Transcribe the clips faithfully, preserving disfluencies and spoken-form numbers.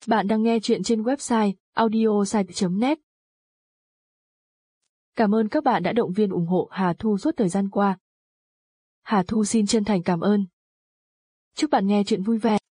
Bạn đang nghe chuyện trên website audiosite chấm net. Cảm ơn các bạn đã động viên ủng hộ Hà Thu suốt thời gian qua. Hà Thu xin chân thành cảm ơn. Chúc bạn nghe chuyện vui vẻ.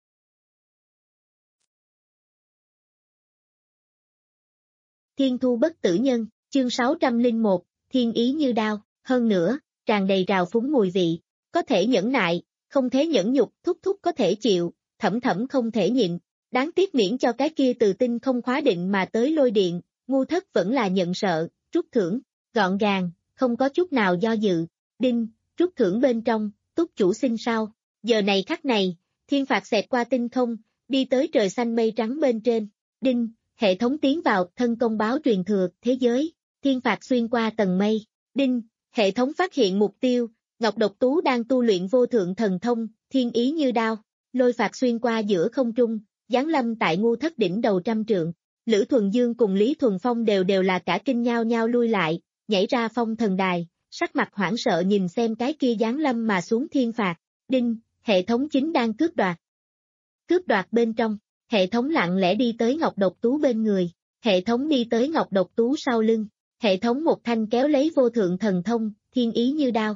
Thiên thu bất tử nhân, chương sáu trăm lẻ một, thiên ý như đao, hơn nữa, tràn đầy rào phúng mùi vị, có thể nhẫn nại, không thể nhẫn nhục, thúc thúc có thể chịu, thẩm thẩm không thể nhịn, đáng tiếc miễn cho cái kia từ tinh không khóa định mà tới lôi điện, ngu thất vẫn là nhận sợ, rút thưởng, gọn gàng, không có chút nào do dự, đinh, rút thưởng bên trong, túc chủ sinh sao, giờ này khắc này, thiên phạt xẹt qua tinh không, đi tới trời xanh mây trắng bên trên, đinh, hệ thống tiến vào, thân công báo truyền thừa, thế giới, thiên phạt xuyên qua tầng mây, đinh, hệ thống phát hiện mục tiêu, Ngọc Độc Tú đang tu luyện vô thượng thần thông, thiên ý như đao, lôi phạt xuyên qua giữa không trung, giáng lâm tại ngu thất đỉnh đầu trăm trượng, Lữ Thuần Dương cùng Lý Thuần Phong đều đều là cả kinh nhao nhao lui lại, nhảy ra phong thần đài, sắc mặt hoảng sợ nhìn xem cái kia giáng lâm mà xuống thiên phạt, đinh, hệ thống chính đang cướp đoạt. Cướp đoạt bên trong, hệ thống lặng lẽ đi tới Ngọc Độc Tú bên người, hệ thống đi tới Ngọc Độc Tú sau lưng, hệ thống một thanh kéo lấy vô thượng thần thông, thiên ý như đao.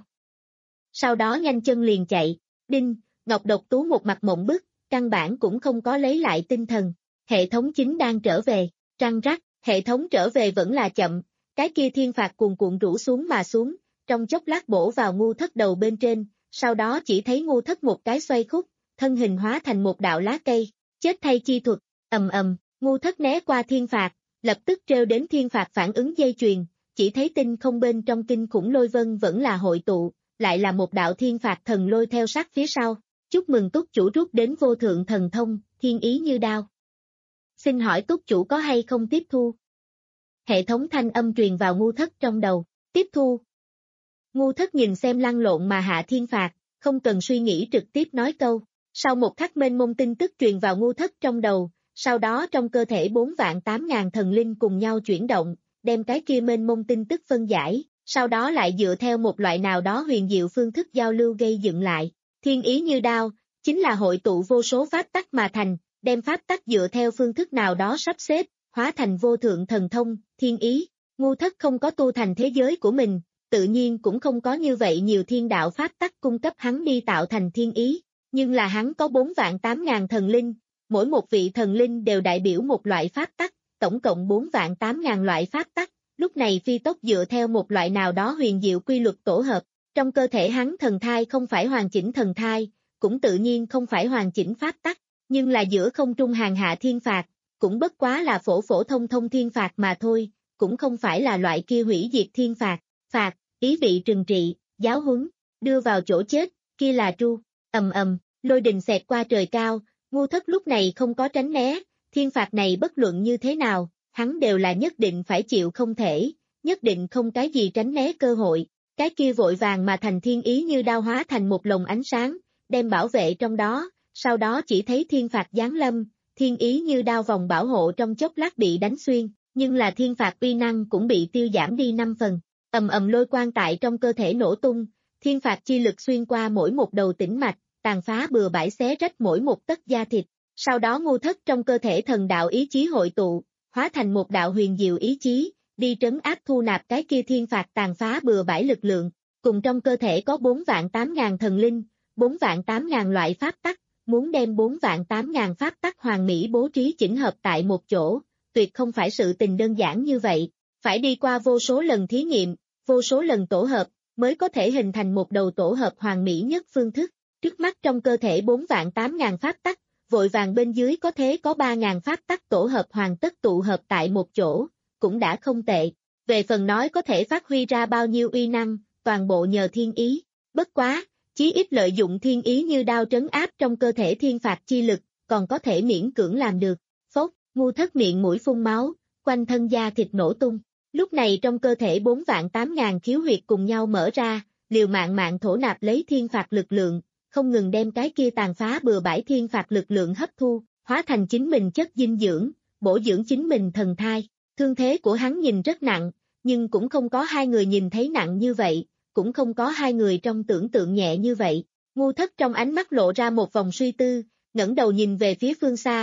Sau đó nhanh chân liền chạy, đinh, Ngọc Độc Tú một mặt mộng bức, căn bản cũng không có lấy lại tinh thần, hệ thống chính đang trở về, răng rắc, hệ thống trở về vẫn là chậm, cái kia thiên phạt cuồn cuộn rủ xuống mà xuống, trong chốc lát bổ vào ngu thất đầu bên trên, sau đó chỉ thấy ngu thất một cái xoay khúc, thân hình hóa thành một đạo lá cây, chết thay chi thuật, ầm ầm, ngu thất né qua thiên phạt, lập tức treo đến thiên phạt phản ứng dây chuyền, chỉ thấy tinh không bên trong kinh khủng lôi vân vẫn là hội tụ, lại là một đạo thiên phạt thần lôi theo sát phía sau. Chúc mừng túc chủ rút đến vô thượng thần thông, thiên ý như đao. Xin hỏi túc chủ có hay không tiếp thu? Hệ thống thanh âm truyền vào ngu thất trong đầu, tiếp thu. Ngu thất nhìn xem lăn lộn mà hạ thiên phạt, không cần suy nghĩ trực tiếp nói câu. Sau một khắc mênh mông tin tức truyền vào ngu thất trong đầu, sau đó trong cơ thể bốn vạn tám ngàn thần linh cùng nhau chuyển động, đem cái kia mênh mông tin tức phân giải, sau đó lại dựa theo một loại nào đó huyền diệu phương thức giao lưu gây dựng lại. Thiên ý như đao, chính là hội tụ vô số pháp tắc mà thành, đem pháp tắc dựa theo phương thức nào đó sắp xếp, hóa thành vô thượng thần thông, thiên ý. Ngu thất không có tu thành thế giới của mình, tự nhiên cũng không có như vậy nhiều thiên đạo pháp tắc cung cấp hắn đi tạo thành thiên ý, nhưng là hắn có bốn vạn tám ngàn thần linh, mỗi một vị thần linh đều đại biểu một loại pháp tắc, tổng cộng bốn vạn tám ngàn loại pháp tắc, lúc này phi tốc dựa theo một loại nào đó huyền diệu quy luật tổ hợp. Trong cơ thể hắn thần thai không phải hoàn chỉnh thần thai, cũng tự nhiên không phải hoàn chỉnh pháp tắc, nhưng là giữa không trung hàng hạ thiên phạt, cũng bất quá là phổ phổ thông thông thiên phạt mà thôi, cũng không phải là loại kia hủy diệt thiên phạt, phạt, ý vị trừng trị, giáo huấn, đưa vào chỗ chết, kia là tru, ầm ầm, lôi đình xẹt qua trời cao, ngu thất lúc này không có tránh né, thiên phạt này bất luận như thế nào, hắn đều là nhất định phải chịu không thể, nhất định không cái gì tránh né cơ hội. Cái kia vội vàng mà thành thiên ý như đao hóa thành một lồng ánh sáng, đem bảo vệ trong đó, sau đó chỉ thấy thiên phạt giáng lâm, thiên ý như đao vòng bảo hộ trong chốc lát bị đánh xuyên, nhưng là thiên phạt uy năng cũng bị tiêu giảm đi năm phần, ầm ầm lôi quang tại trong cơ thể nổ tung, thiên phạt chi lực xuyên qua mỗi một đầu tĩnh mạch, tàn phá bừa bãi xé rách mỗi một tấc da thịt, sau đó ngu thất trong cơ thể thần đạo ý chí hội tụ, hóa thành một đạo huyền diệu ý chí. Đi trấn áp thu nạp cái kia thiên phạt tàn phá bừa bãi lực lượng, cùng trong cơ thể có bốn vạn tám ngàn thần linh, bốn vạn tám ngàn loại pháp tắc, muốn đem bốn vạn tám ngàn pháp tắc hoàn mỹ bố trí chỉnh hợp tại một chỗ, tuyệt không phải sự tình đơn giản như vậy, phải đi qua vô số lần thí nghiệm, vô số lần tổ hợp, mới có thể hình thành một đầu tổ hợp hoàn mỹ nhất phương thức, trước mắt trong cơ thể bốn vạn tám ngàn pháp tắc, vội vàng bên dưới có thế có ba ngàn pháp tắc tổ hợp hoàn tất tụ hợp tại một chỗ. Cũng đã không tệ, về phần nói có thể phát huy ra bao nhiêu uy năng, toàn bộ nhờ thiên ý, bất quá, chí ít lợi dụng thiên ý như đao trấn áp trong cơ thể thiên phạt chi lực, còn có thể miễn cưỡng làm được, phốc, ngu thất miệng mũi phun máu, quanh thân da thịt nổ tung, lúc này trong cơ thể bốn vạn tám ngàn khiếu huyệt cùng nhau mở ra, liều mạng mạng thổ nạp lấy thiên phạt lực lượng, không ngừng đem cái kia tàn phá bừa bãi thiên phạt lực lượng hấp thu, hóa thành chính mình chất dinh dưỡng, bổ dưỡng chính mình thần thai. Thương thế của hắn nhìn rất nặng, nhưng cũng không có hai người nhìn thấy nặng như vậy, cũng không có hai người trong tưởng tượng nhẹ như vậy. Ngu thất trong ánh mắt lộ ra một vòng suy tư, ngẩng đầu nhìn về phía phương xa,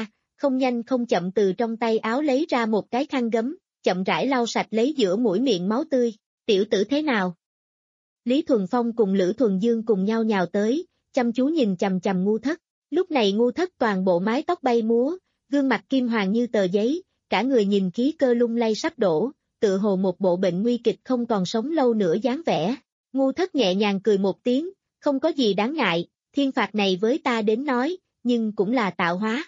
không nhanh không chậm từ trong tay áo lấy ra một cái khăn gấm, chậm rãi lau sạch lấy giữa mũi miệng máu tươi. Tiểu tử thế nào? Lý Thuần Phong cùng Lữ Thuần Dương cùng nhau nhào tới, chăm chú nhìn chằm chằm Ngu Thất. Lúc này Ngu Thất toàn bộ mái tóc bay múa, gương mặt kim hoàng như tờ giấy, cả người nhìn khí cơ lung lay sắp đổ, tựa hồ một bộ bệnh nguy kịch không còn sống lâu nữa dáng vẻ. Ngu Thất nhẹ nhàng cười một tiếng, không có gì đáng ngại, thiên phạt này với ta đến nói, nhưng cũng là tạo hóa.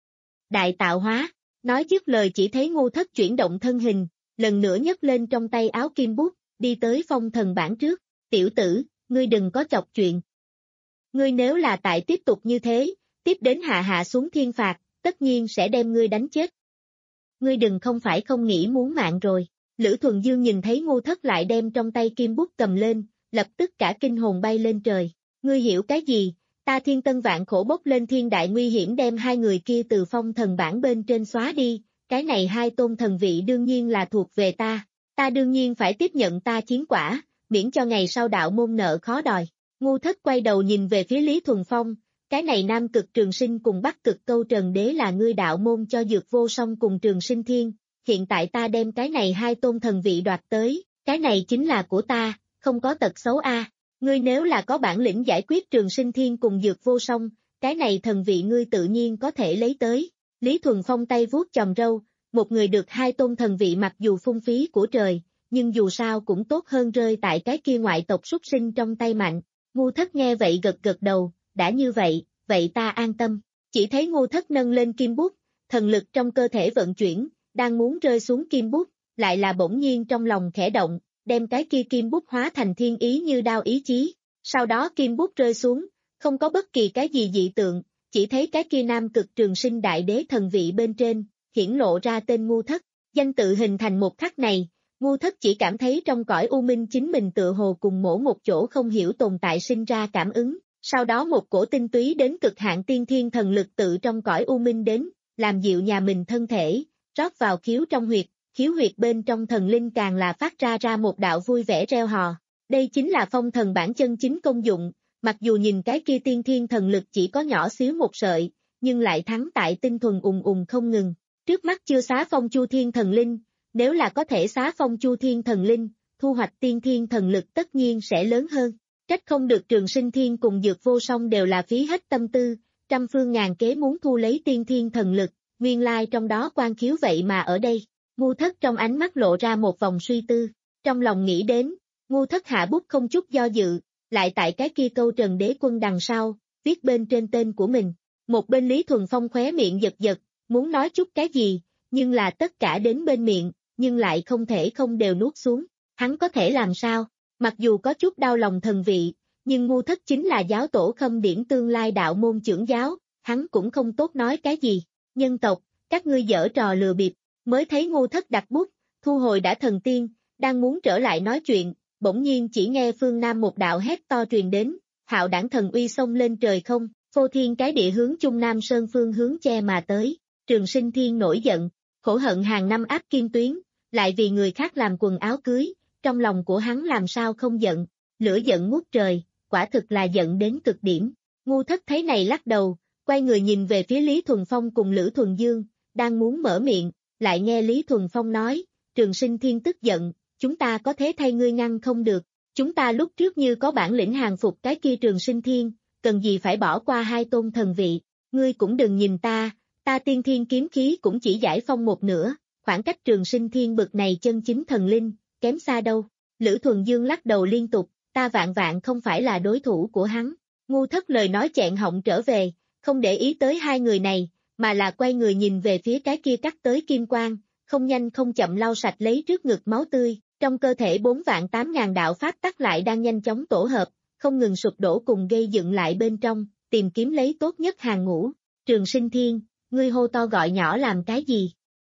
Đại tạo hóa, nói dứt lời chỉ thấy Ngu Thất chuyển động thân hình, lần nữa nhấc lên trong tay áo kim bút, đi tới phong thần bảng trước. Tiểu tử, ngươi đừng có chọc chuyện. Ngươi nếu là tại tiếp tục như thế, tiếp đến hạ hạ xuống thiên phạt, tất nhiên sẽ đem ngươi đánh chết. Ngươi đừng không phải không nghĩ muốn mạng rồi. Lữ Thuần Dương nhìn thấy Ngu Thất lại đem trong tay kim bút cầm lên, lập tức cả kinh hồn bay lên trời. Ngươi hiểu cái gì? Ta thiên tân vạn khổ bốc lên thiên đại nguy hiểm đem hai người kia từ phong thần bảng bên trên xóa đi, cái này hai tôn thần vị đương nhiên là thuộc về ta, ta đương nhiên phải tiếp nhận ta chiến quả, miễn cho ngày sau đạo môn nợ khó đòi. Ngu Thất quay đầu nhìn về phía Lý Thuần Phong, cái này Nam Cực Trường Sinh cùng Bắc Cực Câu Trần Đế là ngươi đạo môn cho Dược Vô Song cùng Trường Sinh Thiên, hiện tại ta đem cái này hai tôn thần vị đoạt tới, cái này chính là của ta, không có tật xấu a. Ngươi nếu là có bản lĩnh giải quyết Trường Sinh Thiên cùng Dược Vô Song, cái này thần vị ngươi tự nhiên có thể lấy tới. Lý Thuần Phong tay vuốt chòm râu, một người được hai tôn thần vị mặc dù phung phí của trời, nhưng dù sao cũng tốt hơn rơi tại cái kia ngoại tộc súc sinh trong tay mạnh. Ngu Thất nghe vậy gật gật đầu, đã như vậy, vậy ta an tâm. Chỉ thấy Ngu Thất nâng lên kim bút, thần lực trong cơ thể vận chuyển, đang muốn rơi xuống kim bút, lại là bỗng nhiên trong lòng khẽ động, đem cái kia kim bút hóa thành thiên ý như đao ý chí. Sau đó kim bút rơi xuống, không có bất kỳ cái gì dị tượng, chỉ thấy cái kia Nam Cực Trường Sinh đại đế thần vị bên trên, hiển lộ ra tên Ngu Thất. Danh tự hình thành một khắc này, Ngu Thất chỉ cảm thấy trong cõi u minh chính mình tựa hồ cùng mỗi một chỗ không hiểu tồn tại sinh ra cảm ứng, sau đó một cổ tinh túy đến cực hạn tiên thiên thần lực tự trong cõi u minh đến, làm dịu nhà mình thân thể, rót vào khiếu trong huyệt, khiếu huyệt bên trong thần linh càng là phát ra ra một đạo vui vẻ reo hò. Đây chính là phong thần bản chân chính công dụng, mặc dù nhìn cái kia tiên thiên thần lực chỉ có nhỏ xíu một sợi, nhưng lại thắng tại tinh thuần ùng ùng không ngừng. Trước mắt chưa xá phong Chu Thiên thần linh, nếu là có thể xá phong Chu Thiên thần linh, thu hoạch tiên thiên thần lực tất nhiên sẽ lớn hơn. Trách không được Trường Sinh Thiên cùng Dược Vô Song đều là phí hết tâm tư, trăm phương ngàn kế muốn thu lấy tiên thiên thần lực, nguyên lai trong đó quan khiếu vậy mà ở đây. Ngu Thất trong ánh mắt lộ ra một vòng suy tư, trong lòng nghĩ đến, Ngu Thất hạ bút không chút do dự, lại tại cái kia câu Trần Đế Quân đằng sau, viết bên trên tên của mình. Một bên Lý Thuần Phong khóe miệng giật giật, muốn nói chút cái gì, nhưng là tất cả đến bên miệng, nhưng lại không thể không đều nuốt xuống. Hắn có thể làm sao? Mặc dù có chút đau lòng thần vị, nhưng Ngu Thất chính là giáo tổ Khâm Điển tương lai đạo môn trưởng giáo, hắn cũng không tốt nói cái gì. Nhân tộc, các ngươi giở trò lừa bịp, mới thấy Ngu Thất đặt bút, thu hồi đã thần tiên, đang muốn trở lại nói chuyện, bỗng nhiên chỉ nghe phương Nam một đạo hét to truyền đến, hạo đảng thần uy xông lên trời không, phô thiên cái địa hướng Trung Nam Sơn phương hướng che mà tới. Trường Sinh Thiên nổi giận, khổ hận hàng năm áp kim tuyến, lại vì người khác làm quần áo cưới, trong lòng của hắn làm sao không giận, lửa giận ngút trời, quả thực là giận đến cực điểm. Ngu Thất thấy này lắc đầu, quay người nhìn về phía Lý Thuần Phong cùng Lữ Thuần Dương, đang muốn mở miệng, lại nghe Lý Thuần Phong nói, Trường Sinh Thiên tức giận, chúng ta có thế thay ngươi ngăn không được, chúng ta lúc trước như có bản lĩnh hàng phục cái kia Trường Sinh Thiên, cần gì phải bỏ qua hai tôn thần vị, ngươi cũng đừng nhìn ta, ta tiên thiên kiếm khí cũng chỉ giải phong một nửa, khoảng cách Trường Sinh Thiên bực này chân chính thần linh, kém xa đâu. Lữ Thuần Dương lắc đầu liên tục, ta vạn vạn không phải là đối thủ của hắn. Ngu Thất lời nói chẹn họng trở về, không để ý tới hai người này, mà là quay người nhìn về phía cái kia cắt tới kim quang, không nhanh không chậm lau sạch lấy trước ngực máu tươi, trong cơ thể bốn vạn tám ngàn đạo pháp tắc lại đang nhanh chóng tổ hợp, không ngừng sụp đổ cùng gây dựng lại bên trong, tìm kiếm lấy tốt nhất hàng ngũ. Trường Sinh Thiên, ngươi hô to gọi nhỏ làm cái gì?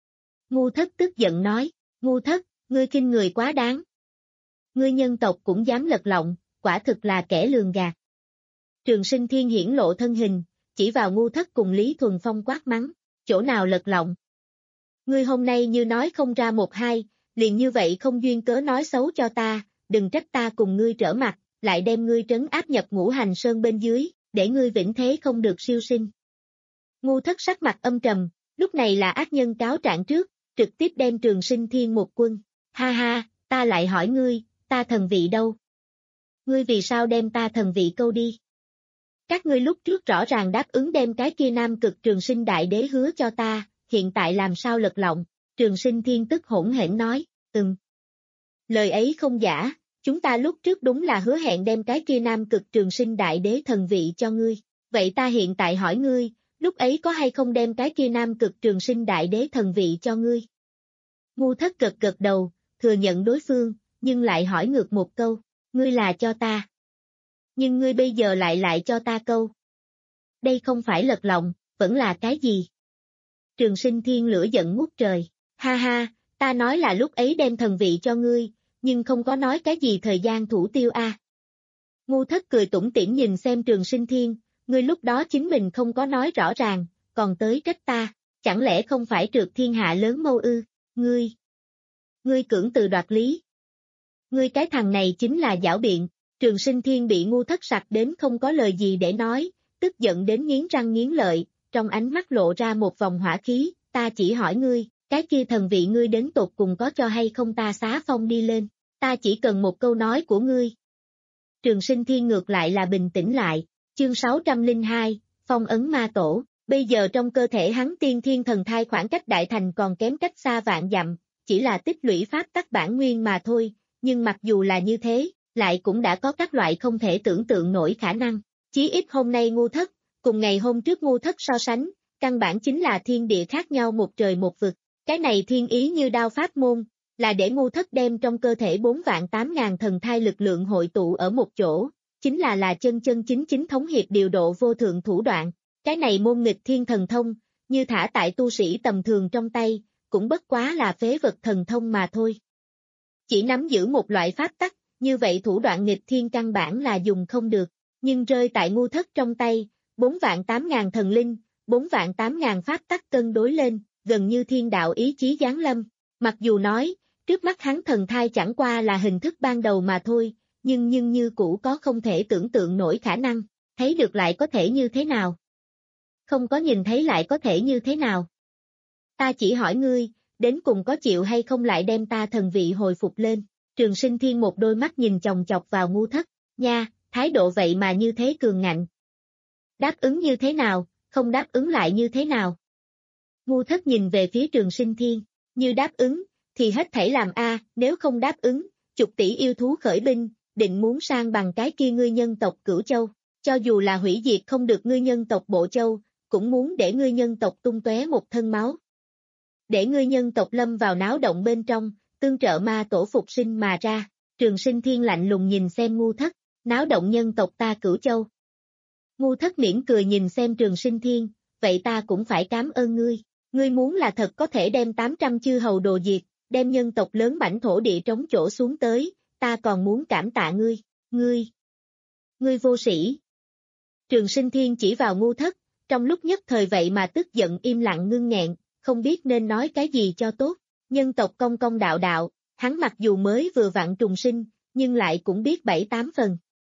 Ngu Thất tức giận nói, Ngu Thất, ngươi khinh người quá đáng. Ngươi nhân tộc cũng dám lật lọng, quả thực là kẻ lường gạt. Trường Sinh Thiên hiển lộ thân hình, chỉ vào Ngu Thất cùng Lý Thuần Phong quát mắng, chỗ nào lật lọng? Ngươi hôm nay như nói không ra một hai, liền như vậy không duyên cớ nói xấu cho ta, đừng trách ta cùng ngươi trở mặt, lại đem ngươi trấn áp nhập Ngũ Hành Sơn bên dưới, để ngươi vĩnh thế không được siêu sinh. Ngu Thất sắc mặt âm trầm, Lúc này là ác nhân cáo trạng trước, trực tiếp đem Trường Sinh Thiên một quân. Ha ha, ta lại hỏi ngươi, ta thần vị đâu? Ngươi vì sao đem ta thần vị câu đi? Các ngươi lúc trước rõ ràng đáp ứng đem cái kia Nam Cực Trường Sinh Đại Đế hứa cho ta, hiện tại làm sao lật lọng? Trường Sinh Thiên tức hỗn hển nói, ừm. Lời ấy không giả, chúng ta lúc trước đúng là hứa hẹn đem cái kia Nam Cực Trường Sinh Đại Đế thần vị cho ngươi. Vậy ta hiện tại hỏi ngươi, lúc ấy có hay không đem cái kia Nam Cực Trường Sinh Đại Đế thần vị cho ngươi? Ngu Thất gật gật đầu, thừa nhận đối phương, nhưng lại hỏi ngược một câu, ngươi là cho ta. Nhưng ngươi bây giờ lại lại cho ta câu. Đây không phải lật lọng, vẫn là cái gì? Trường Sinh Thiên lửa giận ngút trời, ha ha, ta nói là lúc ấy đem thần vị cho ngươi, nhưng không có nói cái gì thời gian thủ tiêu a. À. Ngu Thất cười tủm tỉm nhìn xem Trường Sinh Thiên, ngươi lúc đó chính mình không có nói rõ ràng, còn tới trách ta, chẳng lẽ không phải trượt thiên hạ lớn mâu ư, ngươi, ngươi cưỡng từ đoạt lý. Ngươi cái thằng này chính là giảo biện, Trường Sinh Thiên bị Ngu Thất sặc đến không có lời gì để nói, tức giận đến nghiến răng nghiến lợi, trong ánh mắt lộ ra một vòng hỏa khí, ta chỉ hỏi ngươi, cái kia thần vị ngươi đến tột cùng có cho hay không ta xá phong đi lên, ta chỉ cần một câu nói của ngươi. Trường Sinh Thiên ngược lại là bình tĩnh lại, chương sáu trăm lẻ hai, phong ấn ma tổ, bây giờ trong cơ thể hắn tiên thiên thần thai khoảng cách đại thành còn kém cách xa vạn dặm, chỉ là tích lũy pháp tắc bản nguyên mà thôi, nhưng mặc dù là như thế, lại cũng đã có các loại không thể tưởng tượng nổi khả năng, chí ít hôm nay Ngu Thất, cùng ngày hôm trước Ngu Thất so sánh, căn bản chính là thiên địa khác nhau một trời một vực, cái này thiên ý như đao pháp môn, là để Ngu Thất đem trong cơ thể bốn vạn tám ngàn thần thai lực lượng hội tụ ở một chỗ, chính là là chân chân chính chính thống hiệp điều độ vô thượng thủ đoạn, cái này môn nghịch thiên thần thông, như thả tại tu sĩ tầm thường trong tay, cũng bất quá là phế vật thần thông mà thôi. Chỉ nắm giữ một loại pháp tắc, như vậy thủ đoạn nghịch thiên căn bản là dùng không được, nhưng rơi tại Ngu Thất trong tay, bốn vạn tám ngàn thần linh, bốn vạn tám ngàn pháp tắc cân đối lên, gần như thiên đạo ý chí giáng lâm, mặc dù nói, trước mắt hắn thần thai chẳng qua là hình thức ban đầu mà thôi, nhưng nhưng như cũ có không thể tưởng tượng nổi khả năng, thấy được lại có thể như thế nào? Không có nhìn thấy lại có thể như thế nào? Ta chỉ hỏi ngươi, đến cùng có chịu hay không lại đem ta thần vị hồi phục lên? Trường Sinh Thiên một đôi mắt nhìn chòng chọc vào Ngu Thất, nha, thái độ vậy mà như thế cường ngạnh. Đáp ứng như thế nào, không đáp ứng lại như thế nào? Ngu Thất nhìn về phía Trường Sinh Thiên, như đáp ứng, thì hết thảy làm a, nếu không đáp ứng, chục tỷ yêu thú khởi binh, định muốn sang bằng cái kia ngươi nhân tộc Cửu Châu, cho dù là hủy diệt không được ngươi nhân tộc Bộ Châu, cũng muốn để ngươi nhân tộc tung tóe một thân máu. Để ngươi nhân tộc lâm vào náo động bên trong, tương trợ ma tổ phục sinh mà ra, Trường Sinh Thiên lạnh lùng nhìn xem Ngu Thất, náo động nhân tộc ta Cửu Châu. Ngu Thất mỉm cười nhìn xem Trường Sinh Thiên, vậy ta cũng phải cảm ơn ngươi, ngươi muốn là thật có thể đem tám trăm chư hầu đồ diệt, đem nhân tộc lớn mảnh thổ địa trống chỗ xuống tới, ta còn muốn cảm tạ ngươi, ngươi, ngươi vô sĩ. Trường Sinh Thiên chỉ vào Ngu Thất, trong lúc nhất thời vậy mà tức giận im lặng ngưng nghẹn, không biết nên nói cái gì cho tốt, nhân tộc công công đạo đạo, hắn mặc dù mới vừa vặn trùng sinh, nhưng lại cũng biết bảy tám phần.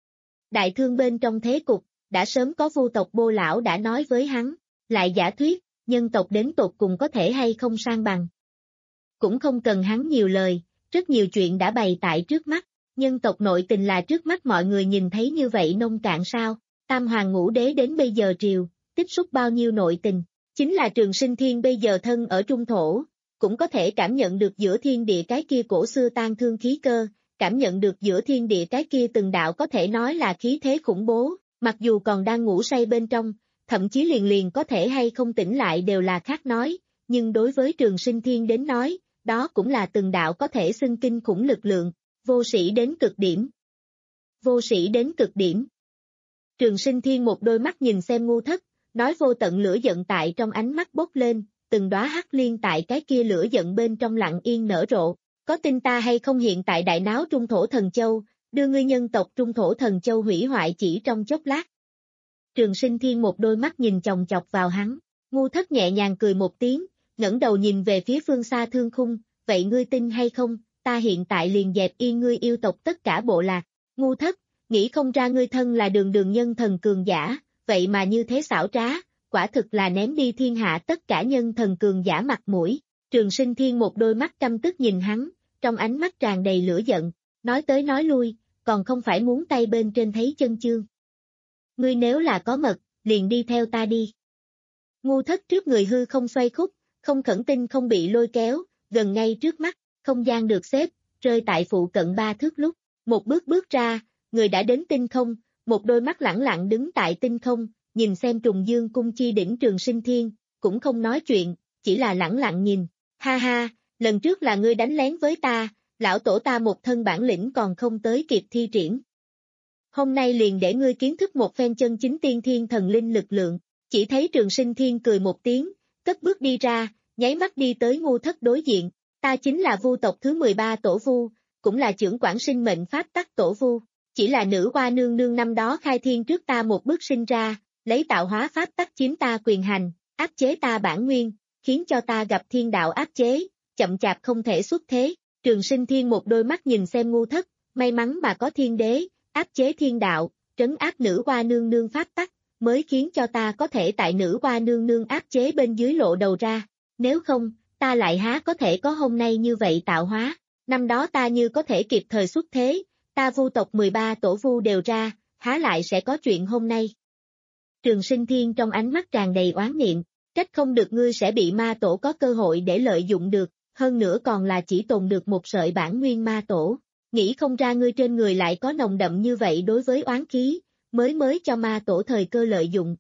Đại thương bên trong thế cục, đã sớm có vu tộc Bô Lão đã nói với hắn, lại giả thuyết, nhân tộc đến tột cùng có thể hay không sang bằng. Cũng không cần hắn nhiều lời, rất nhiều chuyện đã bày tại trước mắt, nhân tộc nội tình là trước mắt mọi người nhìn thấy như vậy nông cạn sao, Tam Hoàng Ngũ Đế đến bây giờ triều, tích xúc bao nhiêu nội tình, chính là Trường Sinh Thiên bây giờ thân ở trung thổ, cũng có thể cảm nhận được giữa thiên địa cái kia cổ xưa tan thương khí cơ, cảm nhận được giữa thiên địa cái kia từng đạo có thể nói là khí thế khủng bố, mặc dù còn đang ngủ say bên trong, thậm chí liền liền có thể hay không tỉnh lại đều là khác nói, nhưng đối với Trường Sinh Thiên đến nói, đó cũng là từng đạo có thể xưng kinh khủng lực lượng, vô sĩ đến cực điểm. Vô sĩ đến cực điểm. Trường Sinh Thiên một đôi mắt nhìn xem Ngu Thất, nói vô tận lửa giận tại trong ánh mắt bốc lên, từng đóa hắc liên tại cái kia lửa giận bên trong lặng yên nở rộ, có tin ta hay không hiện tại đại náo Trung Thổ Thần Châu, đưa ngươi nhân tộc Trung Thổ Thần Châu hủy hoại chỉ trong chốc lát. Trường Sinh Thiên một đôi mắt nhìn chòng chọc vào hắn, Ngu Thất nhẹ nhàng cười một tiếng, ngẩng đầu nhìn về phía phương xa thương khung, vậy ngươi tin hay không, ta hiện tại liền dẹp yên ngươi yêu tộc tất cả bộ lạc, Ngu Thất, nghĩ không ra ngươi thân là đường đường nhân thần cường giả, vậy mà như thế xảo trá, quả thực là ném đi thiên hạ tất cả nhân thần cường giả mặt mũi. Trường Sinh Thiên một đôi mắt căm tức nhìn hắn, trong ánh mắt tràn đầy lửa giận, nói tới nói lui, còn không phải muốn tay bên trên thấy chân chương. Ngươi nếu là có mật, liền đi theo ta đi. Ngu Thất trước người hư không xoay khúc, không khẩn tinh không bị lôi kéo, gần ngay trước mắt, không gian được xếp, rơi tại phụ cận ba thước lúc, một bước bước ra, người đã đến tinh không, một đôi mắt lẳng lặng đứng tại tinh không, nhìn xem trùng dương cung chi đỉnh Trường Sinh Thiên, cũng không nói chuyện, chỉ là lẳng lặng nhìn, ha ha, lần trước là ngươi đánh lén với ta, lão tổ ta một thân bản lĩnh còn không tới kịp thi triển. Hôm nay liền để ngươi kiến thức một phen chân chính tiên thiên thần linh lực lượng, chỉ thấy Trường Sinh Thiên cười một tiếng, cất bước đi ra, nháy mắt đi tới Ngu Thất đối diện, ta chính là vu tộc thứ mười ba tổ vu, cũng là trưởng quản sinh mệnh pháp tắc tổ vu, chỉ là nữ hoa nương nương năm đó khai thiên trước ta một bước sinh ra, lấy tạo hóa pháp tắc chiếm ta quyền hành, áp chế ta bản nguyên, khiến cho ta gặp thiên đạo áp chế, chậm chạp không thể xuất thế. Trường Sinh Thiên một đôi mắt nhìn xem Ngu Thất, may mắn mà có thiên đế, áp chế thiên đạo, trấn áp nữ hoa nương nương pháp tắc, mới khiến cho ta có thể tại nữ hoa nương nương áp chế bên dưới lộ đầu ra, nếu không, ta lại há có thể có hôm nay như vậy tạo hóa, năm đó ta như có thể kịp thời xuất thế, ta vu tộc mười ba tổ vu đều ra, há lại sẽ có chuyện hôm nay. Trường Sinh Thiên trong ánh mắt tràn đầy oán niệm, trách không được ngươi sẽ bị ma tổ có cơ hội để lợi dụng được, hơn nữa còn là chỉ tồn được một sợi bản nguyên ma tổ, nghĩ không ra ngươi trên người lại có nồng đậm như vậy đối với oán khí, mới mới cho ma tổ thời cơ lợi dụng.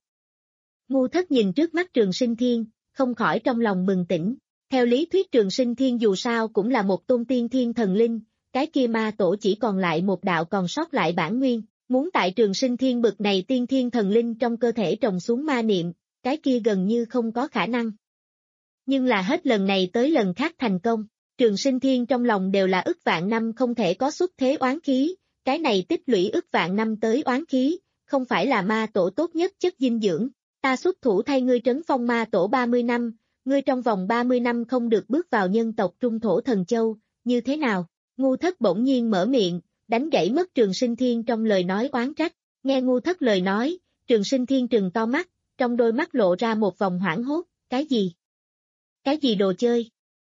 Ngu Thất nhìn trước mắt Trường Sinh Thiên, không khỏi trong lòng bừng tỉnh, theo lý thuyết Trường Sinh Thiên dù sao cũng là một tôn tiên thiên thần linh, cái kia ma tổ chỉ còn lại một đạo còn sót lại bản nguyên, muốn tại Trường Sinh Thiên bực này tiên thiên thần linh trong cơ thể trồng xuống ma niệm, cái kia gần như không có khả năng. Nhưng là hết lần này tới lần khác thành công, Trường Sinh Thiên trong lòng đều là ức vạn năm không thể có xuất thế oán khí, cái này tích lũy ức vạn năm tới oán khí, không phải là ma tổ tốt nhất chất dinh dưỡng, ta xuất thủ thay ngươi trấn phong ma tổ ba mươi năm, ngươi trong vòng ba mươi năm không được bước vào nhân tộc Trung Thổ Thần Châu, như thế nào? Ngu Thất bỗng nhiên mở miệng, đánh gãy mất Trường Sinh Thiên trong lời nói oán trách, nghe Ngu Thất lời nói, Trường Sinh Thiên trừng to mắt, trong đôi mắt lộ ra một vòng hoảng hốt, cái gì? Cái gì đồ chơi?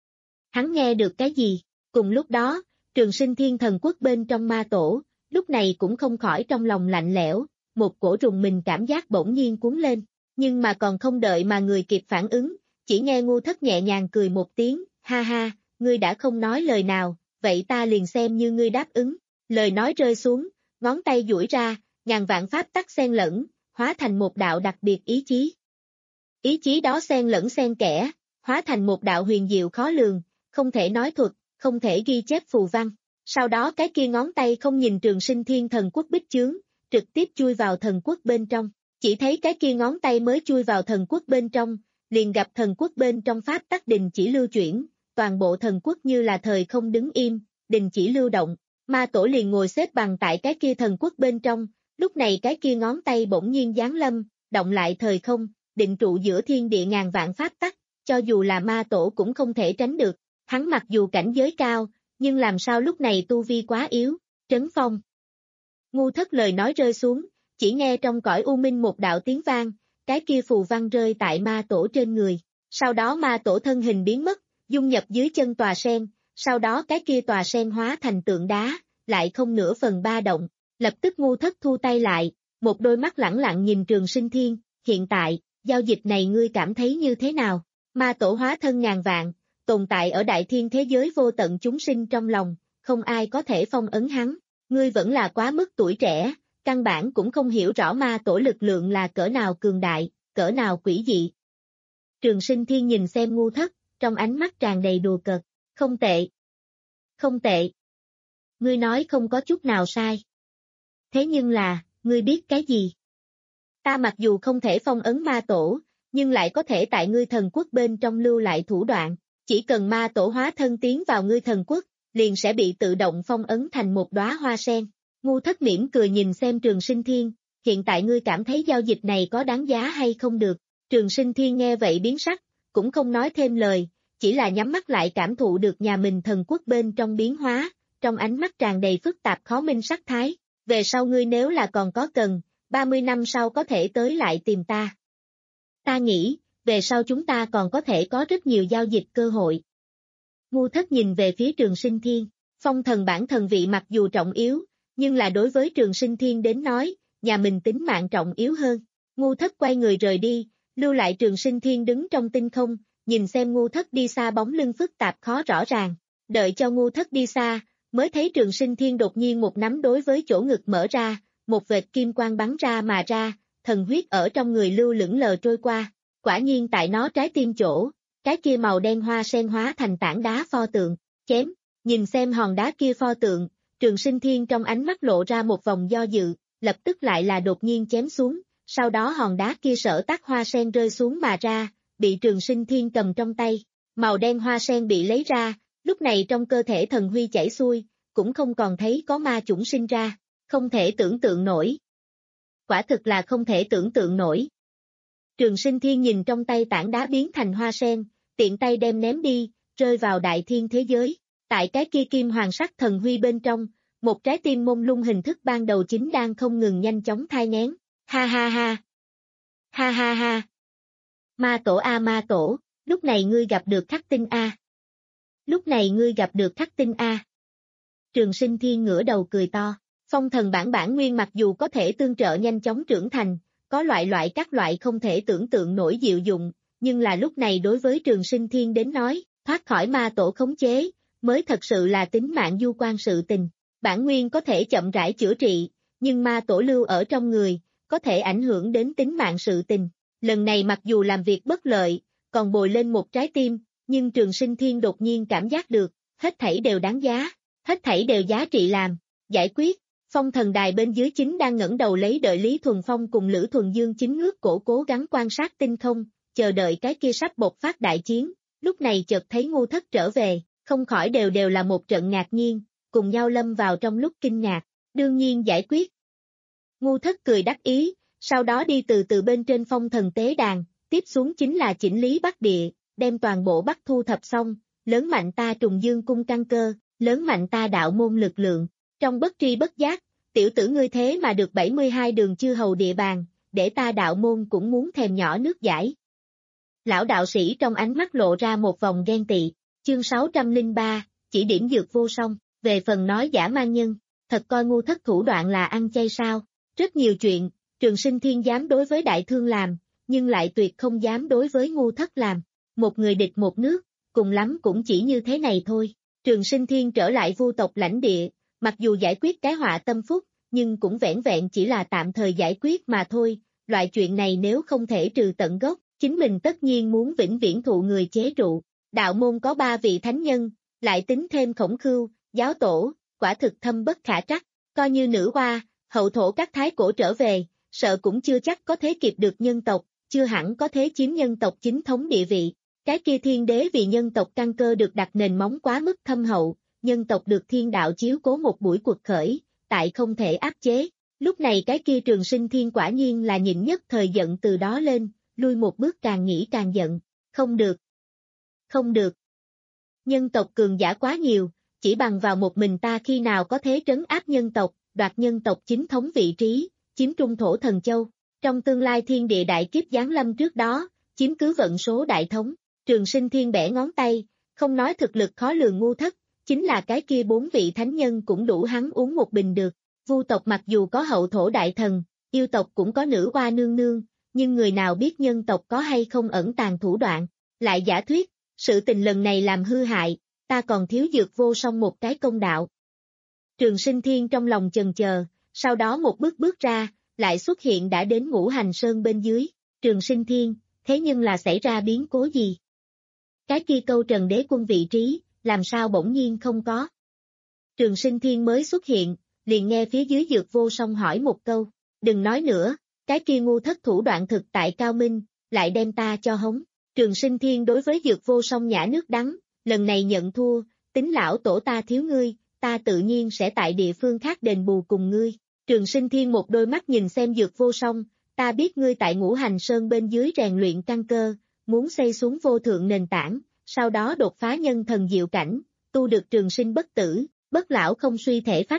Hắn nghe được cái gì? Cùng lúc đó, Trường Sinh Thiên thần quốc bên trong ma tổ, lúc này cũng không khỏi trong lòng lạnh lẽo, một cổ rùng mình cảm giác bỗng nhiên cuốn lên, nhưng mà còn không đợi mà người kịp phản ứng, chỉ nghe Ngu Thất nhẹ nhàng cười một tiếng, ha ha, ngươi đã không nói lời nào, vậy ta liền xem như ngươi đáp ứng, lời nói rơi xuống, ngón tay duỗi ra, ngàn vạn pháp tắc xen lẫn, hóa thành một đạo đặc biệt ý chí. Ý chí đó xen lẫn xen kẽ, hóa thành một đạo huyền diệu khó lường, không thể nói thuật, không thể ghi chép phù văn. Sau đó cái kia ngón tay không nhìn Trường Sinh Thiên thần quốc bích chướng, trực tiếp chui vào thần quốc bên trong. Chỉ thấy cái kia ngón tay mới chui vào thần quốc bên trong, liền gặp thần quốc bên trong pháp tắc đình chỉ lưu chuyển, toàn bộ thần quốc như là thời không đứng im, đình chỉ lưu động. Ma tổ liền ngồi xếp bằng tại cái kia thần quốc bên trong, lúc này cái kia ngón tay bỗng nhiên giáng lâm, động lại thời không, định trụ giữa thiên địa ngàn vạn pháp tắc, cho dù là ma tổ cũng không thể tránh được. Hắn mặc dù cảnh giới cao, nhưng làm sao lúc này tu vi quá yếu, trấn phong. Ngu Thất lời nói rơi xuống, chỉ nghe trong cõi u minh một đạo tiếng vang, cái kia phù văn rơi tại ma tổ trên người. Sau đó ma tổ thân hình biến mất, dung nhập dưới chân tòa sen, sau đó cái kia tòa sen hóa thành tượng đá, lại không nửa phần ba động. Lập tức Ngu Thất thu tay lại, một đôi mắt lẳng lặng nhìn Trường Sinh Thiên, hiện tại, giao dịch này ngươi cảm thấy như thế nào? Ma tổ hóa thân ngàn vạn, tồn tại ở đại thiên thế giới vô tận chúng sinh trong lòng, không ai có thể phong ấn hắn, ngươi vẫn là quá mức tuổi trẻ, căn bản cũng không hiểu rõ ma tổ lực lượng là cỡ nào cường đại, cỡ nào quỷ dị. Trường Sinh Thiên nhìn xem Ngu Thất, trong ánh mắt tràn đầy đùa cợt, không tệ, không tệ. Ngươi nói không có chút nào sai. Thế nhưng là, ngươi biết cái gì? Ta mặc dù không thể phong ấn ma tổ, nhưng lại có thể tại ngươi thần quốc bên trong lưu lại thủ đoạn, chỉ cần ma tổ hóa thân tiến vào ngươi thần quốc, liền sẽ bị tự động phong ấn thành một đóa hoa sen. Ngu Thất mỉm cười nhìn xem Trường Sinh Thiên, hiện tại ngươi cảm thấy giao dịch này có đáng giá hay không được? Trường Sinh Thiên nghe vậy biến sắc, cũng không nói thêm lời, chỉ là nhắm mắt lại cảm thụ được nhà mình thần quốc bên trong biến hóa, trong ánh mắt tràn đầy phức tạp khó minh sắc thái, về sau ngươi nếu là còn có cần, ba mươi năm sau có thể tới lại tìm ta. Ta nghĩ, về sau chúng ta còn có thể có rất nhiều giao dịch cơ hội. Ngu Thất nhìn về phía Trường Sinh Thiên, phong thần bản thần vị mặc dù trọng yếu, nhưng là đối với Trường Sinh Thiên đến nói, nhà mình tính mạng trọng yếu hơn. Ngu Thất quay người rời đi, lưu lại Trường Sinh Thiên đứng trong tinh không, nhìn xem Ngu Thất đi xa bóng lưng phức tạp khó rõ ràng. Đợi cho Ngu Thất đi xa, mới thấy Trường Sinh Thiên đột nhiên một nắm đối với chỗ ngực mở ra, một vệt kim quang bắn ra mà ra, thần huyết ở trong người lưu lững lờ trôi qua. Quả nhiên tại nó trái tim chỗ, cái kia màu đen hoa sen hóa thành tảng đá pho tượng, chém, nhìn xem hòn đá kia pho tượng, Trường Sinh Thiên trong ánh mắt lộ ra một vòng do dự, lập tức lại là đột nhiên chém xuống, sau đó hòn đá kia sở tác hoa sen rơi xuống mà ra, bị Trường Sinh Thiên cầm trong tay, màu đen hoa sen bị lấy ra, lúc này trong cơ thể thần huy chảy xuôi, cũng không còn thấy có ma chủng sinh ra, không thể tưởng tượng nổi. Quả thực là không thể tưởng tượng nổi. Trường Sinh Thiên nhìn trong tay tảng đá biến thành hoa sen, tiện tay đem ném đi, rơi vào đại thiên thế giới. Tại cái kia kim hoàng sắc thần huy bên trong, một trái tim mông lung hình thức ban đầu chính đang không ngừng nhanh chóng thai nghén. Ha ha ha. Ha ha ha. Ma tổ a ma tổ, lúc này ngươi gặp được khắc tinh a. Lúc này ngươi gặp được khắc tinh a. Trường Sinh Thiên ngửa đầu cười to. Phong thần bản bản nguyên mặc dù có thể tương trợ nhanh chóng trưởng thành, có loại loại các loại không thể tưởng tượng nổi diệu dụng, nhưng là lúc này đối với Trường Sinh Thiên đến nói, thoát khỏi ma tổ khống chế, mới thật sự là tính mạng du quan sự tình. Bản nguyên có thể chậm rãi chữa trị, nhưng ma tổ lưu ở trong người, có thể ảnh hưởng đến tính mạng sự tình. Lần này mặc dù làm việc bất lợi, còn bồi lên một trái tim, nhưng Trường Sinh Thiên đột nhiên cảm giác được, hết thảy đều đáng giá, hết thảy đều giá trị làm, giải quyết. Phong thần đài bên dưới chính đang ngẩng đầu lấy đợi Lý Thuần Phong cùng Lữ Thuần Dương chính ngước cổ cố gắng quan sát tinh không, chờ đợi cái kia sắp bộc phát đại chiến, lúc này chợt thấy Ngu Thất trở về, không khỏi đều đều là một trận ngạc nhiên, cùng nhau lâm vào trong lúc kinh ngạc, đương nhiên giải quyết. Ngu Thất cười đắc ý, sau đó đi từ từ bên trên phong thần tế đàn, tiếp xuống chính là chỉnh lý Bắc Địa, đem toàn bộ Bắc thu thập xong, lớn mạnh ta Trùng Dương cung căn cơ, lớn mạnh ta đạo môn lực lượng. Trong bất tri bất giác, tiểu tử ngươi thế mà được bảy mươi hai đường chư hầu địa bàn, để ta đạo môn cũng muốn thèm nhỏ nước giải. Lão đạo sĩ trong ánh mắt lộ ra một vòng ghen tị, chương sáu trăm lẻ ba, chỉ điểm dược vô song, về phần nói giả mang nhân, thật coi Ngu Thất thủ đoạn là ăn chay sao, rất nhiều chuyện, Trường Sinh Thiên dám đối với đại thương làm, nhưng lại tuyệt không dám đối với Ngu Thất làm, một người địch một nước, cùng lắm cũng chỉ như thế này thôi. Trường Sinh Thiên trở lại Vu tộc lãnh địa, mặc dù giải quyết cái họa tâm phúc, nhưng cũng vẻn vẹn chỉ là tạm thời giải quyết mà thôi, loại chuyện này nếu không thể trừ tận gốc, chính mình tất nhiên muốn vĩnh viễn thụ người chế trụ. Đạo môn có ba vị thánh nhân, lại tính thêm Khổng Khưu, giáo tổ, quả thực thâm bất khả trắc, coi như nữ hoa, hậu thổ các thái cổ trở về, sợ cũng chưa chắc có thế kịp được nhân tộc, chưa hẳn có thế chiếm nhân tộc chính thống địa vị. Cái kia thiên đế vì nhân tộc căn cơ được đặt nền móng quá mức thâm hậu, nhân tộc được thiên đạo chiếu cố một buổi cuộc khởi, tại không thể áp chế. Lúc này cái kia Trường Sinh Thiên quả nhiên là nhịn nhất thời giận từ đó lên, lui một bước càng nghĩ càng giận. Không được. Không được. Nhân tộc cường giả quá nhiều, chỉ bằng vào một mình ta khi nào có thế trấn áp nhân tộc, đoạt nhân tộc chính thống vị trí, chiếm trung thổ thần châu. Trong tương lai thiên địa đại kiếp giáng lâm trước đó, chiếm cứ vận số đại thống. Trường Sinh Thiên bẻ ngón tay, không nói thực lực khó lường Ngu Thất, chính là cái kia bốn vị thánh nhân cũng đủ hắn uống một bình được. Vu tộc mặc dù có hậu thổ đại thần, yêu tộc cũng có nữ hoa nương nương, nhưng người nào biết nhân tộc có hay không ẩn tàng thủ đoạn. Lại giả thuyết, sự tình lần này làm hư hại, ta còn thiếu dược vô song một cái công đạo. Trường Sinh Thiên trong lòng chần chờ, sau đó một bước bước ra, lại xuất hiện đã đến Ngũ Hành Sơn bên dưới. Trường Sinh Thiên, thế nhưng là xảy ra biến cố gì? Cái kia câu Trần Đế Quân vị trí, làm sao bỗng nhiên không có? Trường Sinh Thiên mới xuất hiện, liền nghe phía dưới Dược Vô Song hỏi một câu, đừng nói nữa, cái kia Ngu Thất thủ đoạn thực tại cao minh, lại đem ta cho hống. Trường Sinh Thiên đối với Dược Vô Song nhả nước đắng, lần này nhận thua, tính lão tổ ta thiếu ngươi, ta tự nhiên sẽ tại địa phương khác đền bù cùng ngươi. Trường Sinh Thiên một đôi mắt nhìn xem Dược Vô Song, ta biết ngươi tại Ngũ Hành Sơn bên dưới rèn luyện căn cơ, muốn xây xuống vô thượng nền tảng, sau đó đột phá nhân thần diệu cảnh, tu được trường sinh bất tử, bất lão không suy thể phách.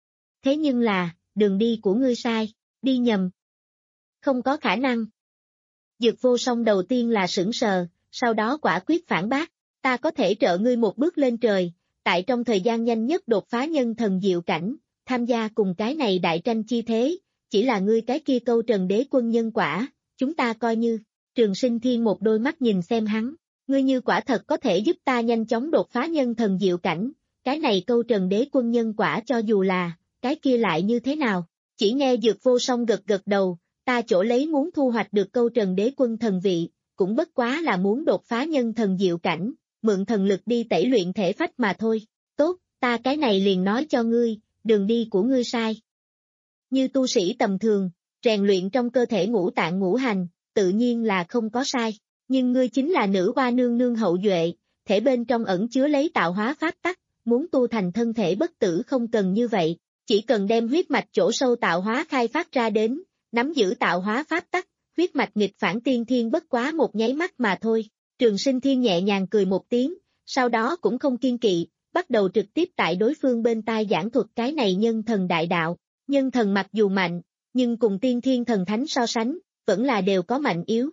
Thế nhưng là, đường đi của ngươi sai, đi nhầm. Không có khả năng. Dược vô song đầu tiên là sững sờ, sau đó quả quyết phản bác, ta có thể trợ ngươi một bước lên trời, tại trong thời gian nhanh nhất đột phá nhân thần diệu cảnh, tham gia cùng cái này đại tranh chi thế, chỉ là ngươi cái kia câu trần đế quân nhân quả, chúng ta coi như, Trường Sinh Thiên một đôi mắt nhìn xem hắn, ngươi như quả thật có thể giúp ta nhanh chóng đột phá nhân thần diệu cảnh, cái này câu trần đế quân nhân quả cho dù là, cái kia lại như thế nào, chỉ nghe Dược vô song gật gật đầu, ta chỗ lấy muốn thu hoạch được câu trần đế quân thần vị, cũng bất quá là muốn đột phá nhân thần diệu cảnh, mượn thần lực đi tẩy luyện thể phách mà thôi, tốt, ta cái này liền nói cho ngươi, đường đi của ngươi sai. Như tu sĩ tầm thường, rèn luyện trong cơ thể ngũ tạng ngũ hành, tự nhiên là không có sai, nhưng ngươi chính là nữ hoa nương nương hậu duệ, thể bên trong ẩn chứa lấy tạo hóa pháp tắc, muốn tu thành thân thể bất tử không cần như vậy, chỉ cần đem huyết mạch chỗ sâu tạo hóa khai phát ra đến, nắm giữ tạo hóa pháp tắc, huyết mạch nghịch phản tiên thiên bất quá một nháy mắt mà thôi. Trường Sinh Thiên nhẹ nhàng cười một tiếng, sau đó cũng không kiên kỵ, bắt đầu trực tiếp tại đối phương bên tai giảng thuật cái này nhân thần đại đạo. Nhân thần mặc dù mạnh, nhưng cùng tiên thiên thần thánh so sánh, vẫn là đều có mạnh yếu.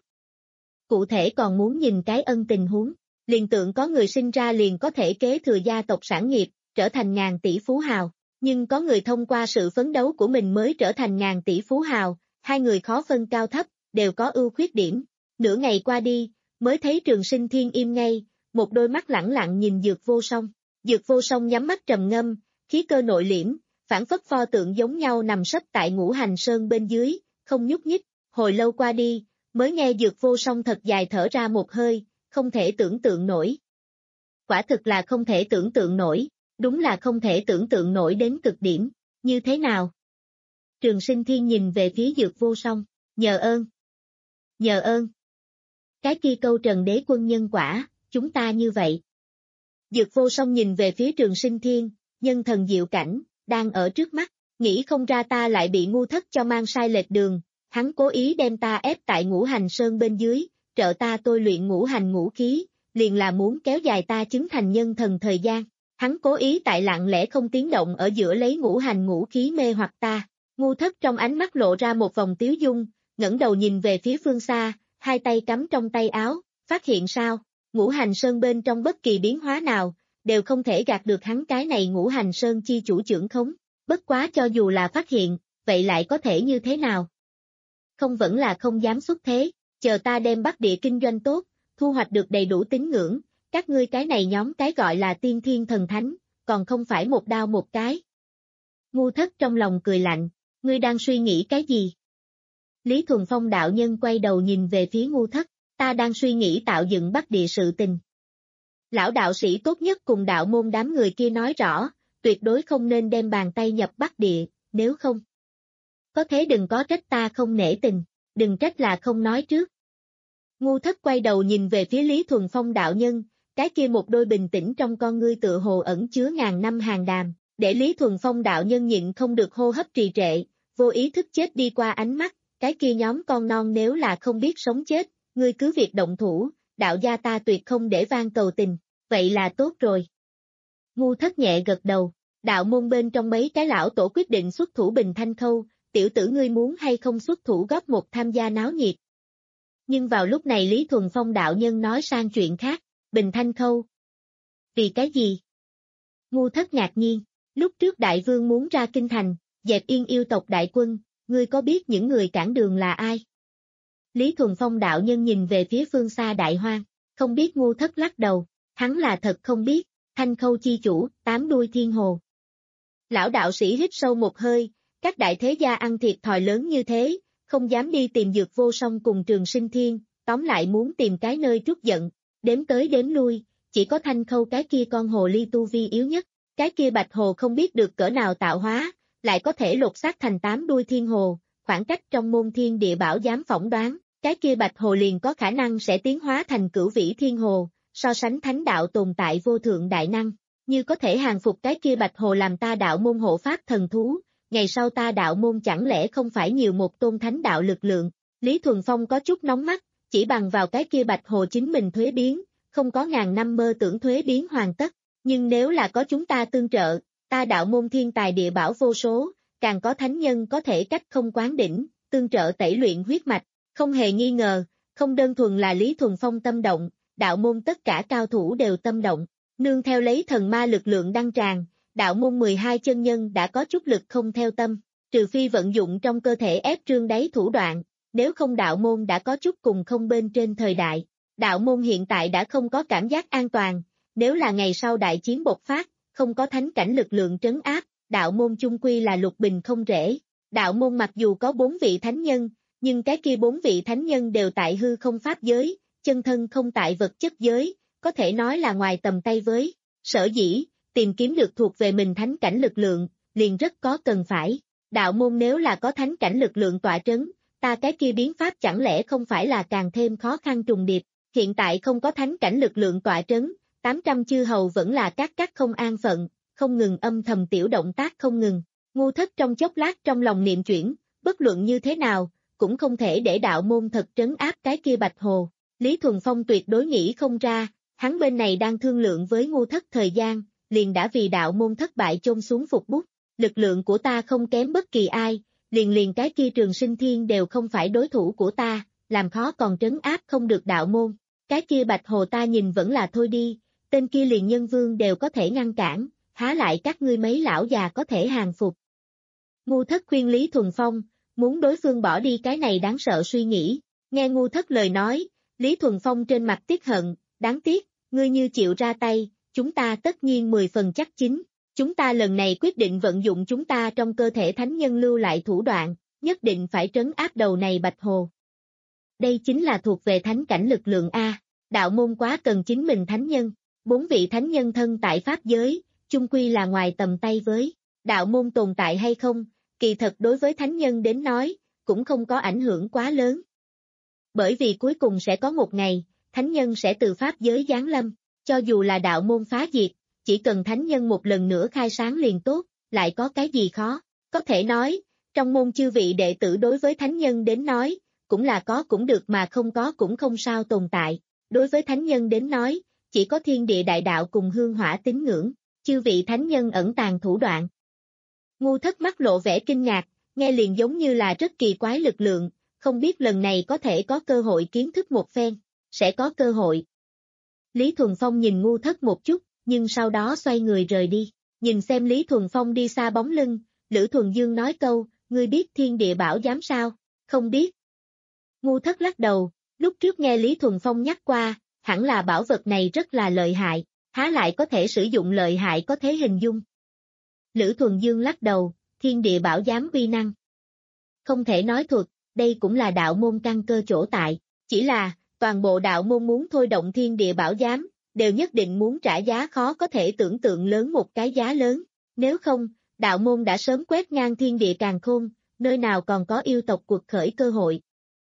Cụ thể còn muốn nhìn cái ân tình huống, liền tượng có người sinh ra liền có thể kế thừa gia tộc sản nghiệp, trở thành ngàn tỷ phú hào, nhưng có người thông qua sự phấn đấu của mình mới trở thành ngàn tỷ phú hào, hai người khó phân cao thấp, đều có ưu khuyết điểm. Nửa ngày qua đi, mới thấy Trường Sinh Thiên im ngay, một đôi mắt lẳng lặng nhìn Dược vô song. Dược vô song nhắm mắt trầm ngâm, khí cơ nội liễm, phản phất pho tượng giống nhau nằm sấp tại Ngũ Hành Sơn bên dưới, không nhúc nhích, hồi lâu qua đi, mới nghe Dược vô song thật dài thở ra một hơi, không thể tưởng tượng nổi. Quả thực là không thể tưởng tượng nổi, đúng là không thể tưởng tượng nổi đến cực điểm, như thế nào? Trường Sinh Thiên nhìn về phía Dược vô song, nhờ ơn. Nhờ ơn. Cái kia câu trần đế quân nhân quả, chúng ta như vậy. Dược vô song nhìn về phía Trường Sinh Thiên, nhân thần diệu cảnh, đang ở trước mắt, nghĩ không ra ta lại bị ngu thất cho mang sai lệch đường, hắn cố ý đem ta ép tại Ngũ Hành Sơn bên dưới, trợ ta tôi luyện ngũ hành ngũ khí, liền là muốn kéo dài ta chứng thành nhân thần thời gian, hắn cố ý tại lặng lẽ không tiếng động ở giữa lấy ngũ hành ngũ khí mê hoặc ta, ngu thất trong ánh mắt lộ ra một vòng tiếu dung, ngẩng đầu nhìn về phía phương xa, hai tay cắm trong tay áo, phát hiện sao, Ngũ Hành Sơn bên trong bất kỳ biến hóa nào, đều không thể gạt được hắn cái này Ngũ Hành Sơn chi chủ trưởng khống, bất quá cho dù là phát hiện, vậy lại có thể như thế nào? Không vẫn là không dám xuất thế, chờ ta đem Bắc Địa kinh doanh tốt, thu hoạch được đầy đủ tín ngưỡng, các ngươi cái này nhóm cái gọi là tiên thiên thần thánh, còn không phải một đao một cái. Ngu thất trong lòng cười lạnh, ngươi đang suy nghĩ cái gì? Lý Thuần Phong đạo nhân quay đầu nhìn về phía ngu thất, ta đang suy nghĩ tạo dựng Bắc Địa sự tình. Lão đạo sĩ tốt nhất cùng đạo môn đám người kia nói rõ, tuyệt đối không nên đem bàn tay nhập Bắc Địa, nếu không. Có thế đừng có trách ta không nể tình, đừng trách là không nói trước. Ngu thất quay đầu nhìn về phía Lý Thuần Phong đạo nhân, cái kia một đôi bình tĩnh trong con ngươi tựa hồ ẩn chứa ngàn năm hàng đàm, để Lý Thuần Phong đạo nhân nhịn không được hô hấp trì trệ, vô ý thức chết đi qua ánh mắt, cái kia nhóm con non nếu là không biết sống chết, ngươi cứ việc động thủ, đạo gia ta tuyệt không để van cầu tình, vậy là tốt rồi. Ngu thất nhẹ gật đầu, đạo môn bên trong mấy cái lão tổ quyết định xuất thủ Bình Thanh Khâu, tiểu tử ngươi muốn hay không xuất thủ góp một tham gia náo nhiệt. Nhưng vào lúc này Lý Thuần Phong đạo nhân nói sang chuyện khác, Bình Thanh Khâu. Vì cái gì? Ngu thất ngạc nhiên, lúc trước đại vương muốn ra kinh thành, dẹp yên yêu tộc đại quân, ngươi có biết những người cản đường là ai? Lý Thuần Phong đạo nhân nhìn về phía phương xa đại hoang, không biết ngu thất lắc đầu, hắn là thật không biết, Thanh Khâu chi chủ, tám đuôi thiên hồ. Lão đạo sĩ hít sâu một hơi, các đại thế gia ăn thiệt thòi lớn như thế, không dám đi tìm Dược vô song cùng Trường Sinh Thiên, tóm lại muốn tìm cái nơi trút giận, đếm tới đếm lui, chỉ có Thanh Khâu cái kia con hồ ly tu vi yếu nhất, cái kia bạch hồ không biết được cỡ nào tạo hóa, lại có thể lột xác thành tám đuôi thiên hồ, khoảng cách trong môn thiên địa bảo dám phỏng đoán, cái kia bạch hồ liền có khả năng sẽ tiến hóa thành cửu vĩ thiên hồ, so sánh thánh đạo tồn tại vô thượng đại năng, như có thể hàng phục cái kia bạch hồ làm ta đạo môn hộ pháp thần thú, ngày sau ta đạo môn chẳng lẽ không phải nhiều một tôn thánh đạo lực lượng. Lý Thuần Phong có chút nóng mắt, chỉ bằng vào cái kia bạch hồ chính mình thuế biến, không có ngàn năm mơ tưởng thuế biến hoàn tất, nhưng nếu là có chúng ta tương trợ, ta đạo môn thiên tài địa bảo vô số, càng có thánh nhân có thể cách không quán đỉnh, tương trợ tẩy luyện huyết mạch, không hề nghi ngờ, Không đơn thuần là Lý Thuần Phong tâm động, đạo môn tất cả cao thủ đều tâm động, nương theo lấy thần ma lực lượng đăng tràn, đạo môn mười hai chân nhân đã có chút lực không theo tâm, trừ phi vận dụng trong cơ thể ép trương đáy thủ đoạn, nếu không đạo môn đã có chút cùng không bên trên thời đại. Đạo môn hiện tại đã không có cảm giác an toàn, nếu là ngày sau đại chiến bộc phát, không có thánh cảnh lực lượng trấn áp, đạo môn chung quy là lục bình không rễ. Đạo môn mặc dù có bốn vị thánh nhân, nhưng cái kia bốn vị thánh nhân đều tại hư không pháp giới, chân thân không tại vật chất giới, có thể nói là ngoài tầm tay với. Sở dĩ, tìm kiếm được thuộc về mình thánh cảnh lực lượng, liền rất có cần phải. Đạo môn nếu là có thánh cảnh lực lượng tọa trấn, ta cái kia biến pháp chẳng lẽ không phải là càng thêm khó khăn trùng điệp. Hiện tại không có thánh cảnh lực lượng tọa trấn, tám trăm chư hầu vẫn là các các không an phận, không ngừng âm thầm tiểu động tác không ngừng. Ngu Thất trong chốc lát trong lòng niệm chuyển, bất luận như thế nào, cũng không thể để đạo môn thật trấn áp cái kia Bạch Hồ. Lý Thuần Phong tuyệt đối nghĩ không ra, hắn bên này đang thương lượng với Ngu Thất thời gian, liền đã vì đạo môn thất bại chôn xuống phục bút. Lực lượng của ta không kém bất kỳ ai, liền liền cái kia Trường Sinh Thiên đều không phải đối thủ của ta, làm khó còn trấn áp không được đạo môn. Cái kia Bạch Hồ ta nhìn vẫn là thôi đi, tên kia liền nhân vương đều có thể ngăn cản, há lại các ngươi mấy lão già có thể hàng phục. Ngu Thất khuyên Lý Thuần Phong, muốn đối phương bỏ đi cái này đáng sợ suy nghĩ, nghe Ngu Thất lời nói, Lý Thuần Phong trên mặt tiếc hận, đáng tiếc, ngươi như chịu ra tay, chúng ta tất nhiên mười phần chắc chính, chúng ta lần này quyết định vận dụng chúng ta trong cơ thể thánh nhân lưu lại thủ đoạn, nhất định phải trấn áp đầu này Bạch Hồ. Đây chính là thuộc về thánh cảnh lực lượng A, đạo môn quá cần chính mình thánh nhân, bốn vị thánh nhân thân tại pháp giới, chung quy là ngoài tầm tay với, đạo môn tồn tại hay không, kỳ thật đối với thánh nhân đến nói, cũng không có ảnh hưởng quá lớn. Bởi vì cuối cùng sẽ có một ngày, thánh nhân sẽ từ pháp giới giáng lâm, cho dù là đạo môn phá diệt, chỉ cần thánh nhân một lần nữa khai sáng liền tốt, lại có cái gì khó, có thể nói, trong môn chư vị đệ tử đối với thánh nhân đến nói, cũng là có cũng được mà không có cũng không sao tồn tại, đối với thánh nhân đến nói, chỉ có thiên địa đại đạo cùng hương hỏa tín ngưỡng, chư vị thánh nhân ẩn tàng thủ đoạn. Ngu Thất mắt lộ vẻ kinh ngạc, nghe liền giống như là rất kỳ quái lực lượng, không biết lần này có thể có cơ hội kiến thức một phen, sẽ có cơ hội. Lý Thuần Phong nhìn Ngu Thất một chút, nhưng sau đó xoay người rời đi, nhìn xem Lý Thuần Phong đi xa bóng lưng, Lữ Thuần Dương nói câu, ngươi biết thiên địa bảo giám sao, không biết. Ngu Thất lắc đầu, lúc trước nghe Lý Thuần Phong nhắc qua, hẳn là bảo vật này rất là lợi hại, há lại có thể sử dụng lợi hại có thể hình dung. Lữ Thuần Dương lắc đầu, thiên địa bảo giám uy năng. Không thể nói thuật, đây cũng là đạo môn căn cơ chỗ tại, chỉ là, toàn bộ đạo môn muốn thôi động thiên địa bảo giám, đều nhất định muốn trả giá khó có thể tưởng tượng lớn một cái giá lớn, nếu không, đạo môn đã sớm quét ngang thiên địa càn khôn, nơi nào còn có yêu tộc cuộc khởi cơ hội.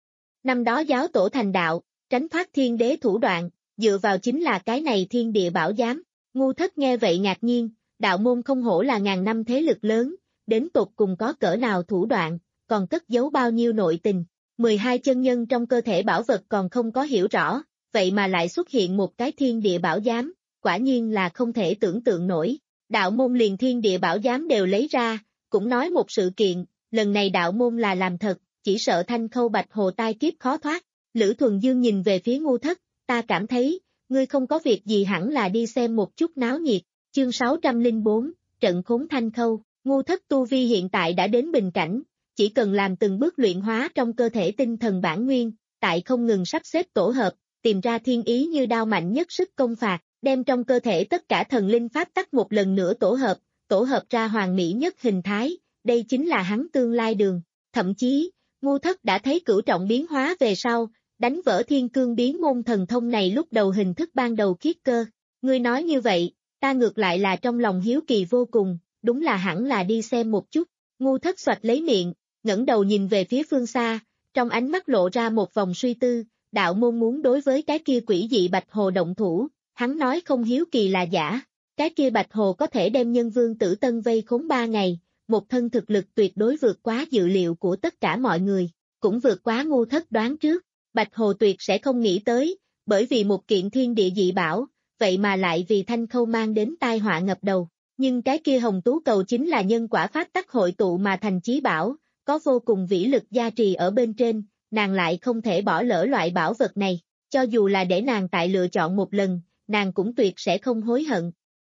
Năm đó giáo tổ thành đạo, tránh thoát thiên đế thủ đoạn, dựa vào chính là cái này thiên địa bảo giám. Ngu Thất nghe vậy ngạc nhiên, đạo môn không hổ là ngàn năm thế lực lớn, đến tột cùng có cỡ nào thủ đoạn, còn cất giấu bao nhiêu nội tình. mười hai chân nhân trong cơ thể bảo vật còn không có hiểu rõ, vậy mà lại xuất hiện một cái thiên địa bảo giám, quả nhiên là không thể tưởng tượng nổi. Đạo môn liền thiên địa bảo giám đều lấy ra, cũng nói một sự kiện, lần này đạo môn là làm thật, chỉ sợ Thanh Khâu Bạch Hồ tai kiếp khó thoát. Lữ Thuần Dương nhìn về phía Ngu Thất, ta cảm thấy, ngươi không có việc gì hẳn là đi xem một chút náo nhiệt. Chương sáu trăm lẻ bốn, trận khốn Thanh Khâu. Ngu Thất tu vi hiện tại đã đến bình cảnh, chỉ cần làm từng bước luyện hóa trong cơ thể tinh thần bản nguyên, tại không ngừng sắp xếp tổ hợp, tìm ra thiên ý như đao mạnh nhất sức công phạt, đem trong cơ thể tất cả thần linh pháp tắc một lần nữa tổ hợp, tổ hợp ra hoàn mỹ nhất hình thái, đây chính là hắn tương lai đường. Thậm chí, Ngu Thất đã thấy cửu trọng biến hóa về sau, đánh vỡ thiên cương biến môn thần thông này lúc đầu hình thức ban đầu khiết cơ. Ngươi nói như vậy, ta ngược lại là trong lòng hiếu kỳ vô cùng, đúng là hẳn là đi xem một chút. Ngu Thất xoạch lấy miệng, ngẩng đầu nhìn về phía phương xa, trong ánh mắt lộ ra một vòng suy tư, đạo môn muốn đối với cái kia quỷ dị Bạch Hồ động thủ, hắn nói không hiếu kỳ là giả, cái kia Bạch Hồ có thể đem nhân vương Tử Tân vây khốn ba ngày, một thân thực lực tuyệt đối vượt quá dự liệu của tất cả mọi người, cũng vượt quá Ngu Thất đoán trước, Bạch Hồ tuyệt sẽ không nghĩ tới, bởi vì một kiện thiên địa dị bảo, vậy mà lại vì Thanh Khâu mang đến tai họa ngập đầu, nhưng cái kia hồng tú cầu chính là nhân quả pháp tắc hội tụ mà thành chí bảo, có vô cùng vĩ lực gia trì ở bên trên, nàng lại không thể bỏ lỡ loại bảo vật này, cho dù là để nàng tại lựa chọn một lần, nàng cũng tuyệt sẽ không hối hận.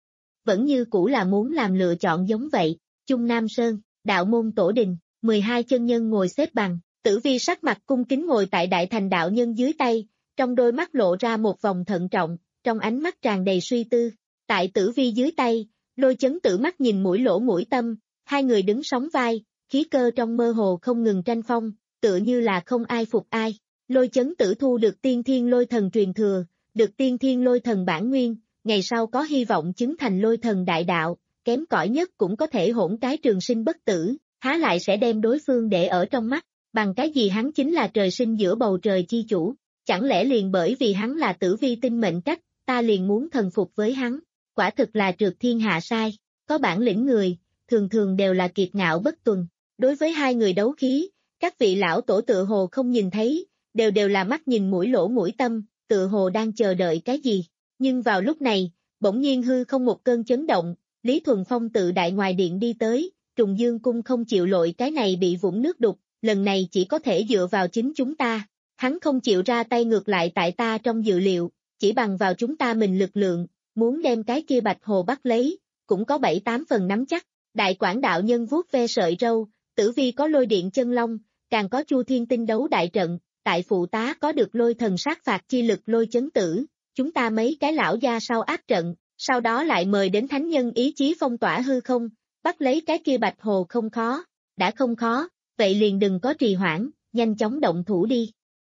Vẫn như cũ là muốn làm lựa chọn giống vậy, Chung Nam Sơn, đạo môn tổ đình, mười hai chân nhân ngồi xếp bằng, Tử Vi sắc mặt cung kính ngồi tại đại thành đạo nhân dưới tay, trong đôi mắt lộ ra một vòng thận trọng, trong ánh mắt tràn đầy suy tư, tại Tử Vi dưới tay, Lôi Chấn Tử mắt nhìn mũi lỗ mũi tâm, hai người đứng sóng vai, khí cơ trong mơ hồ không ngừng tranh phong, tựa như là không ai phục ai. Lôi Chấn Tử thu được tiên thiên lôi thần truyền thừa, được tiên thiên lôi thần bản nguyên, ngày sau có hy vọng chứng thành lôi thần đại đạo, kém cỏi nhất cũng có thể hỗn cái trường sinh bất tử, há lại sẽ đem đối phương để ở trong mắt, bằng cái gì hắn chính là trời sinh giữa bầu trời chi chủ, chẳng lẽ liền bởi vì hắn là Tử Vi tinh mệnh cách, ta liền muốn thần phục với hắn, quả thực là trượt thiên hạ sai, có bản lĩnh người, thường thường đều là kiệt ngạo bất tuần, đối với hai người đấu khí, các vị lão tổ tựa hồ không nhìn thấy, đều đều là mắt nhìn mũi lỗ mũi tâm, tựa hồ đang chờ đợi cái gì. Nhưng vào lúc này, bỗng nhiên hư không một cơn chấn động, Lý Thuần Phong tự đại ngoài điện đi tới, Trùng Dương Cung không chịu lội cái này bị vũng nước đục, lần này chỉ có thể dựa vào chính chúng ta. Hắn không chịu ra tay ngược lại tại ta trong dự liệu, chỉ bằng vào chúng ta mình lực lượng, muốn đem cái kia Bạch Hồ bắt lấy, cũng có bảy tám phần nắm chắc. Đại Quảng đạo nhân vuốt ve sợi râu, Tử Vi có lôi điện chân long, càng có Chu Thiên tinh đấu đại trận, tại phụ tá có được lôi thần sát phạt chi lực Lôi Chấn Tử, chúng ta mấy cái lão gia sau áp trận, sau đó lại mời đến thánh nhân ý chí phong tỏa hư không, bắt lấy cái kia Bạch Hồ không khó, đã không khó, vậy liền đừng có trì hoãn, nhanh chóng động thủ đi.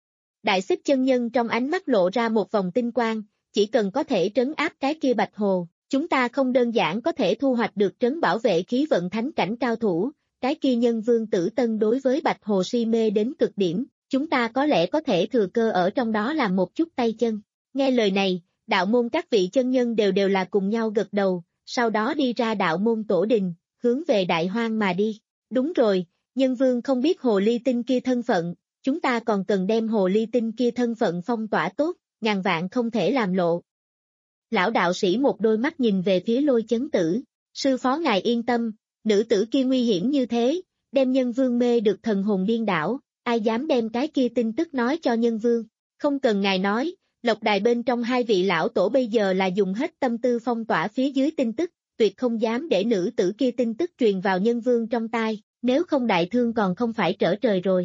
Đại Xích chân nhân trong ánh mắt lộ ra một vòng tinh quang, chỉ cần có thể trấn áp cái kia Bạch Hồ, chúng ta không đơn giản có thể thu hoạch được trấn bảo vệ khí vận thánh cảnh cao thủ, cái kia nhân vương Tử Tân đối với Bạch Hồ si mê đến cực điểm, chúng ta có lẽ có thể thừa cơ ở trong đó làm một chút tay chân. Nghe lời này, đạo môn các vị chân nhân đều đều là cùng nhau gật đầu, sau đó đi ra đạo môn tổ đình, hướng về Đại Hoang mà đi. Đúng rồi, nhân vương không biết hồ ly tinh kia thân phận, chúng ta còn cần đem hồ ly tinh kia thân phận phong tỏa tốt, ngàn vạn không thể làm lộ. Lão đạo sĩ một đôi mắt nhìn về phía Lôi Chấn Tử, sư phó ngài yên tâm, nữ tử kia nguy hiểm như thế, đem nhân vương mê được thần hồn điên đảo, ai dám đem cái kia tin tức nói cho nhân vương, không cần ngài nói, Lộc Đài bên trong hai vị lão tổ bây giờ là dùng hết tâm tư phong tỏa phía dưới tin tức, tuyệt không dám để nữ tử kia tin tức truyền vào nhân vương trong tai, nếu không đại thương còn không phải trở trời rồi.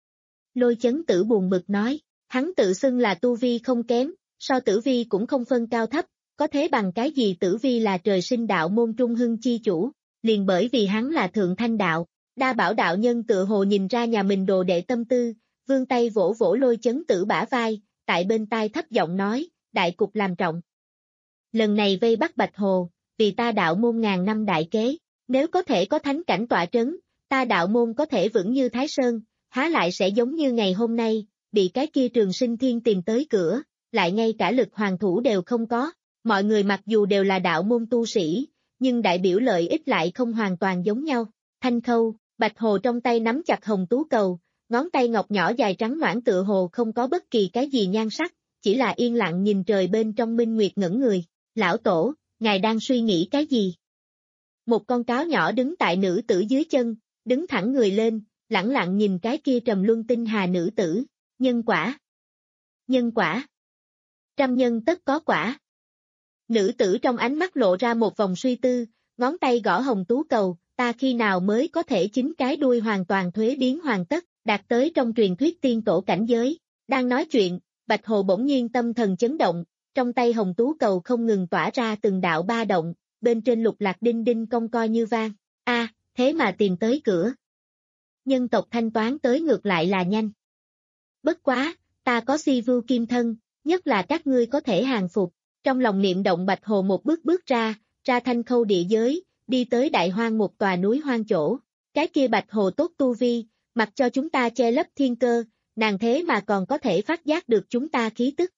Lôi Chấn Tử buồn bực nói, hắn tự xưng là tu vi không kém, so Tử Vi cũng không phân cao thấp, có thế bằng cái gì Tử Vi là trời sinh đạo môn trung hưng chi chủ, liền bởi vì hắn là thượng thanh đạo. Đa Bảo đạo nhân tựa hồ nhìn ra nhà mình đồ đệ tâm tư, vươn tay vỗ vỗ Lôi Chấn Tử bả vai, tại bên tai thấp giọng nói, đại cục làm trọng. Lần này vây bắt Bạch Hồ, vì ta đạo môn ngàn năm đại kế, nếu có thể có thánh cảnh tọa trấn, ta đạo môn có thể vững như Thái Sơn, há lại sẽ giống như ngày hôm nay, bị cái kia Trường Sinh Thiên tìm tới cửa, lại ngay cả lực hoàng thủ đều không có. Mọi người mặc dù đều là đạo môn tu sĩ, nhưng đại biểu lợi ích lại không hoàn toàn giống nhau. Thanh Khâu, Bạch Hồ trong tay nắm chặt hồng tú cầu, ngón tay ngọc nhỏ dài trắng noãn tựa hồ không có bất kỳ cái gì nhan sắc, chỉ là yên lặng nhìn trời bên trong minh nguyệt ngẩn người. Lão tổ, ngài đang suy nghĩ cái gì? Một con cáo nhỏ đứng tại nữ tử dưới chân, đứng thẳng người lên, lẳng lặng nhìn cái kia trầm luân tinh hà nữ tử. Nhân quả. Nhân quả. Trăm nhân tất có quả. Nữ tử trong ánh mắt lộ ra một vòng suy tư, ngón tay gõ hồng tú cầu, ta khi nào mới có thể chính cái đuôi hoàn toàn thuế biến hoàn tất, đạt tới trong truyền thuyết tiên tổ cảnh giới. Đang nói chuyện, Bạch Hồ bỗng nhiên tâm thần chấn động, trong tay hồng tú cầu không ngừng tỏa ra từng đạo ba động, bên trên lục lạc đinh đinh cong coi như vang. A, à, thế mà tìm tới cửa. Nhân tộc thanh toán tới ngược lại là nhanh. Bất quá, ta có si vưu kim thân, nhất là các ngươi có thể hàng phục. Trong lòng niệm động Bạch Hồ một bước bước ra, ra Thanh Khâu địa giới, đi tới Đại Hoang một tòa núi hoang chỗ. Cái kia Bạch Hồ tốt tu vi, mặc cho chúng ta che lấp thiên cơ, nàng thế mà còn có thể phát giác được chúng ta khí tức.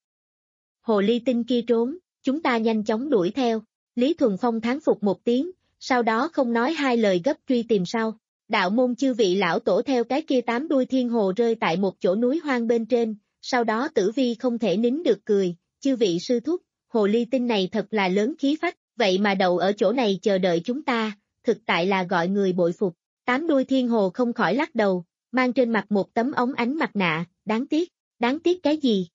Hồ ly tinh kia trốn, chúng ta nhanh chóng đuổi theo. Lý Thuần Phong thán phục một tiếng, sau đó không nói hai lời gấp truy tìm sau. Đạo môn chư vị lão tổ theo cái kia tám đuôi thiên hồ rơi tại một chỗ núi hoang bên trên, sau đó Tử Vi không thể nín được cười, chư vị sư thúc, hồ ly tinh này thật là lớn khí phách, vậy mà đậu ở chỗ này chờ đợi chúng ta, thực tại là gọi người bội phục. Tám đuôi thiên hồ không khỏi lắc đầu, mang trên mặt một tấm óng ánh mặt nạ, đáng tiếc, đáng tiếc cái gì?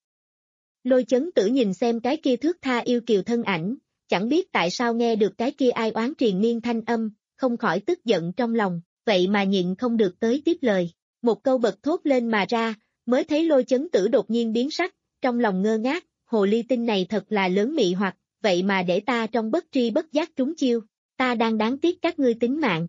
Lôi Chấn Tử nhìn xem cái kia thước tha yêu kiều thân ảnh, chẳng biết tại sao nghe được cái kia ai oán triền miên thanh âm, không khỏi tức giận trong lòng, vậy mà nhịn không được tới tiếp lời. Một câu bật thốt lên mà ra, mới thấy Lôi Chấn Tử đột nhiên biến sắc, trong lòng ngơ ngác, hồ ly tinh này thật là lớn mị hoặc, vậy mà để ta trong bất tri bất giác trúng chiêu, ta đang đáng tiếc các ngươi tính mạng.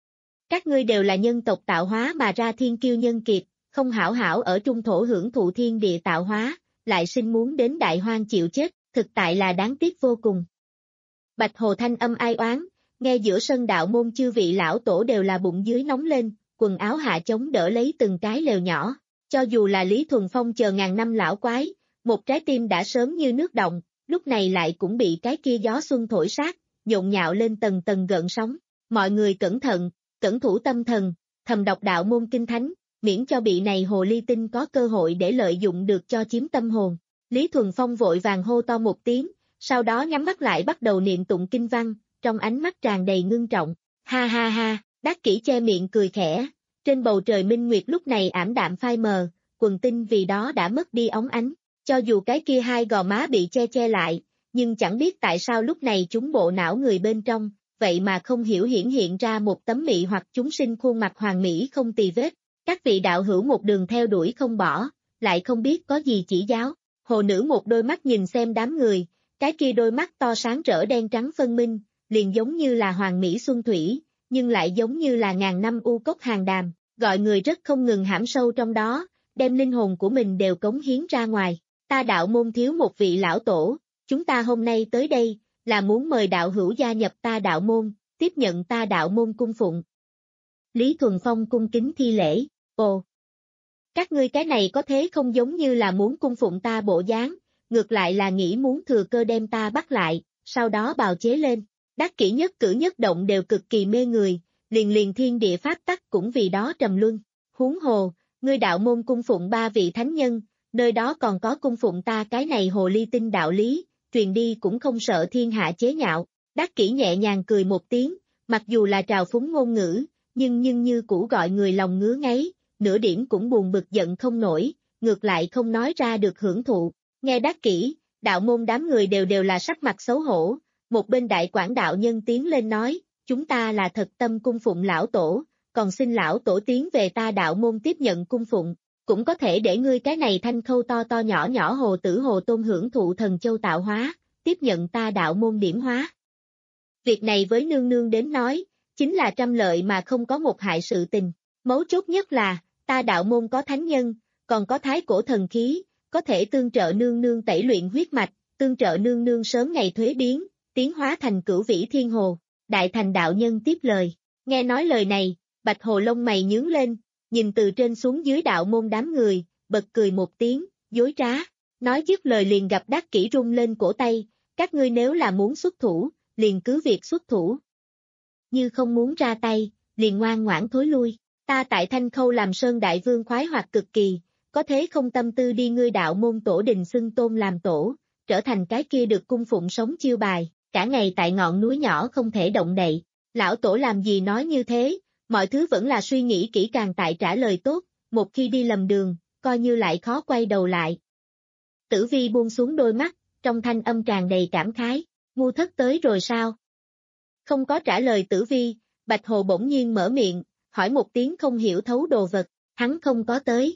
Các ngươi đều là nhân tộc tạo hóa mà ra thiên kiêu nhân kiệt, không hảo hảo ở trung thổ hưởng thụ thiên địa tạo hóa, lại sinh muốn đến đại hoang chịu chết, thực tại là đáng tiếc vô cùng. Bạch Hồ thanh âm ai oán, nghe giữa sân đạo môn chư vị lão tổ đều là bụng dưới nóng lên, quần áo hạ chống đỡ lấy từng cái lều nhỏ, cho dù là Lý Thuần Phong chờ ngàn năm lão quái, một trái tim đã sớm như nước động, lúc này lại cũng bị cái kia gió xuân thổi sát, nhộn nhạo lên tầng tầng gợn sóng. Mọi người cẩn thận, cẩn thủ tâm thần, thầm đọc đạo môn kinh thánh, miễn cho bị này hồ ly tinh có cơ hội để lợi dụng được cho chiếm tâm hồn. Lý Thuần Phong vội vàng hô to một tiếng, sau đó nhắm mắt lại bắt đầu niệm tụng kinh văn, trong ánh mắt tràn đầy ngưng trọng. Ha ha ha, Đắc Kỷ che miệng cười khẽ, trên bầu trời minh nguyệt lúc này ảm đạm phai mờ, quần tinh vì đó đã mất đi óng ánh. Cho dù cái kia hai gò má bị che che lại, nhưng chẳng biết tại sao lúc này chúng bộ não người bên trong, vậy mà không hiểu hiển hiện ra một tấm mị hoặc chúng sinh khuôn mặt hoàng mỹ không tì vết. Các vị đạo hữu một đường theo đuổi không bỏ, lại không biết có gì chỉ giáo. Hồ nữ một đôi mắt nhìn xem đám người, cái kia đôi mắt to sáng rỡ đen trắng phân minh, liền giống như là hoàng mỹ xuân thủy, nhưng lại giống như là ngàn năm u cốc hàng đàm, gọi người rất không ngừng hãm sâu trong đó, đem linh hồn của mình đều cống hiến ra ngoài. Ta đạo môn thiếu một vị lão tổ, chúng ta hôm nay tới đây, là muốn mời đạo hữu gia nhập ta đạo môn, tiếp nhận ta đạo môn cung phụng. Lý Thuần Phong cung kính thi lễ, ồ. Các ngươi cái này có thế không giống như là muốn cung phụng ta bộ dáng, ngược lại là nghĩ muốn thừa cơ đem ta bắt lại, sau đó bào chế lên. Đắc Kỷ nhất cử nhất động đều cực kỳ mê người, liền liền thiên địa pháp tắc cũng vì đó trầm luân. Huống hồ, ngươi đạo môn cung phụng ba vị thánh nhân, nơi đó còn có cung phụng ta cái này hồ ly tinh đạo lý, truyền đi cũng không sợ thiên hạ chế nhạo. Đắc Kỷ nhẹ nhàng cười một tiếng, mặc dù là trào phúng ngôn ngữ, nhưng nhưng như cũ gọi người lòng ngứa ngáy, nửa điểm cũng buồn bực giận không nổi, ngược lại không nói ra được hưởng thụ. Nghe Đắc Kỷ, đạo môn đám người đều đều là sắc mặt xấu hổ, một bên đại quản đạo nhân tiến lên nói, chúng ta là thật tâm cung phụng lão tổ, còn xin lão tổ tiến về ta đạo môn tiếp nhận cung phụng, cũng có thể để ngươi cái này thanh khâu to to nhỏ nhỏ hồ tử hồ tôn hưởng thụ thần châu tạo hóa, tiếp nhận ta đạo môn điểm hóa. Việc này với nương nương đến nói, chính là trăm lợi mà không có một hại sự tình, mấu chốt nhất là, ta đạo môn có thánh nhân, còn có thái cổ thần khí, có thể tương trợ nương nương tẩy luyện huyết mạch, tương trợ nương nương sớm ngày thuế biến, tiến hóa thành cửu vĩ thiên hồ. Đại thành đạo nhân tiếp lời, nghe nói lời này, Bạch Hồ lông mày nhướng lên, nhìn từ trên xuống dưới đạo môn đám người, bật cười một tiếng, dối trá, nói dứt lời liền gặp Đắc Kỷ rung lên cổ tay, các ngươi nếu là muốn xuất thủ, liền cứ việc xuất thủ. Như không muốn ra tay, liền ngoan ngoãn thối lui, ta tại Thanh Khâu làm Sơn Đại Vương khoái hoạt cực kỳ, có thế không tâm tư đi ngươi đạo môn tổ đình xưng tôn làm tổ, trở thành cái kia được cung phụng sống chiêu bài, cả ngày tại ngọn núi nhỏ không thể động đậy. Lão tổ làm gì nói như thế, mọi thứ vẫn là suy nghĩ kỹ càng tại trả lời tốt, một khi đi lầm đường, coi như lại khó quay đầu lại. Tử Vi buông xuống đôi mắt, trong thanh âm tràn đầy cảm khái, ngu thất tới rồi sao? Không có trả lời Tử Vi, Bạch Hồ bỗng nhiên mở miệng, hỏi một tiếng không hiểu thấu đồ vật, hắn không có tới.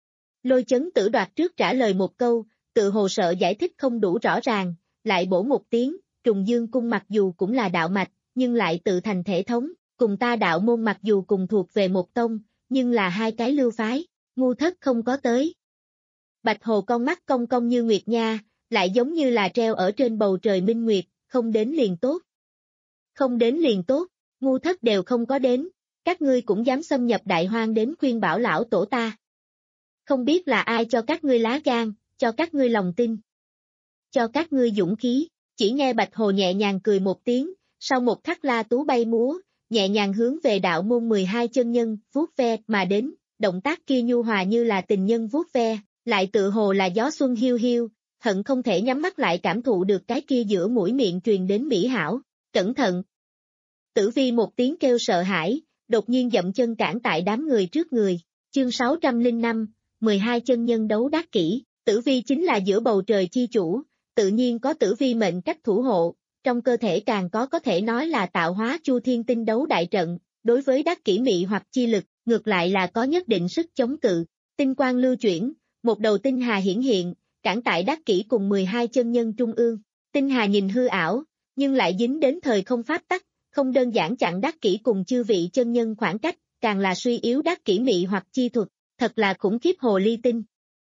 Lôi Chấn Tử đoạt trước trả lời một câu, tự hồ sợ giải thích không đủ rõ ràng, lại bổ một tiếng, Trùng Dương cung mặc dù cũng là đạo mạch, nhưng lại tự thành thể thống, cùng ta đạo môn mặc dù cùng thuộc về một tông, nhưng là hai cái lưu phái, ngu thất không có tới. Bạch Hồ con mắt cong cong như nguyệt nha, lại giống như là treo ở trên bầu trời minh nguyệt, không đến liền tốt. Không đến liền tốt, ngu thất đều không có đến, các ngươi cũng dám xâm nhập đại hoang đến khuyên bảo lão tổ ta. Không biết là ai cho các ngươi lá gan, cho các ngươi lòng tin, cho các ngươi dũng khí, chỉ nghe Bạch Hồ nhẹ nhàng cười một tiếng, sau một khắc la tú bay múa, nhẹ nhàng hướng về đạo môn mười hai chân nhân, vuốt ve mà đến, động tác kia nhu hòa như là tình nhân vuốt ve, lại tự hồ là gió xuân hiu hiu, hận không thể nhắm mắt lại cảm thụ được cái kia giữa mũi miệng truyền đến mỹ hảo, cẩn thận. Tử Vi một tiếng kêu sợ hãi, đột nhiên dậm chân cản tại đám người trước người, Chương sáu trăm lẻ năm, mười hai chân nhân đấu đắc kỷ, tử vi chính là giữa bầu trời chi chủ, tự nhiên có tử vi mệnh cách thủ hộ, trong cơ thể càng có có thể nói là tạo hóa chu thiên tinh đấu đại trận, đối với đắc kỷ mị hoặc chi lực, ngược lại là có nhất định sức chống cự. Tinh quang lưu chuyển, một đầu tinh hà hiển hiện, cản tại đắc kỷ cùng mười hai chân nhân trung ương. Tinh hà nhìn hư ảo, nhưng lại dính đến thời không pháp tắc, không đơn giản chặn đắc kỷ cùng chư vị chân nhân khoảng cách, càng là suy yếu đắc kỷ mị hoặc chi thuật, thật là khủng khiếp hồ ly tinh.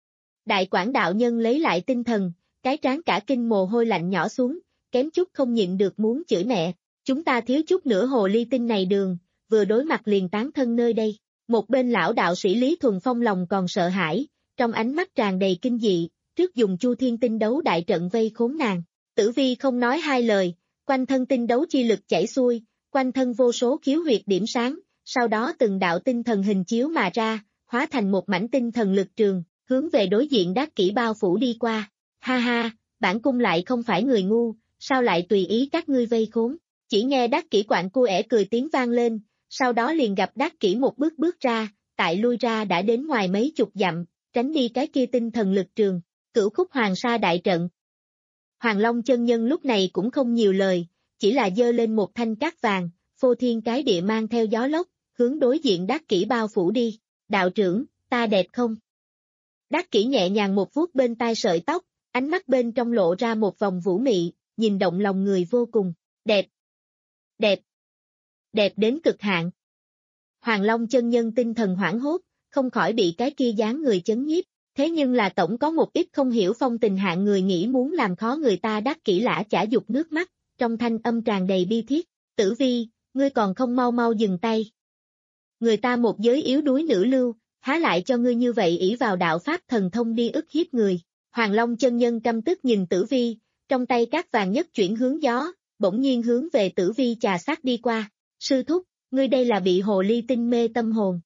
Đại Quảng đạo nhân lấy lại tinh thần, cái trán cả kinh mồ hôi lạnh nhỏ xuống, kém chút không nhịn được muốn chửi mẹ, chúng ta thiếu chút nữa hồ ly tinh này đường, vừa đối mặt liền tán thân nơi đây. Một bên lão đạo sĩ Lý Thuần Phong lòng còn sợ hãi, trong ánh mắt tràn đầy kinh dị, trước dùng chu thiên tinh đấu đại trận vây khốn nàng. Tử vi không nói hai lời, quanh thân tinh đấu chi lực chảy xuôi, quanh thân vô số khiếu huyệt điểm sáng, sau đó từng đạo tinh thần hình chiếu mà ra, hóa thành một mảnh tinh thần lực trường, hướng về đối diện đắc kỷ bao phủ đi qua. Ha ha, bản cung lại không phải người ngu, sao lại tùy ý các ngươi vây khốn. Chỉ nghe đắc kỷ quạng cu ẻ cười tiếng vang lên, sau đó liền gặp đắc kỷ một bước bước ra, tại lui ra đã đến ngoài mấy chục dặm, tránh đi cái kia tinh thần lực trường, cửu khúc hoàng sa đại trận. Hoàng Long chân nhân lúc này cũng không nhiều lời, chỉ là giơ lên một thanh cát vàng, phô thiên cái địa mang theo gió lốc, hướng đối diện đắc kỷ bao phủ đi. Đạo trưởng, ta đẹp không? Đắc kỷ nhẹ nhàng một vuốt bên tai sợi tóc, ánh mắt bên trong lộ ra một vòng vũ mị, nhìn động lòng người vô cùng. Đẹp! Đẹp! Đẹp đến cực hạn. Hoàng Long chân nhân tinh thần hoảng hốt, không khỏi bị cái kia dáng người chấn nhiếp, thế nhưng là tổng có một ít không hiểu phong tình hạng người nghĩ muốn làm khó người ta. Đắc kỷ lã chả dục nước mắt, trong thanh âm tràn đầy bi thiết. Tử vi, ngươi còn không mau mau dừng tay. Người ta một giới yếu đuối nữ lưu, há lại cho ngươi như vậy ỷ vào đạo pháp thần thông đi ức hiếp người. Hoàng Long chân nhân căm tức nhìn tử vi, trong tay cát vàng nhất chuyển hướng gió, bỗng nhiên hướng về tử vi chà sát đi qua. Sư thúc, ngươi đây là bị hồ ly tinh mê tâm hồn.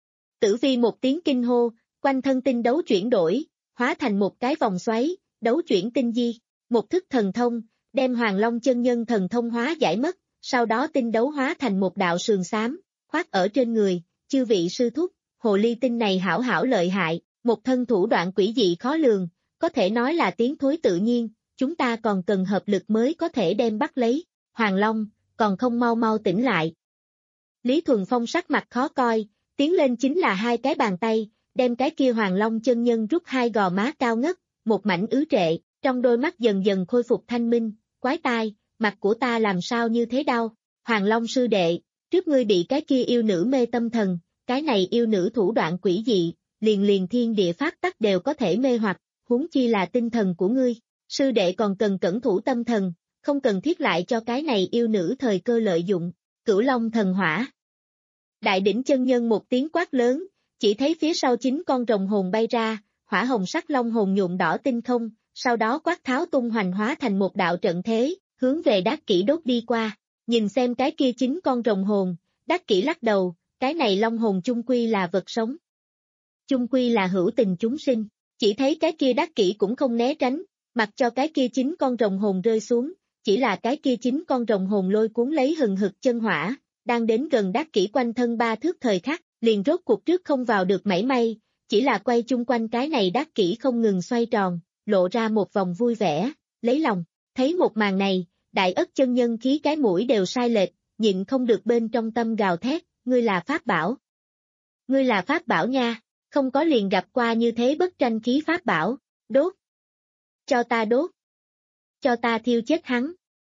Tử vi một tiếng kinh hô, quanh thân tinh đấu chuyển đổi, hóa thành một cái vòng xoáy, đấu chuyển tinh di, một thức thần thông, đem Hoàng Long chân nhân thần thông hóa giải mất, sau đó tinh đấu hóa thành một đạo sườn xám, khoác ở trên người. Chư vị sư thúc, hồ ly tinh này hảo hảo lợi hại, một thân thủ đoạn quỷ dị khó lường, có thể nói là tiến thối tự nhiên, chúng ta còn cần hợp lực mới có thể đem bắt lấy. Hoàng Long, còn không mau mau tỉnh lại. Lý Thuần Phong sắc mặt khó coi, tiến lên chính là hai cái bàn tay, đem cái kia Hoàng Long chân nhân rút hai gò má cao ngất, một mảnh ứ trệ, trong đôi mắt dần dần khôi phục thanh minh. Quái tai, mặt của ta làm sao như thế đau. Hoàng Long sư đệ, trước ngươi bị cái kia yêu nữ mê tâm thần, cái này yêu nữ thủ đoạn quỷ dị, liền liền thiên địa pháp tắc đều có thể mê hoặc, huống chi là tinh thần của ngươi. Sư đệ còn cần cẩn thủ tâm thần, không cần thiết lại cho cái này yêu nữ thời cơ lợi dụng. Cửu Long thần hỏa. Đại đỉnh chân nhân một tiếng quát lớn, chỉ thấy phía sau chín con rồng hồn bay ra, hỏa hồng sắc long hồn nhuộm đỏ tinh không, sau đó quát tháo tung hoành hóa thành một đạo trận thế, hướng về đắc kỷ đốt đi qua. Nhìn xem cái kia chín con rồng hồn, đắc kỷ lắc đầu, cái này long hồn chung quy là vật sống. Chung quy là hữu tình chúng sinh, chỉ thấy cái kia đắc kỷ cũng không né tránh, mặc cho cái kia chín con rồng hồn rơi xuống, chỉ là cái kia chín con rồng hồn lôi cuốn lấy hừng hực chân hỏa, đang đến gần đắc kỷ quanh thân ba thước thời khắc, liền rốt cuộc trước không vào được mảy may, chỉ là quay chung quanh cái này đắc kỷ không ngừng xoay tròn, lộ ra một vòng vui vẻ, lấy lòng. Thấy một màn này, Đại Ất chân nhân khí cái mũi đều sai lệch, nhịn không được bên trong tâm gào thét, ngươi là pháp bảo. Ngươi là pháp bảo nha, không có liền gặp qua như thế bất tranh khí pháp bảo, đốt. Cho ta đốt. Cho ta thiêu chết hắn.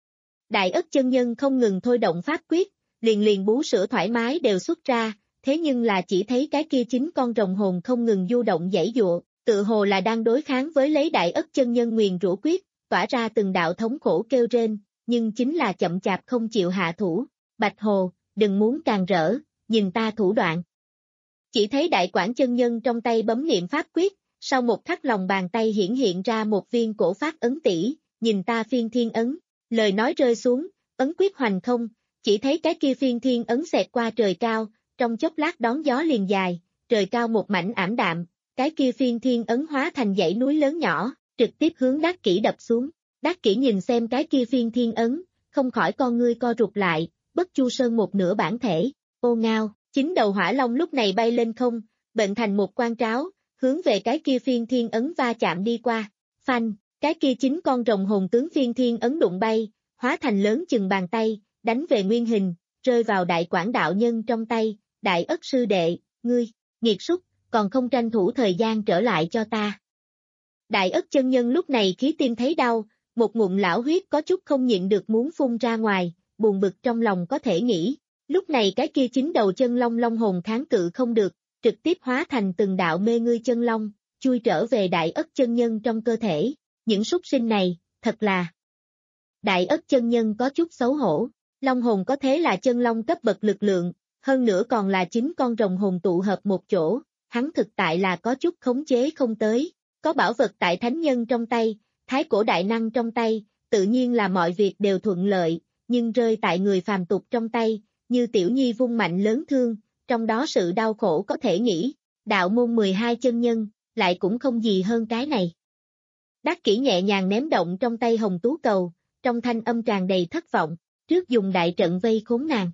Đại Ất chân nhân không ngừng thôi động pháp quyết, liền liền bú sữa thoải mái đều xuất ra, thế nhưng là chỉ thấy cái kia chín con rồng hồn không ngừng du động giãy giụa, tự hồ là đang đối kháng với lấy Đại Ất chân nhân nguyền rủa quyết, tỏa ra từng đạo thống khổ kêu rên, nhưng chính là chậm chạp không chịu hạ thủ. Bạch Hồ, đừng muốn càng rỡ, nhìn ta thủ đoạn. Chỉ thấy Đại Quảng chân nhân trong tay bấm niệm pháp quyết, sau một khắc lòng bàn tay hiển hiện ra một viên cổ pháp ấn tỷ, nhìn ta phiên thiên ấn. Lời nói rơi xuống, ấn quyết hoành không, chỉ thấy cái kia phiên thiên ấn xẹt qua trời cao, trong chốc lát đón gió liền dài, trời cao một mảnh ảm đạm, cái kia phiên thiên ấn hóa thành dãy núi lớn nhỏ, trực tiếp hướng Đắc Kỷ đập xuống. Đắc Kỷ nhìn xem cái kia phiên thiên ấn, không khỏi con ngươi co rụt lại, Bất Chu Sơn một nửa bản thể, ô ngao, chín đầu hỏa long lúc này bay lên không, bệnh thành một quan tráo, hướng về cái kia phiên thiên ấn va chạm đi qua. Phanh, cái kia chính con rồng hồn tướng phiên thiên ấn đụng bay, hóa thành lớn chừng bàn tay, đánh về nguyên hình, rơi vào đại quảng đạo nhân trong tay. Đại ất sư đệ, ngươi, nghiệt súc, còn không tranh thủ thời gian trở lại cho ta. Đại ất chân nhân lúc này khí tim thấy đau, một ngụm lão huyết có chút không nhịn được muốn phun ra ngoài, buồn bực trong lòng có thể nghĩ. Lúc này cái kia chính đầu chân long long hồn kháng cự không được, trực tiếp hóa thành từng đạo mê ngươi chân long, chui trở về đại ất chân nhân trong cơ thể. Những súc sinh này, thật là... Đại ất chân nhân có chút xấu hổ, long hồn có thế là chân long cấp bậc lực lượng, hơn nữa còn là chính con rồng hồn tụ hợp một chỗ, hắn thực tại là có chút khống chế không tới. Có bảo vật tại thánh nhân trong tay, thái cổ đại năng trong tay, tự nhiên là mọi việc đều thuận lợi, nhưng rơi tại người phàm tục trong tay, như tiểu nhi vung mạnh lớn thương, trong đó sự đau khổ có thể nghĩ. Đạo môn mười hai chân nhân, lại cũng không gì hơn cái này. Đắc Kỷ nhẹ nhàng ném động trong tay hồng tú cầu, trong thanh âm tràn đầy thất vọng, trước dùng đại trận vây khốn nàng.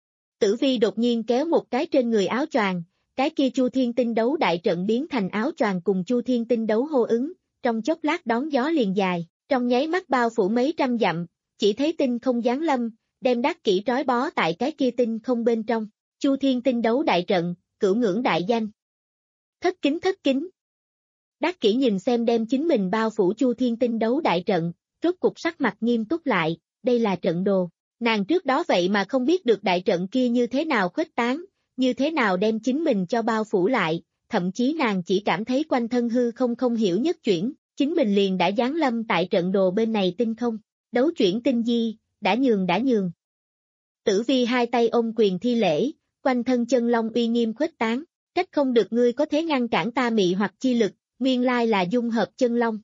Tử Vi đột nhiên kéo một cái trên người áo choàng, cái kia Chu Thiên Tinh đấu đại trận biến thành áo choàng cùng Chu Thiên Tinh đấu hô ứng, trong chốc lát đón gió liền dài, trong nháy mắt bao phủ mấy trăm dặm, chỉ thấy tinh không giáng lâm, đem Đắc Kỷ trói bó tại cái kia tinh không bên trong. Chu Thiên Tinh đấu đại trận, cửu ngưỡng đại danh. Thất kính thất kính. Đắc Kỷ nhìn xem đem chính mình bao phủ Chu Thiên Tinh đấu đại trận, rốt cục sắc mặt nghiêm túc lại, đây là trận đồ. Nàng trước đó vậy mà không biết được đại trận kia như thế nào khuếch tán, như thế nào đem chính mình cho bao phủ lại, thậm chí nàng chỉ cảm thấy quanh thân hư không không hiểu nhất chuyển, chính mình liền đã giáng lâm tại trận đồ bên này tinh không. Đấu chuyển tinh di, đã nhường đã nhường. Tử Vi hai tay ôm quyền thi lễ, quanh thân chân long uy nghiêm khuếch tán, trách không được ngươi có thể ngăn cản ta mị hoặc chi lực, nguyên lai là dung hợp chân long.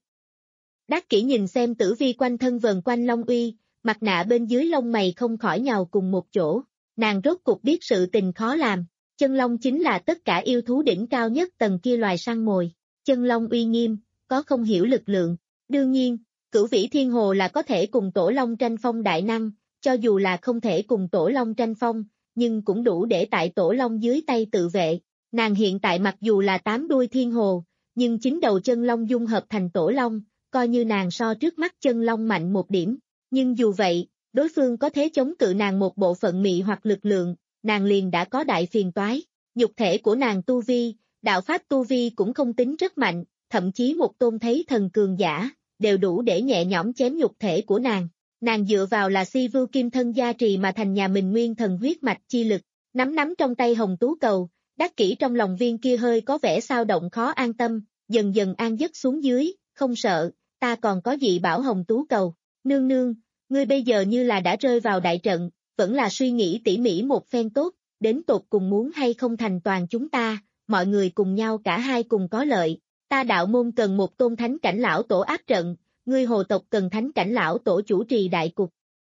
Đắc Kỷ nhìn xem Tử Vi quanh thân vần quanh long uy, mặt nạ bên dưới lông mày không khỏi nhào cùng một chỗ, nàng rốt cục biết sự tình khó làm, chân long chính là tất cả yêu thú đỉnh cao nhất tầng kia loài săn mồi, chân long uy nghiêm, có không hiểu lực lượng, đương nhiên, Cửu Vĩ Thiên Hồ là có thể cùng Tổ Long tranh phong đại năng, cho dù là không thể cùng Tổ Long tranh phong, nhưng cũng đủ để tại Tổ Long dưới tay tự vệ, nàng hiện tại mặc dù là tám đuôi thiên hồ, nhưng chính đầu chân long dung hợp thành Tổ Long, coi như nàng so trước mắt chân long mạnh một điểm. Nhưng dù vậy, đối phương có thế chống cự nàng một bộ phận mị hoặc lực lượng, nàng liền đã có đại phiền toái. Nhục thể của nàng tu vi, đạo pháp tu vi cũng không tính rất mạnh, thậm chí một tôn thấy thần cường giả, đều đủ để nhẹ nhõm chém nhục thể của nàng. Nàng dựa vào là si vưu kim thân gia trì mà thành nhà mình nguyên thần huyết mạch chi lực, nắm nắm trong tay hồng tú cầu, Đắc Kỷ trong lòng viên kia hơi có vẻ sao động khó an tâm, dần dần an giấc xuống dưới, không sợ, ta còn có dị bảo hồng tú cầu. Nương nương, ngươi bây giờ như là đã rơi vào đại trận, vẫn là suy nghĩ tỉ mỉ một phen tốt, đến tột cùng muốn hay không thành toàn chúng ta, mọi người cùng nhau cả hai cùng có lợi. Ta đạo môn cần một tôn thánh cảnh lão tổ áp trận, ngươi hồ tộc cần thánh cảnh lão tổ chủ trì đại cục.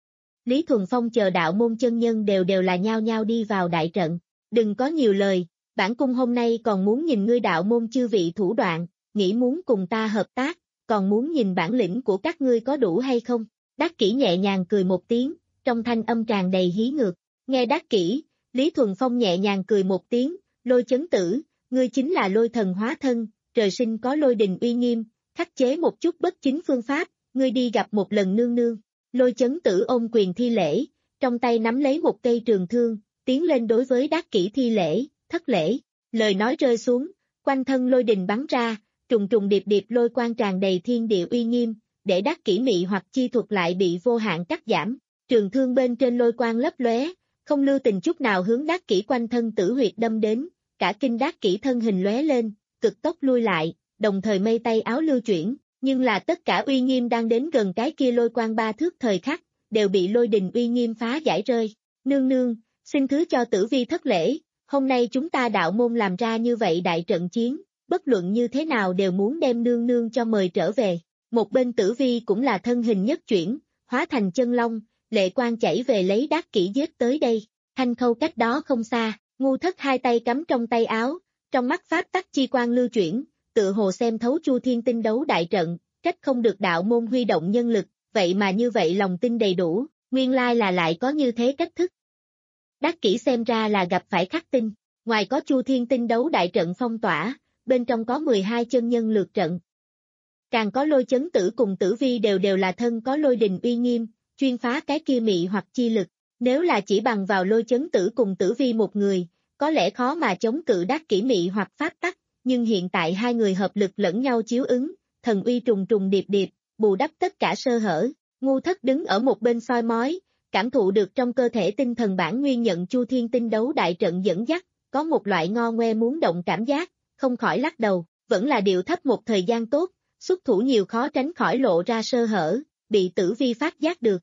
Lý Thuần Phong chờ đạo môn chân nhân đều đều là nhao nhao đi vào đại trận, đừng có nhiều lời, bản cung hôm nay còn muốn nhìn ngươi đạo môn chư vị thủ đoạn, nghĩ muốn cùng ta hợp tác, còn muốn nhìn bản lĩnh của các ngươi có đủ hay không. Đắc Kỷ nhẹ nhàng cười một tiếng, trong thanh âm tràn đầy hí ngược, nghe Đắc Kỷ, Lý Thuần Phong nhẹ nhàng cười một tiếng, Lôi Chấn Tử, ngươi chính là lôi thần hóa thân, trời sinh có lôi đình uy nghiêm, khắc chế một chút bất chính phương pháp, ngươi đi gặp một lần nương nương. Lôi Chấn Tử ôm quyền thi lễ, trong tay nắm lấy một cây trường thương, tiến lên đối với Đắc Kỷ thi lễ, thất lễ. Lời nói rơi xuống, quanh thân lôi đình bắn ra, trùng trùng điệp điệp lôi quang tràn đầy thiên địa uy nghiêm, để Đắc Kỷ mị hoặc chi thuật lại bị vô hạn cắt giảm. Trường thương bên trên lôi quang lấp lóe, không lưu tình chút nào hướng Đắc Kỷ quanh thân tử huyệt đâm đến, cả kinh Đắc Kỷ thân hình lóe lên, cực tốc lui lại, đồng thời mây tay áo lưu chuyển, nhưng là tất cả uy nghiêm đang đến gần cái kia lôi quang ba thước thời khắc, đều bị lôi đình uy nghiêm phá giải rơi. Nương nương, xin thứ cho Tử Vi thất lễ, hôm nay chúng ta đạo môn làm ra như vậy đại trận chiến, bất luận như thế nào đều muốn đem nương nương cho mời trở về. Một bên Tử Vi cũng là thân hình nhất chuyển, hóa thành chân long, lệ quang chảy về lấy Đắc Kỷ giết tới đây. Thanh Khâu cách đó không xa, Ngu Thất hai tay cắm trong tay áo, trong mắt pháp tắc chi quang lưu chuyển, tự hồ xem thấu Chu Thiên Tinh đấu đại trận, trách không được đạo môn huy động nhân lực, vậy mà như vậy lòng tin đầy đủ, nguyên lai là lại có như thế cách thức. Đắc Kỷ xem ra là gặp phải khắc tinh, Ngoài có Chu Thiên Tinh đấu đại trận phong tỏa, bên trong có mười hai chân nhân lượt trận. Càng có Lôi Chấn Tử cùng Tử Vi đều đều là thân có lôi đình uy nghiêm, chuyên phá cái kia mị hoặc chi lực. Nếu là chỉ bằng vào Lôi Chấn Tử cùng Tử Vi một người, có lẽ khó mà chống cự đắc kỷ mị hoặc pháp tắc, nhưng hiện tại hai người hợp lực lẫn nhau chiếu ứng, thần uy trùng trùng điệp điệp, bù đắp tất cả sơ hở. Ngu Thất đứng ở một bên soi mói, cảm thụ được trong cơ thể tinh thần bản nguyên nhận Chu Thiên Tinh đấu đại trận dẫn dắt, có một loại ngo ngoe muốn động cảm giác, không khỏi lắc đầu, vẫn là điệu thấp một thời gian tốt, xuất thủ nhiều khó tránh khỏi lộ ra sơ hở, bị Tử Vi phát giác được.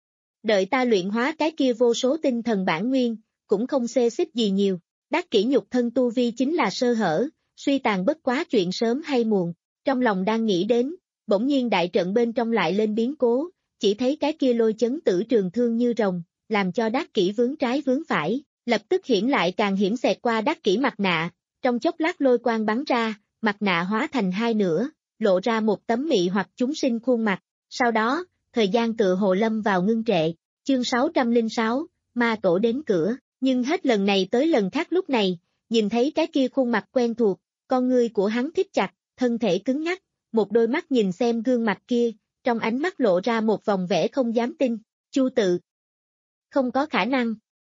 Đợi ta luyện hóa cái kia vô số tinh thần bản nguyên, cũng không xê xích gì nhiều, đắc kỷ nhục thân tu vi chính là sơ hở, suy tàn bất quá chuyện sớm hay muộn, trong lòng đang nghĩ đến, bỗng nhiên đại trận bên trong lại lên biến cố, chỉ thấy cái kia Lôi Chấn Tử trường thương như rồng, làm cho đắc kỷ vướng trái vướng phải, lập tức hiển lại càng hiểm xẹt qua đắc kỷ mặt nạ, trong chốc lát lôi quang bắn ra, mặt nạ hóa thành hai nửa, lộ ra một tấm mị hoặc chúng sinh khuôn mặt, sau đó, thời gian tựa hồ lâm vào ngưng trệ, chương sáu trăm lẻ sáu, ma tổ đến cửa, nhưng hết lần này tới lần khác lúc này, nhìn thấy cái kia khuôn mặt quen thuộc, con ngươi của hắn thít chặt, thân thể cứng ngắc, một đôi mắt nhìn xem gương mặt kia, trong ánh mắt lộ ra một vòng vẻ không dám tin, Chu Tự. Không có khả năng.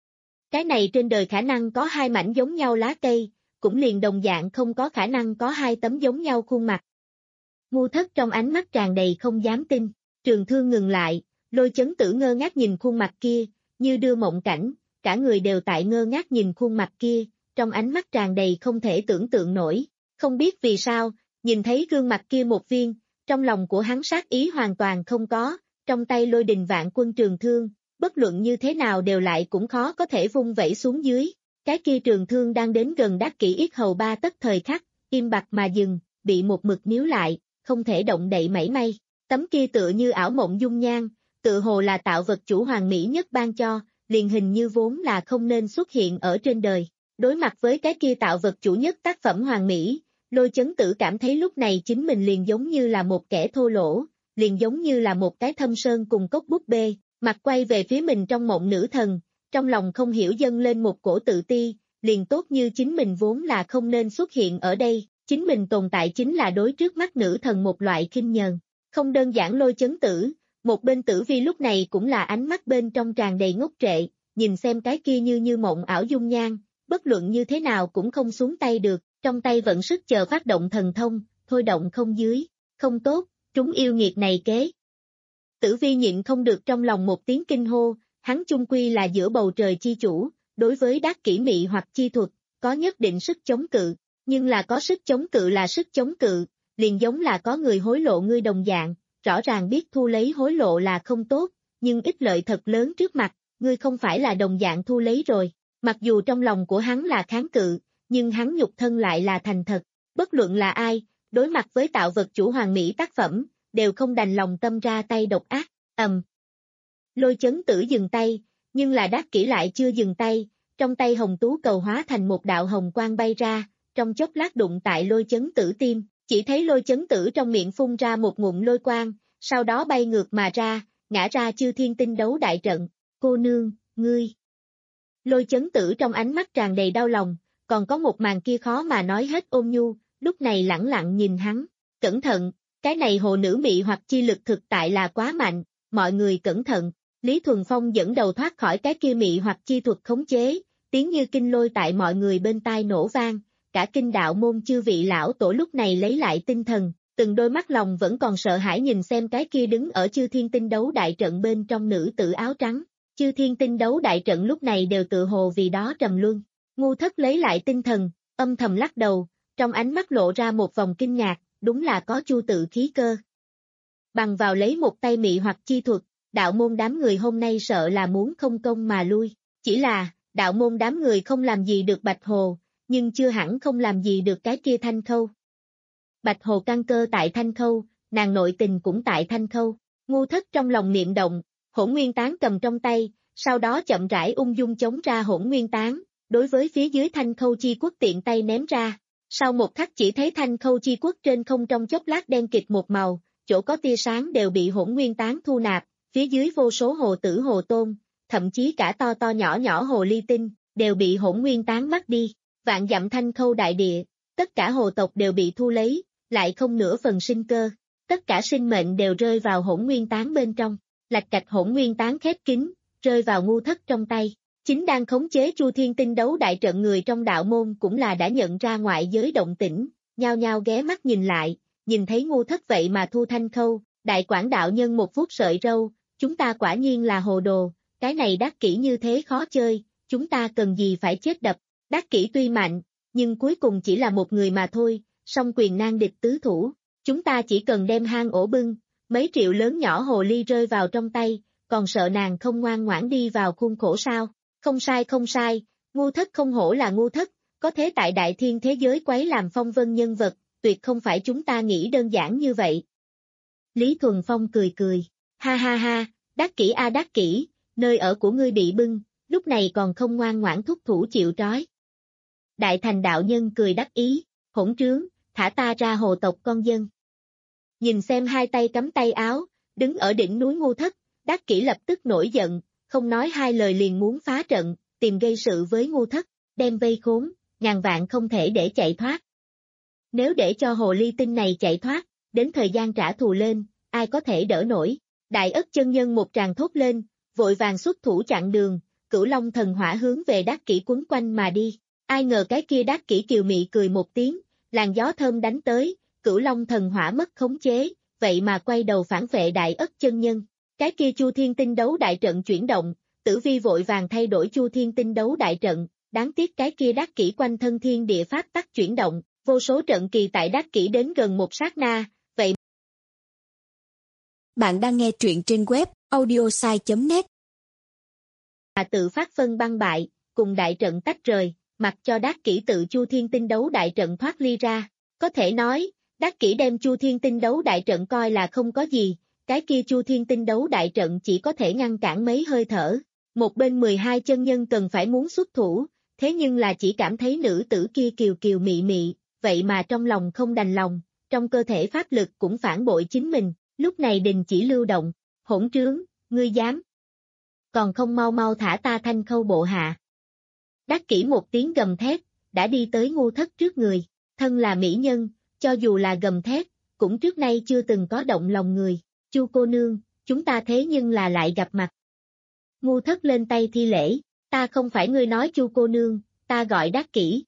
Cái này trên đời khả năng có hai mảnh giống nhau lá cây, cũng liền đồng dạng không có khả năng có hai tấm giống nhau khuôn mặt. Ngu Thất trong ánh mắt tràn đầy không dám tin, trường thương ngừng lại, Lôi Chấn Tử ngơ ngác nhìn khuôn mặt kia, như đưa mộng cảnh, cả người đều tại ngơ ngác nhìn khuôn mặt kia, trong ánh mắt tràn đầy không thể tưởng tượng nổi, không biết vì sao, nhìn thấy gương mặt kia một viên, trong lòng của hắn sát ý hoàn toàn không có, trong tay Lôi Đình Vạn Quân trường thương, bất luận như thế nào đều lại cũng khó có thể vung vẩy xuống dưới, cái kia trường thương đang đến gần đắc kỷ yết hầu ba tấc thời khắc, im bặt mà dừng, bị một mực níu lại, không thể động đậy mảy may, tấm kia tựa như ảo mộng dung nhan, tự hồ là tạo vật chủ hoàn mỹ nhất ban cho, liền hình như vốn là không nên xuất hiện ở trên đời, đối mặt với cái kia tạo vật chủ nhất tác phẩm hoàn mỹ, Lôi Chấn Tử cảm thấy lúc này chính mình liền giống như là một kẻ thô lỗ, liền giống như là một cái thâm sơn cùng cốc búp bê, mặt quay về phía mình trong mộng nữ thần, trong lòng không hiểu dâng lên một cổ tự ti, liền tốt như chính mình vốn là không nên xuất hiện ở đây, chính mình tồn tại chính là đối trước mắt nữ thần một loại khinh nhờn, không đơn giản Lôi Chấn Tử, một bên Tử Vi lúc này cũng là ánh mắt bên trong tràn đầy ngốc trệ, nhìn xem cái kia như như mộng ảo dung nhan, bất luận như thế nào cũng không xuống tay được, trong tay vận sức chờ phát động thần thông, thôi động không dưới, không tốt, trúng yêu nghiệt này kế. Tử Vi nhịn không được trong lòng một tiếng kinh hô, hắn chung quy là giữa bầu trời chi chủ, đối với đắc kỷ mị hoặc chi thuật, có nhất định sức chống cự, nhưng là có sức chống cự là sức chống cự, liền giống là có người hối lộ ngươi đồng dạng, rõ ràng biết thu lấy hối lộ là không tốt, nhưng ích lợi thật lớn trước mặt, ngươi không phải là đồng dạng thu lấy rồi, mặc dù trong lòng của hắn là kháng cự, nhưng hắn nhục thân lại là thành thật, bất luận là ai, đối mặt với tạo vật chủ hoàn mỹ tác phẩm, đều không đành lòng tâm ra tay độc ác, ầm. Lôi Chấn Tử dừng tay, nhưng là đắc kỷ lại chưa dừng tay, trong tay hồng tú cầu hóa thành một đạo hồng quang bay ra, trong chốc lát đụng tại Lôi Chấn Tử tim, chỉ thấy Lôi Chấn Tử trong miệng phun ra một ngụm lôi quang, sau đó bay ngược mà ra, ngã ra Chư Thiên Tinh đấu đại trận, cô nương, ngươi. Lôi Chấn Tử trong ánh mắt tràn đầy đau lòng, còn có một màn kia khó mà nói hết ôn nhu, lúc này lẳng lặng nhìn hắn, cẩn thận, cái này hồ nữ mị hoặc chi lực thực tại là quá mạnh, mọi người cẩn thận, Lý Thuần Phong dẫn đầu thoát khỏi cái kia mị hoặc chi thuật khống chế, tiếng như kinh lôi tại mọi người bên tai nổ vang, cả kinh đạo môn chư vị lão tổ lúc này lấy lại tinh thần, từng đôi mắt lòng vẫn còn sợ hãi nhìn xem cái kia đứng ở Chư Thiên Tinh đấu đại trận bên trong nữ tử áo trắng, Chư Thiên Tinh đấu đại trận lúc này đều tự hồ vì đó trầm luân. Ngu Thất lấy lại tinh thần, âm thầm lắc đầu, trong ánh mắt lộ ra một vòng kinh ngạc, đúng là có Chu Tự khí cơ. Bằng vào lấy một tay mị hoặc chi thuật, đạo môn đám người hôm nay sợ là muốn không công mà lui, chỉ là, đạo môn đám người không làm gì được Bạch Hồ, nhưng chưa hẳn không làm gì được cái kia Thanh Khâu. Bạch Hồ căn cơ tại Thanh Khâu, nàng nội tình cũng tại Thanh Khâu, Ngu Thất trong lòng niệm động, Hỗn Nguyên Tán cầm trong tay, sau đó chậm rãi ung dung chống ra Hỗn Nguyên Tán, đối với phía dưới Thanh Khâu chi quốc tiện tay ném ra. Sau một khắc chỉ thấy Thanh Khâu chi quốc trên không trong chốc lát đen kịt một màu, chỗ có tia sáng đều bị Hỗn Nguyên Tán thu nạp, phía dưới vô số hồ tử hồ tôn, thậm chí cả to to nhỏ nhỏ hồ ly tinh, đều bị Hỗn Nguyên Tán mất đi. Vạn dặm thanh khâu đại địa, tất cả hồ tộc đều bị thu lấy, lại không nửa phần sinh cơ, tất cả sinh mệnh đều rơi vào hỗn nguyên tán bên trong, lạch cạch hỗn nguyên tán khép kín, rơi vào ngu thất trong tay. Chính đang khống chế Chu Thiên Tinh đấu đại trận người trong đạo môn cũng là đã nhận ra ngoại giới động tĩnh, nhao nhao ghé mắt nhìn lại, nhìn thấy ngu thất vậy mà thu thanh khâu, đại quản đạo nhân một phút sợi râu, chúng ta quả nhiên là hồ đồ, cái này đắc kỷ như thế khó chơi, chúng ta cần gì phải chết đập, đắc kỷ tuy mạnh, nhưng cuối cùng chỉ là một người mà thôi, song quyền nan địch tứ thủ, chúng ta chỉ cần đem hang ổ bưng, mấy triệu lớn nhỏ hồ ly rơi vào trong tay, còn sợ nàng không ngoan ngoãn đi vào khuôn khổ sao? Không sai không sai, ngu thất không hổ là ngu thất, có thế tại đại thiên thế giới quấy làm phong vân nhân vật, tuyệt không phải chúng ta nghĩ đơn giản như vậy. Lý Thuần Phong cười cười, ha ha ha, đắc kỷ a đắc kỷ, nơi ở của ngươi bị bưng, lúc này còn không ngoan ngoãn thúc thủ chịu trói. Đại thành đạo nhân cười đắc ý, hỗn trướng, thả ta ra hồ tộc con dân. Nhìn xem hai tay cắm tay áo, đứng ở đỉnh núi ngu thất, đắc kỷ lập tức nổi giận, không nói hai lời liền muốn phá trận, tìm gây sự với ngu thất, đem vây khốn, ngàn vạn không thể để chạy thoát. Nếu để cho hồ ly tinh này chạy thoát, đến thời gian trả thù lên, ai có thể đỡ nổi. Đại ất chân nhân một tràng thốt lên, vội vàng xuất thủ chặn đường, Cửu Long thần hỏa hướng về đắc kỷ quấn quanh mà đi. Ai ngờ cái kia đắc kỷ kiều mị cười một tiếng, làn gió thơm đánh tới, Cửu Long thần hỏa mất khống chế, vậy mà quay đầu phản vệ đại ất chân nhân. Cái kia Chu Thiên Tinh đấu đại trận chuyển động, Tử Vi vội vàng thay đổi Chu Thiên Tinh đấu đại trận, đáng tiếc cái kia đắc kỷ quanh thân thiên địa pháp tắc chuyển động, vô số trận kỳ tại đắc kỷ đến gần một sát na, vậy. Bạn đang nghe truyện trên web audiosai chấm net. Mà tự phát phân băng bại, cùng đại trận tách rời, mặc cho đắc kỷ tự Chu Thiên Tinh đấu đại trận thoát ly ra, có thể nói, đắc kỷ đem Chu Thiên Tinh đấu đại trận coi là không có gì. Cái kia Chu Thiên Tinh đấu đại trận chỉ có thể ngăn cản mấy hơi thở, một bên mười hai chân nhân cần phải muốn xuất thủ, thế nhưng là chỉ cảm thấy nữ tử kia kiều kiều mị mị, vậy mà trong lòng không đành lòng, trong cơ thể pháp lực cũng phản bội chính mình, lúc này đình chỉ lưu động, hỗn trướng, ngươi dám. Còn không mau mau thả ta thanh khâu bộ hạ. Đắc kỷ một tiếng gầm thét, đã đi tới ngu thất trước người, thân là mỹ nhân, cho dù là gầm thét, cũng trước nay chưa từng có động lòng người. Chu cô nương, chúng ta thế nhưng là lại gặp mặt. Ngu thất lên tay thi lễ, ta không phải ngươi nói Chu cô nương, ta gọi đắc kỷ.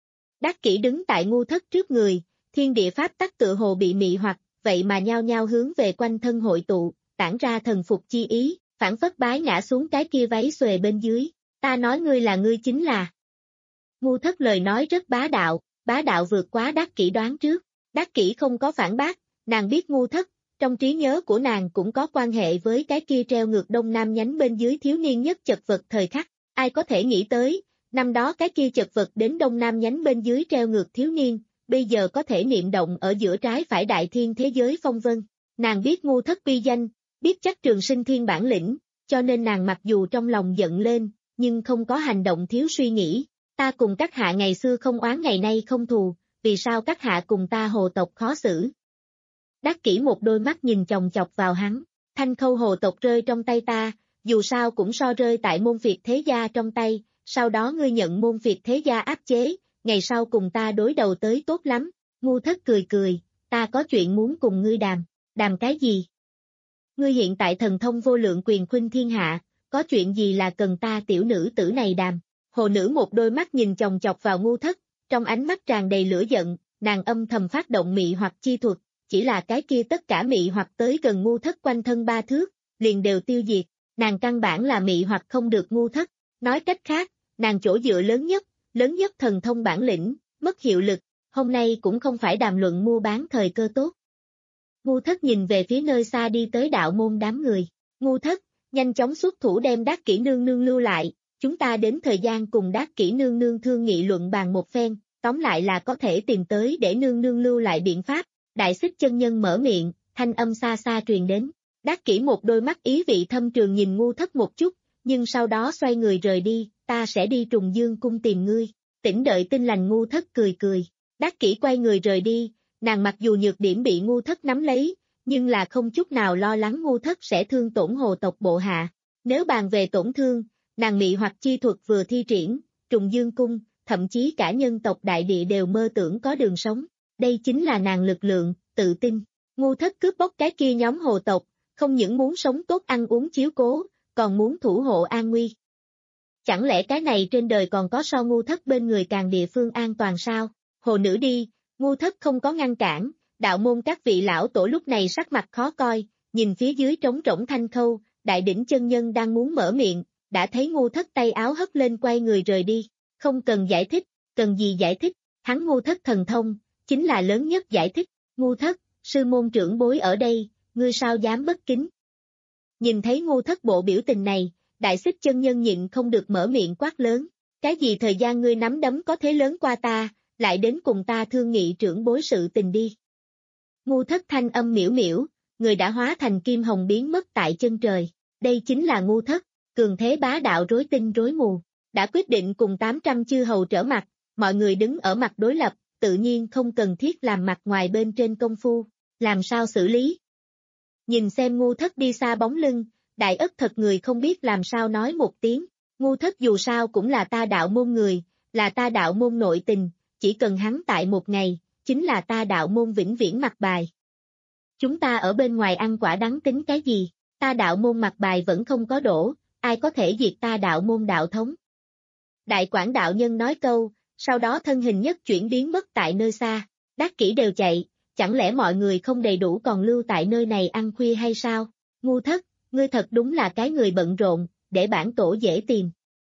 Đắc kỷ đứng tại ngu thất trước người, thiên địa pháp tắc tự hồ bị mị hoặc, vậy mà nhao nhao hướng về quanh thân hội tụ, tản ra thần phục chi ý, phản phất bái ngã xuống cái kia váy xuề bên dưới, ta nói ngươi là ngươi chính là. Ngu thất lời nói rất bá đạo, bá đạo vượt quá đắc kỷ đoán trước, đắc kỷ không có phản bác, nàng biết ngu thất. Trong trí nhớ của nàng cũng có quan hệ với cái kia treo ngược đông nam nhánh bên dưới thiếu niên nhất chật vật thời khắc, ai có thể nghĩ tới, năm đó cái kia chật vật đến đông nam nhánh bên dưới treo ngược thiếu niên, bây giờ có thể niệm động ở giữa trái phải đại thiên thế giới phong vân, nàng biết ngu thất uy danh, biết chắc trường sinh thiên bản lĩnh, cho nên nàng mặc dù trong lòng giận lên, nhưng không có hành động thiếu suy nghĩ, ta cùng các hạ ngày xưa không oán ngày nay không thù, vì sao các hạ cùng ta hồ tộc khó xử. Đắc kỷ một đôi mắt nhìn chòng chọc vào hắn, thanh khâu hồ tộc rơi trong tay ta, dù sao cũng so rơi tại môn phiệt thế gia trong tay, sau đó ngươi nhận môn phiệt thế gia áp chế, ngày sau cùng ta đối đầu tới tốt lắm, ngu thất cười cười, ta có chuyện muốn cùng ngươi đàm, đàm cái gì? Ngươi hiện tại thần thông vô lượng quyền khuynh thiên hạ, có chuyện gì là cần ta tiểu nữ tử này đàm? Hồ nữ một đôi mắt nhìn chòng chọc vào ngu thất, trong ánh mắt tràn đầy lửa giận, nàng âm thầm phát động mị hoặc chi thuật. Chỉ là cái kia tất cả mị hoặc tới gần ngu thất quanh thân ba thước, liền đều tiêu diệt, nàng căn bản là mị hoặc không được ngu thất, nói cách khác, nàng chỗ dựa lớn nhất, lớn nhất thần thông bản lĩnh, mất hiệu lực, hôm nay cũng không phải đàm luận mua bán thời cơ tốt. Ngu thất nhìn về phía nơi xa đi tới đạo môn đám người, ngu thất, nhanh chóng xuất thủ đem đắc kỷ nương nương lưu lại, chúng ta đến thời gian cùng đắc kỷ nương nương thương nghị luận bàn một phen, tóm lại là có thể tìm tới để nương nương lưu lại biện pháp. Đại xích chân nhân mở miệng, thanh âm xa xa truyền đến. Đắc kỷ một đôi mắt ý vị thâm trường nhìn ngu thất một chút, nhưng sau đó xoay người rời đi, ta sẽ đi Trùng Dương cung tìm ngươi. Tỉnh đợi tin lành ngu thất cười cười. Đắc kỷ quay người rời đi, nàng mặc dù nhược điểm bị ngu thất nắm lấy, nhưng là không chút nào lo lắng ngu thất sẽ thương tổn hồ tộc bộ hạ. Nếu bàn về tổn thương, nàng mị hoặc chi thuật vừa thi triển, Trùng Dương cung, thậm chí cả nhân tộc đại địa đều mơ tưởng có đường sống. Đây chính là nàng lực lượng, tự tin. Ngu Thất cướp bóc cái kia nhóm hồ tộc, không những muốn sống tốt ăn uống chiếu cố, còn muốn thủ hộ an nguy. Chẳng lẽ cái này trên đời còn có so Ngu Thất bên người càng địa phương an toàn sao? Hồ nữ đi, Ngu Thất không có ngăn cản, đạo môn các vị lão tổ lúc này sắc mặt khó coi, nhìn phía dưới trống rỗng thanh khâu, đại đỉnh chân nhân đang muốn mở miệng, đã thấy Ngu Thất tay áo hất lên quay người rời đi, không cần giải thích, cần gì giải thích, hắn Ngu Thất thần thông, chính là lớn nhất giải thích, Ngu Thất, sư môn trưởng bối ở đây, ngươi sao dám bất kính. Nhìn thấy Ngu Thất bộ biểu tình này, đại xích chân nhân nhịn không được mở miệng quát lớn, cái gì thời gian ngươi nắm đấm có thế lớn qua ta, lại đến cùng ta thương nghị trưởng bối sự tình đi. Ngu Thất thanh âm miễu miễu, người đã hóa thành kim hồng biến mất tại chân trời, đây chính là Ngu Thất, cường thế bá đạo rối tinh rối mù, đã quyết định cùng tám trăm chư hầu trở mặt, mọi người đứng ở mặt đối lập, tự nhiên không cần thiết làm mặt ngoài bên trên công phu, làm sao xử lý. Nhìn xem Ngu Thất đi xa bóng lưng, đại ất thật người không biết làm sao nói một tiếng, Ngu Thất dù sao cũng là ta đạo môn người, là ta đạo môn nội tình, chỉ cần hắn tại một ngày, chính là ta đạo môn vĩnh viễn mặt bài. Chúng ta ở bên ngoài ăn quả đắng tính cái gì, ta đạo môn mặt bài vẫn không có đổ, ai có thể diệt ta đạo môn đạo thống. Đại quản đạo nhân nói câu, sau đó thân hình nhất chuyển biến mất tại nơi xa, đắc kỹ đều chạy, chẳng lẽ mọi người không đầy đủ còn lưu tại nơi này ăn khuya hay sao? Ngu Thất, ngươi thật đúng là cái người bận rộn, để bản tổ dễ tìm.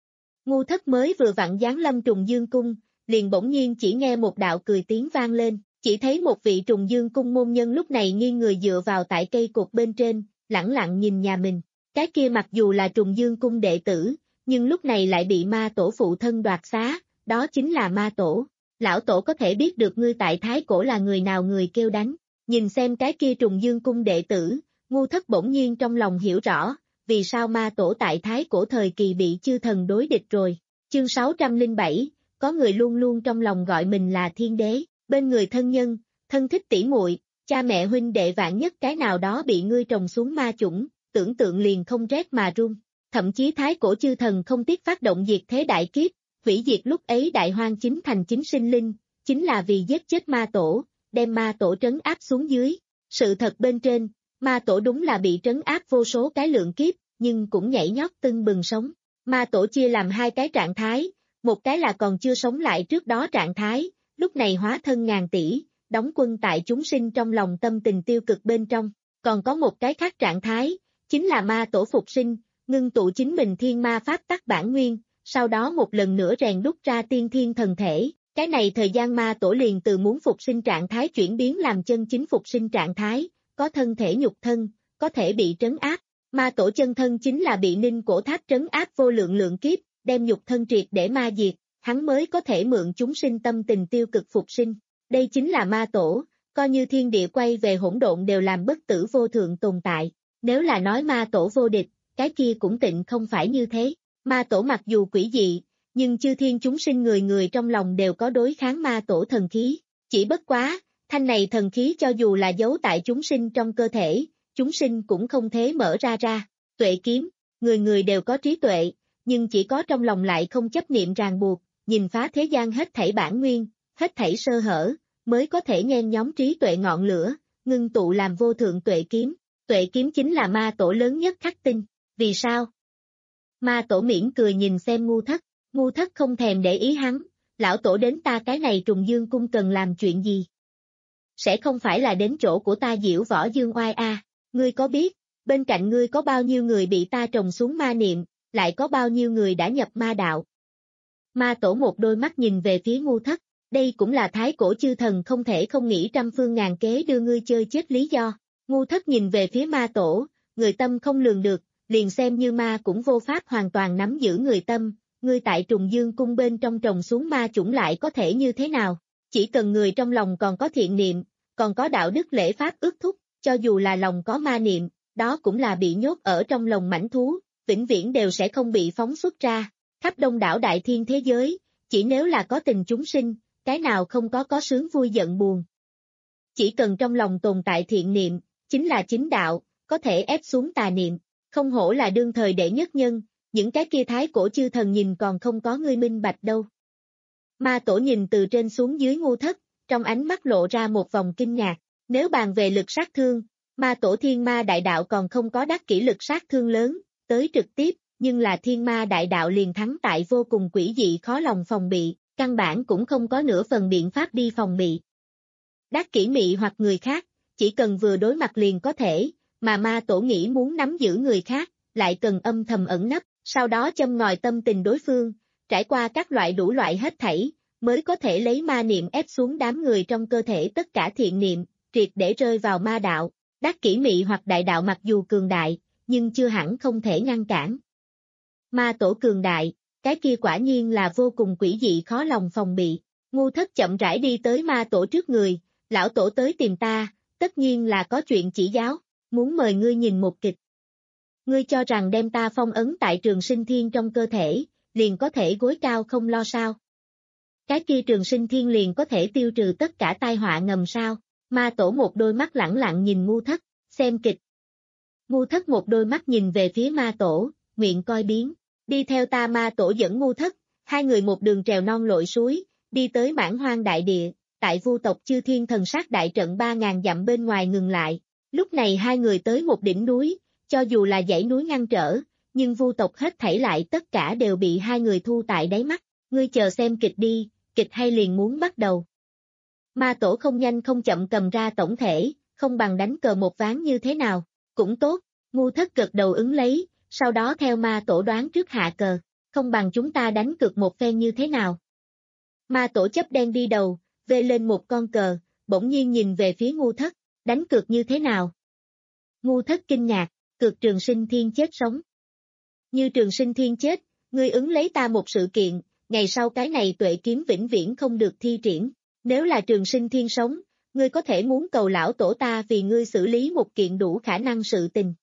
Ngu Thất mới vừa vặn giáng lâm Trùng Dương Cung, liền bỗng nhiên chỉ nghe một đạo cười tiếng vang lên, chỉ thấy một vị Trùng Dương Cung môn nhân lúc này nghiêng người dựa vào tại cây cột bên trên, lẳng lặng nhìn nhà mình. Cái kia mặc dù là Trùng Dương Cung đệ tử, nhưng lúc này lại bị ma tổ phụ thân đoạt xá, đó chính là ma tổ. Lão tổ có thể biết được ngươi tại Thái Cổ là người nào người kêu đánh, nhìn xem cái kia Trùng Dương Cung đệ tử, Ngu Thất bỗng nhiên trong lòng hiểu rõ, vì sao ma tổ tại Thái Cổ thời kỳ bị chư thần đối địch rồi. Chương sáu trăm lẻ bảy, có người luôn luôn trong lòng gọi mình là thiên đế, bên người thân nhân, thân thích tỷ muội, cha mẹ huynh đệ vạn nhất cái nào đó bị ngươi trồng xuống ma chủng, tưởng tượng liền không rét mà run. Thậm chí Thái Cổ chư thần không tiếc phát động diệt thế đại kiếp, hủy diệt lúc ấy đại hoang chính thành chính sinh linh, chính là vì giết chết ma tổ, đem ma tổ trấn áp xuống dưới. Sự thật bên trên, ma tổ đúng là bị trấn áp vô số cái lượng kiếp, nhưng cũng nhảy nhót tưng bừng sống. Ma tổ chia làm hai cái trạng thái, một cái là còn chưa sống lại trước đó trạng thái, lúc này hóa thân ngàn tỷ, đóng quân tại chúng sinh trong lòng tâm tình tiêu cực bên trong. Còn có một cái khác trạng thái, chính là ma tổ phục sinh, ngưng tụ chính mình thiên ma pháp tắc bản nguyên, sau đó một lần nữa rèn đúc ra tiên thiên thần thể. Cái này thời gian ma tổ liền từ muốn phục sinh trạng thái chuyển biến làm chân chính phục sinh trạng thái, có thân thể nhục thân, có thể bị trấn áp. Ma tổ chân thân chính là bị ninh cổ tháp trấn áp vô lượng lượng kiếp, đem nhục thân triệt để ma diệt, hắn mới có thể mượn chúng sinh tâm tình tiêu cực phục sinh. Đây chính là ma tổ, coi như thiên địa quay về hỗn độn đều làm bất tử vô thượng tồn tại. Nếu là nói ma tổ vô địch, cái kia cũng tịnh không phải như thế. Ma tổ mặc dù quỷ dị, nhưng chư thiên chúng sinh người người trong lòng đều có đối kháng ma tổ thần khí. Chỉ bất quá, thanh này thần khí cho dù là giấu tại chúng sinh trong cơ thể, chúng sinh cũng không thể mở ra ra. Tuệ kiếm, người người đều có trí tuệ, nhưng chỉ có trong lòng lại không chấp niệm ràng buộc, nhìn phá thế gian hết thảy bản nguyên, hết thảy sơ hở, mới có thể nhen nhóm trí tuệ ngọn lửa, ngưng tụ làm vô thượng tuệ kiếm. Tuệ kiếm chính là ma tổ lớn nhất khắc tinh. Vì sao? Ma tổ mỉm cười nhìn xem Ngu Thất, Ngu Thất không thèm để ý hắn, lão tổ đến ta cái này Trùng Dương Cung cần làm chuyện gì? Sẽ không phải là đến chỗ của ta diễu võ dương oai a? À. Ngươi có biết, bên cạnh ngươi có bao nhiêu người bị ta trồng xuống ma niệm, lại có bao nhiêu người đã nhập ma đạo? Ma tổ một đôi mắt nhìn về phía Ngu Thất, đây cũng là Thái Cổ chư thần không thể không nghĩ trăm phương ngàn kế đưa ngươi chơi chết lý do. Ngu Thất nhìn về phía ma tổ, người tâm không lường được, liền xem như ma cũng vô pháp hoàn toàn nắm giữ người tâm, ngươi tại Trùng Dương Cung bên trong trồng xuống ma chủng lại có thể như thế nào? Chỉ cần người trong lòng còn có thiện niệm, còn có đạo đức lễ pháp ước thúc, cho dù là lòng có ma niệm, đó cũng là bị nhốt ở trong lòng mãnh thú, vĩnh viễn đều sẽ không bị phóng xuất ra. Khắp đông đảo đại thiên thế giới, chỉ nếu là có tình chúng sinh, cái nào không có có sướng vui giận buồn. Chỉ cần trong lòng tồn tại thiện niệm, chính là chính đạo, có thể ép xuống tà niệm. Không hổ là đương thời đệ nhất nhân, những cái kia Thái Cổ chư thần nhìn còn không có ngươi minh bạch đâu. Ma tổ nhìn từ trên xuống dưới ngu thất, trong ánh mắt lộ ra một vòng kinh ngạc. Nếu bàn về lực sát thương, ma tổ thiên ma đại đạo còn không có đắc kỷ lực sát thương lớn, tới trực tiếp, nhưng là thiên ma đại đạo liền thắng tại vô cùng quỷ dị khó lòng phòng bị, căn bản cũng không có nửa phần biện pháp đi phòng bị. Đắc kỷ mị hoặc người khác, chỉ cần vừa đối mặt liền có thể, mà ma tổ nghĩ muốn nắm giữ người khác, lại cần âm thầm ẩn nấp, sau đó châm ngòi tâm tình đối phương, trải qua các loại đủ loại hết thảy, mới có thể lấy ma niệm ép xuống đám người trong cơ thể tất cả thiện niệm, triệt để rơi vào ma đạo. Đắc kỷ mị hoặc đại đạo mặc dù cường đại, nhưng chưa hẳn không thể ngăn cản. Ma tổ cường đại, cái kia quả nhiên là vô cùng quỷ dị khó lòng phòng bị. Ngu thất chậm rãi đi tới ma tổ trước người, lão tổ tới tìm ta, tất nhiên là có chuyện chỉ giáo, muốn mời ngươi nhìn một kịch. Ngươi cho rằng đem ta phong ấn tại Trường Sinh Thiên trong cơ thể, liền có thể gối cao không lo sao? Cái kia Trường Sinh Thiên liền có thể tiêu trừ tất cả tai họa ngầm sao? Ma tổ một đôi mắt lẳng lặng nhìn ngu thất, xem kịch. Ngu thất một đôi mắt nhìn về phía ma tổ, nguyện coi biến. Đi theo ta. Ma tổ dẫn ngu thất, hai người một đường trèo non lội suối, đi tới mãn hoang đại địa, tại vu tộc Chư Thiên Thần Sát đại trận ba ngàn dặm bên ngoài ngừng lại. Lúc này hai người tới một đỉnh núi, cho dù là dãy núi ngăn trở, nhưng vu tộc hết thảy lại tất cả đều bị hai người thu tại đáy mắt. Ngươi chờ xem kịch đi, kịch hay liền muốn bắt đầu. Ma tổ không nhanh không chậm cầm ra tổng thể, không bằng đánh cờ một ván như thế nào, cũng tốt. Ngu thất gật đầu ứng lấy, sau đó theo ma tổ đoán trước hạ cờ, không bằng chúng ta đánh cược một phen như thế nào. Ma tổ chấp đen đi đầu, vê lên một con cờ, bỗng nhiên nhìn về phía ngu thất, đánh cược như thế nào. Ngu thất kinh ngạc, cược Trường Sinh Thiên chết sống. Như Trường Sinh Thiên chết, ngươi ứng lấy ta một sự kiện, ngày sau cái này tuệ kiếm vĩnh viễn không được thi triển. Nếu là Trường Sinh Thiên sống, ngươi có thể muốn cầu lão tổ ta vì ngươi xử lý một kiện đủ khả năng sự tình.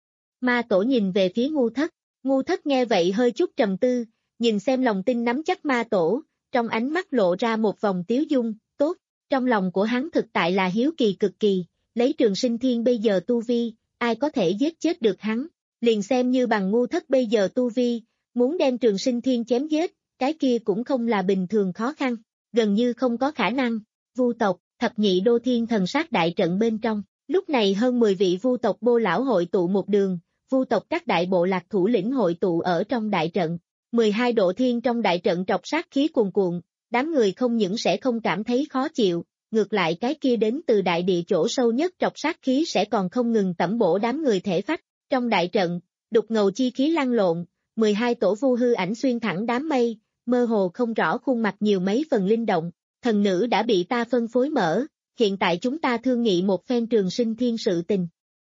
Ma tổ nhìn về phía ngu thất, ngu thất nghe vậy hơi chút trầm tư, nhìn xem lòng tin nắm chắc ma tổ, trong ánh mắt lộ ra một vòng tiếu dung, tốt, trong lòng của hắn thực tại là hiếu kỳ cực kỳ, lấy Trường Sinh Thiên bây giờ tu vi, ai có thể giết chết được hắn, liền xem như bằng ngu thất bây giờ tu vi, muốn đem Trường Sinh Thiên chém giết, cái kia cũng không là bình thường khó khăn, gần như không có khả năng. Vu tộc, thập nhị đô thiên thần sát đại trận bên trong, lúc này hơn mười vị vu tộc bô lão hội tụ một đường, vu tộc các đại bộ lạc thủ lĩnh hội tụ ở trong đại trận, mười hai độ thiên trong đại trận trọc sát khí cuồn cuộn, đám người không những sẽ không cảm thấy khó chịu, ngược lại cái kia đến từ đại địa chỗ sâu nhất trọc sát khí sẽ còn không ngừng tẩm bổ đám người thể phách. Trong đại trận, đục ngầu chi khí lăn lộn, mười hai tổ vu hư ảnh xuyên thẳng đám mây, mơ hồ không rõ khuôn mặt nhiều mấy phần linh động, thần nữ đã bị ta phân phối mở, hiện tại chúng ta thương nghị một phen Trường Sinh Thiên sự tình.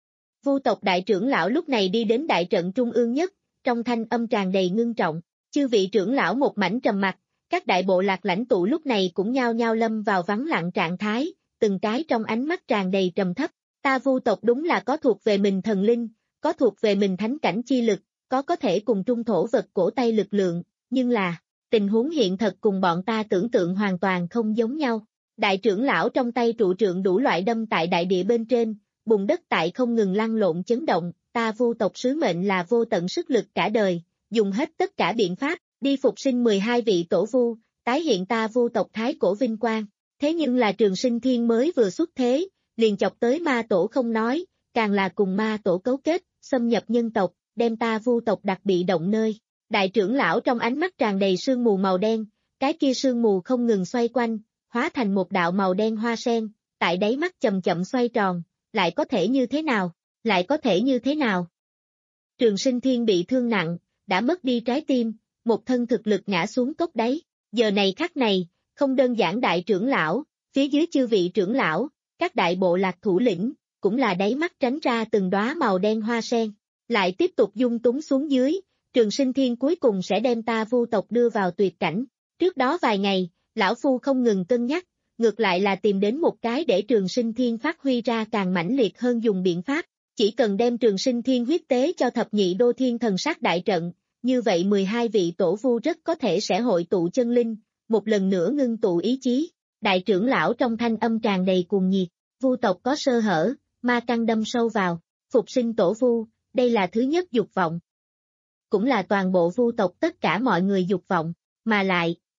Vu tộc đại trưởng lão lúc này đi đến đại trận trung ương nhất, trong thanh âm tràn đầy ngưng trọng, chư vị trưởng lão một mảnh trầm mặc, các đại bộ lạc lãnh tụ lúc này cũng nhao nhao lâm vào vắng lặng trạng thái, từng cái trong ánh mắt tràn đầy trầm thấp, ta vu tộc đúng là có thuộc về mình thần linh, có thuộc về mình thánh cảnh chi lực, có có thể cùng trung thổ vật cổ tay lực lượng, nhưng là, tình huống hiện thật cùng bọn ta tưởng tượng hoàn toàn không giống nhau. Đại trưởng lão trong tay trụ trượng đủ loại đâm tại đại địa bên trên, bùn đất tại không ngừng lăn lộn chấn động, ta vu tộc sứ mệnh là vô tận sức lực cả đời, dùng hết tất cả biện pháp, đi phục sinh mười hai vị tổ vu, tái hiện ta vu tộc thái cổ vinh quang. Thế nhưng là Trường Sinh Thiên mới vừa xuất thế, liền chọc tới ma tổ không nói, càng là cùng ma tổ cấu kết, xâm nhập nhân tộc, đem ta vu tộc đặt bị động nơi. Đại trưởng lão trong ánh mắt tràn đầy sương mù màu đen, cái kia sương mù không ngừng xoay quanh, hóa thành một đạo màu đen hoa sen, tại đáy mắt chậm chậm xoay tròn, lại có thể như thế nào, lại có thể như thế nào. Trường Sinh Thiên bị thương nặng, đã mất đi trái tim, một thân thực lực ngã xuống cốc đáy, giờ này khắc này, không đơn giản đại trưởng lão, phía dưới chư vị trưởng lão, các đại bộ lạc thủ lĩnh, cũng là đáy mắt tránh ra từng đóa màu đen hoa sen, lại tiếp tục dung túng xuống dưới, Trường Sinh Thiên cuối cùng sẽ đem ta vu tộc đưa vào tuyệt cảnh. Trước đó vài ngày, lão phu không ngừng cân nhắc, ngược lại là tìm đến một cái để Trường Sinh Thiên phát huy ra càng mãnh liệt hơn dùng biện pháp, chỉ cần đem Trường Sinh Thiên huyết tế cho thập nhị đô thiên thần sát đại trận, như vậy mười hai vị tổ vu rất có thể sẽ hội tụ chân linh, một lần nữa ngưng tụ ý chí. Đại trưởng lão trong thanh âm tràn đầy cuồng nhiệt, vu tộc có sơ hở, ma căn đâm sâu vào, phục sinh tổ vu, đây là thứ nhất dục vọng. Cũng là toàn bộ vu tộc tất cả mọi người dục vọng, mà lại,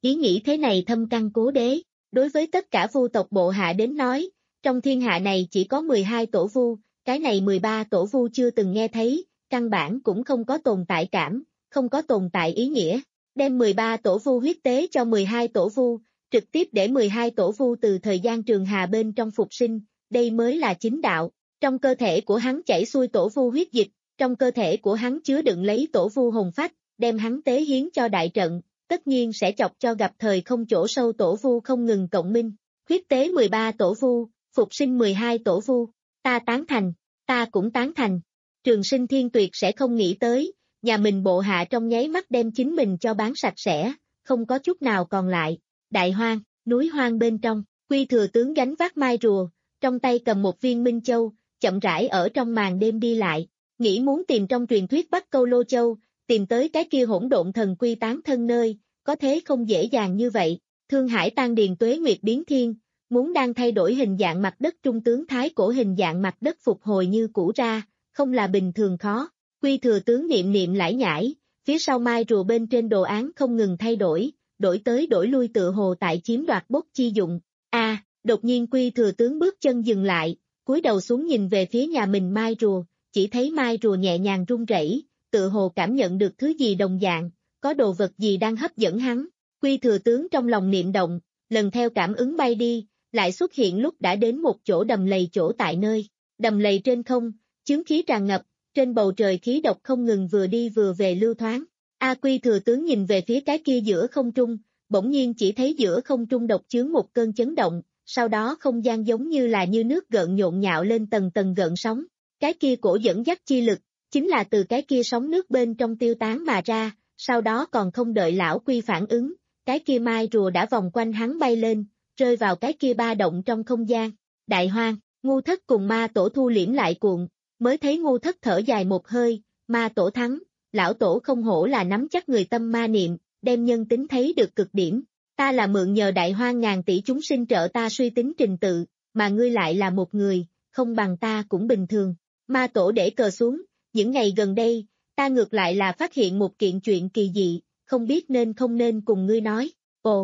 ý nghĩ thế này thâm căn cố đế, đối với tất cả vu tộc bộ hạ đến nói, trong thiên hạ này chỉ có mười hai tổ vu, cái này mười ba tổ vu chưa từng nghe thấy, căn bản cũng không có tồn tại cảm, không có tồn tại ý nghĩa, đem mười ba tổ vu huyết tế cho mười hai tổ vu, trực tiếp để mười hai tổ vu từ thời gian trường hà bên trong phục sinh, đây mới là chính đạo, trong cơ thể của hắn chảy xuôi tổ vu huyết dịch, trong cơ thể của hắn chứa đựng lấy tổ vu hồn phách, đem hắn tế hiến cho đại trận, tất nhiên sẽ chọc cho gặp thời không chỗ sâu tổ vu không ngừng cộng minh, huyết tế mười ba tổ vu, phục sinh mười hai tổ vu, ta tán thành, ta cũng tán thành, Trường Sinh Thiên Tuyệt sẽ không nghĩ tới, nhà mình bộ hạ trong nháy mắt đem chính mình cho bán sạch sẽ, không có chút nào còn lại, đại hoang, núi hoang bên trong, Quy Thừa Tướng gánh vác mai rùa, trong tay cầm một viên minh châu, chậm rãi ở trong màn đêm đi lại, nghĩ muốn tìm trong truyền thuyết Bắc Câu Lô Châu, tìm tới cái kia hỗn độn thần quy tán thân nơi, có thế không dễ dàng như vậy, Thương Hải tan điền tuế nguyệt biến thiên, muốn đang thay đổi hình dạng mặt đất trung tướng thái cổ hình dạng mặt đất phục hồi như cũ ra, không là bình thường khó, Quy Thừa Tướng niệm niệm lải nhải, phía sau mai rùa bên trên đồ án không ngừng thay đổi, đổi tới đổi lui tựa hồ tại chiếm đoạt bốc chi dụng, a à, đột nhiên Quy Thừa Tướng bước chân dừng lại, cúi đầu xuống nhìn về phía nhà mình mai rùa, chỉ thấy mai rùa nhẹ nhàng rung rẩy, tựa hồ cảm nhận được thứ gì đồng dạng, có đồ vật gì đang hấp dẫn hắn, Quy Thừa Tướng trong lòng niệm động, lần theo cảm ứng bay đi, lại xuất hiện lúc đã đến một chỗ đầm lầy chỗ tại nơi, đầm lầy trên không, chướng khí tràn ngập, trên bầu trời khí độc không ngừng vừa đi vừa về lưu thoáng, A Quy Thừa Tướng nhìn về phía cái kia giữa không trung, bỗng nhiên chỉ thấy giữa không trung độc chướng một cơn chấn động, sau đó không gian giống như là như nước gợn nhộn nhạo lên tầng tầng gợn sóng, cái kia cổ dẫn dắt chi lực, chính là từ cái kia sóng nước bên trong tiêu tán mà ra, sau đó còn không đợi lão Quy phản ứng, cái kia mai rùa đã vòng quanh hắn bay lên, rơi vào cái kia ba động trong không gian, đại hoang, Ngu Thất cùng ma tổ thu liễm lại cuộn, mới thấy Ngu Thất thở dài một hơi, ma tổ thắng, lão tổ không hổ là nắm chắc người tâm ma niệm, đem nhân tính thấy được cực điểm, ta là mượn nhờ đại hoang ngàn tỷ chúng sinh trợ ta suy tính trình tự, mà ngươi lại là một người, không bằng ta cũng bình thường, ma tổ để cờ xuống, những ngày gần đây, ta ngược lại là phát hiện một kiện chuyện kỳ dị, không biết nên không nên cùng ngươi nói, ồ.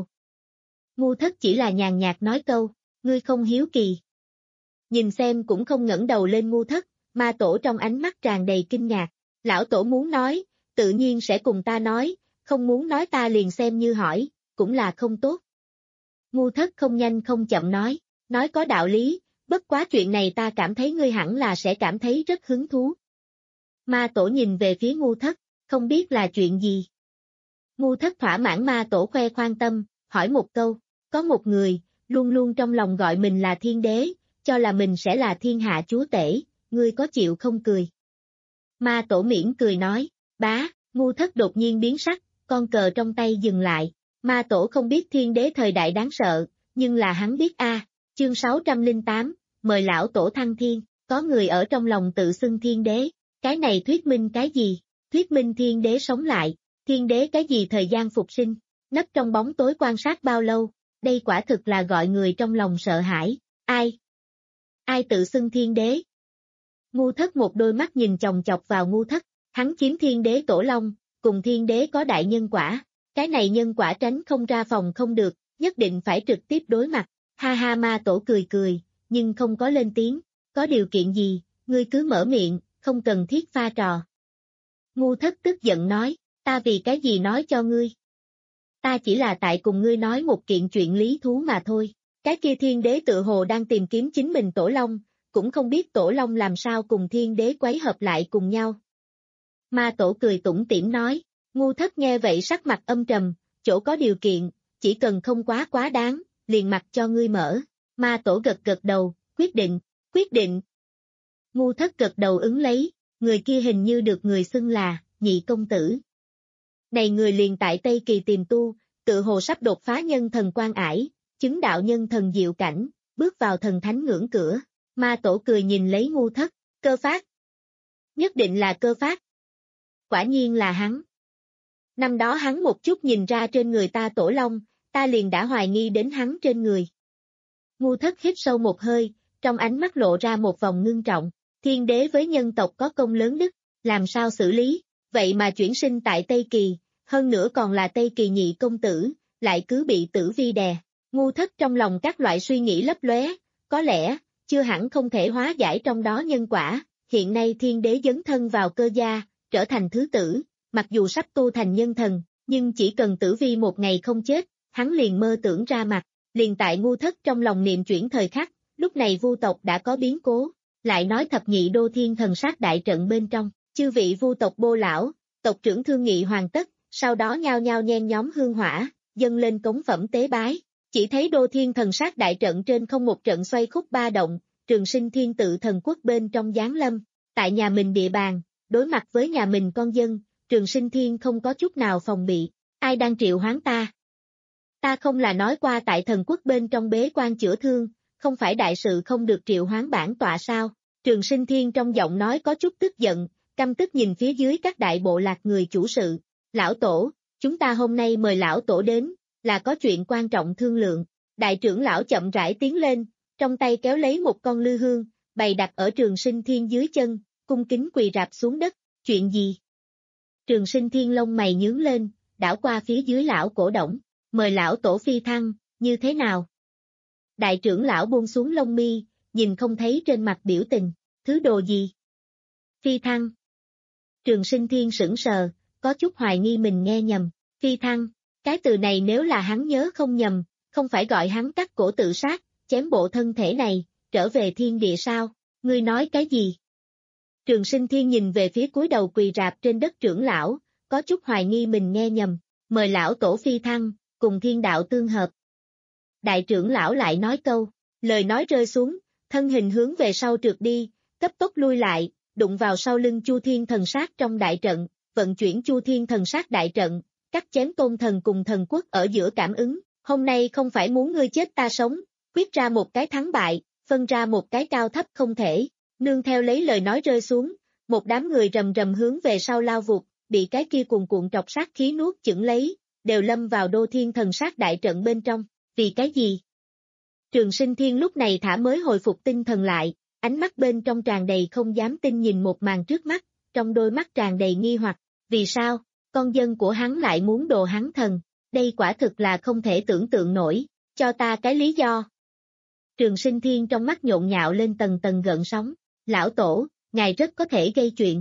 Ngu Thất chỉ là nhàn nhạt nói câu, ngươi không hiếu kỳ. Nhìn xem cũng không ngẩng đầu lên Ngu Thất, ma tổ trong ánh mắt tràn đầy kinh ngạc, lão tổ muốn nói, tự nhiên sẽ cùng ta nói, không muốn nói ta liền xem như hỏi, cũng là không tốt. Ngu Thất không nhanh không chậm nói, nói có đạo lý, bất quá chuyện này ta cảm thấy ngươi hẳn là sẽ cảm thấy rất hứng thú. Ma tổ nhìn về phía Ngu Thất, không biết là chuyện gì. Ngu Thất thỏa mãn ma tổ khoe khoan tâm, hỏi một câu, có một người, luôn luôn trong lòng gọi mình là thiên đế, cho là mình sẽ là thiên hạ chúa tể, ngươi có chịu không cười. Ma tổ miễn cười nói, bá, Ngu Thất đột nhiên biến sắc, con cờ trong tay dừng lại, ma tổ không biết thiên đế thời đại đáng sợ, nhưng là hắn biết a. À. Chương sáu trăm lẻ tám, mời lão tổ thăng thiên, có người ở trong lòng tự xưng thiên đế, cái này thuyết minh cái gì? Thuyết minh thiên đế sống lại, thiên đế cái gì thời gian phục sinh, nấp trong bóng tối quan sát bao lâu, đây quả thực là gọi người trong lòng sợ hãi, ai? Ai tự xưng thiên đế? Ngu Thất một đôi mắt nhìn chòng chọc vào Ngu Thất, hắn chiếm thiên đế tổ long, cùng thiên đế có đại nhân quả, cái này nhân quả tránh không ra phòng không được, nhất định phải trực tiếp đối mặt, ha ha ma tổ cười cười, nhưng không có lên tiếng, có điều kiện gì, ngươi cứ mở miệng, không cần thiết pha trò. Ngu Thất tức giận nói, ta vì cái gì nói cho ngươi? Ta chỉ là tại cùng ngươi nói một kiện chuyện lý thú mà thôi, cái kia thiên đế tự hồ đang tìm kiếm chính mình tổ long, cũng không biết tổ long làm sao cùng thiên đế quấy hợp lại cùng nhau. Ma tổ cười tủm tỉm nói, Ngu Thất nghe vậy sắc mặt âm trầm, chỗ có điều kiện, chỉ cần không quá quá đáng, liền mặc cho ngươi mở. Ma tổ gật gật đầu, quyết định, quyết định. Ngu Thất gật đầu ứng lấy, người kia hình như được người xưng là, nhị công tử. Này người liền tại Tây Kỳ tìm tu, tự hồ sắp đột phá nhân thần quan ải, chứng đạo nhân thần diệu cảnh, bước vào thần thánh ngưỡng cửa. Ma tổ cười nhìn lấy Ngu Thất, cơ phát. Nhất định là cơ phát. Quả nhiên là hắn. Năm đó hắn một chút nhìn ra trên người ta tổ long, ta liền đã hoài nghi đến hắn trên người. Ngu Thất hít sâu một hơi, trong ánh mắt lộ ra một vòng ngưng trọng, thiên đế với nhân tộc có công lớn đức, làm sao xử lý, vậy mà chuyển sinh tại Tây Kỳ, hơn nữa còn là Tây Kỳ nhị công tử, lại cứ bị Tử Vi đè. Ngu Thất trong lòng các loại suy nghĩ lấp lóe, có lẽ, chưa hẳn không thể hóa giải trong đó nhân quả, hiện nay thiên đế dấn thân vào cơ gia, trở thành thứ tử, mặc dù sắp tu thành nhân thần, nhưng chỉ cần Tử Vi một ngày không chết, hắn liền mơ tưởng ra mặt, liền tại Ngu Thất trong lòng niệm chuyển thời khắc, lúc này Vu tộc đã có biến cố, lại nói thập nhị đô thiên thần sát đại trận bên trong, chư vị Vu tộc Bô lão, tộc trưởng thương nghị hoàn tất, sau đó nhao nhao nhen nhóm hương hỏa, dâng lên cống phẩm tế bái. Chỉ thấy đô thiên thần sát đại trận trên không một trận xoay khúc ba động, Trường Sinh Thiên tự thần quốc bên trong giáng lâm, tại nhà mình địa bàn, đối mặt với nhà mình con dân, Trường Sinh Thiên không có chút nào phòng bị, ai đang triệu hoán ta? Ta không là nói qua tại thần quốc bên trong bế quan chữa thương, không phải đại sự không được triệu hoán bản tọa sao? Trường Sinh Thiên trong giọng nói có chút tức giận, căm tức nhìn phía dưới các đại bộ lạc người chủ sự, lão tổ, chúng ta hôm nay mời lão tổ đến, là có chuyện quan trọng thương lượng. Đại trưởng lão chậm rãi tiến lên, trong tay kéo lấy một con lư hương, bày đặt ở Trường Sinh Thiên dưới chân, cung kính quỳ rạp xuống đất, chuyện gì? Trường Sinh Thiên lông mày nhướng lên, đảo qua phía dưới lão cổ động, mời lão tổ phi thăng, như thế nào? Đại trưởng lão buông xuống lông mi, nhìn không thấy trên mặt biểu tình, thứ đồ gì? Phi thăng. Trường Sinh Thiên sững sờ, có chút hoài nghi mình nghe nhầm, phi thăng. Cái từ này nếu là hắn nhớ không nhầm, không phải gọi hắn cắt cổ tự sát, chém bộ thân thể này, trở về thiên địa sao? Ngươi nói cái gì? Trường Sinh Thiên nhìn về phía cúi đầu quỳ rạp trên đất trưởng lão, có chút hoài nghi mình nghe nhầm, mời lão tổ phi thăng, cùng thiên đạo tương hợp. Đại trưởng lão lại nói câu, lời nói rơi xuống, thân hình hướng về sau trượt đi, cấp tốc lui lại, đụng vào sau lưng Chu Thiên thần sát trong đại trận, vận chuyển Chu Thiên thần sát đại trận. Cắt chém tôn thần cùng thần quốc ở giữa cảm ứng, hôm nay không phải muốn ngươi chết ta sống, quyết ra một cái thắng bại, phân ra một cái cao thấp không thể, nương theo lấy lời nói rơi xuống, một đám người rầm rầm hướng về sau lao vụt, bị cái kia cuồn cuộn trọc sát khí nuốt chửng lấy, đều lâm vào đô thiên thần sát đại trận bên trong, vì cái gì? Trường Sinh Thiên lúc này thả mới hồi phục tinh thần lại, ánh mắt bên trong tràn đầy không dám tin nhìn một màn trước mắt, trong đôi mắt tràn đầy nghi hoặc, vì sao? Con dân của hắn lại muốn đồ hắn thần, đây quả thực là không thể tưởng tượng nổi, cho ta cái lý do. Trường Sinh Thiên trong mắt nhộn nhạo lên tầng tầng gợn sóng, lão tổ, ngài rất có thể gây chuyện.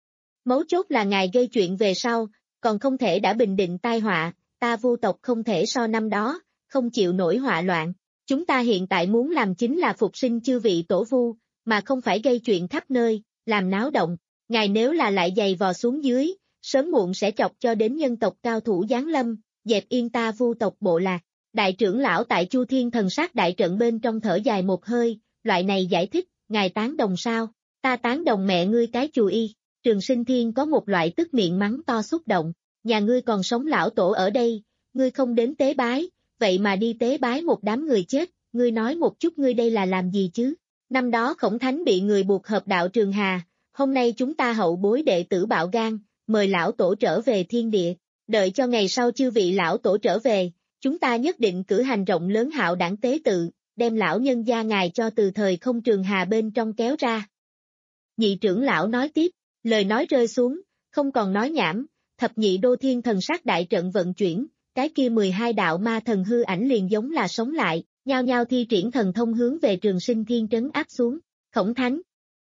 Mấu chốt là ngài gây chuyện về sau, còn không thể đã bình định tai họa, ta Vu tộc không thể so năm đó, không chịu nổi họa loạn, chúng ta hiện tại muốn làm chính là phục sinh chư vị tổ Vu, mà không phải gây chuyện khắp nơi, làm náo động, ngài nếu là lại giày vò xuống dưới, sớm muộn sẽ chọc cho đến nhân tộc cao thủ giáng lâm, dẹp yên ta Vu tộc bộ lạc. Đại trưởng lão tại Chu Thiên thần sát đại trận bên trong thở dài một hơi, loại này giải thích, ngài tán đồng sao? Ta tán đồng mẹ ngươi cái chù y. Trường Sinh Thiên có một loại tức miệng mắng to xúc động, nhà ngươi còn sống lão tổ ở đây, ngươi không đến tế bái, vậy mà đi tế bái một đám người chết, ngươi nói một chút ngươi đây là làm gì chứ? Năm đó Khổng Thánh bị người buộc hợp đạo Trường Hà, hôm nay chúng ta hậu bối đệ tử bạo gan, mời lão tổ trở về thiên địa, đợi cho ngày sau chư vị lão tổ trở về, chúng ta nhất định cử hành rộng lớn hạo đảng tế tự, đem lão nhân gia ngài cho từ thời không Trường Hà bên trong kéo ra. Nhị trưởng lão nói tiếp, lời nói rơi xuống, không còn nói nhảm, thập nhị đô thiên thần sát đại trận vận chuyển, cái kia mười hai đạo ma thần hư ảnh liền giống là sống lại, nhao nhao thi triển thần thông hướng về Trường Sinh Thiên trấn áp xuống. Khổng Thánh,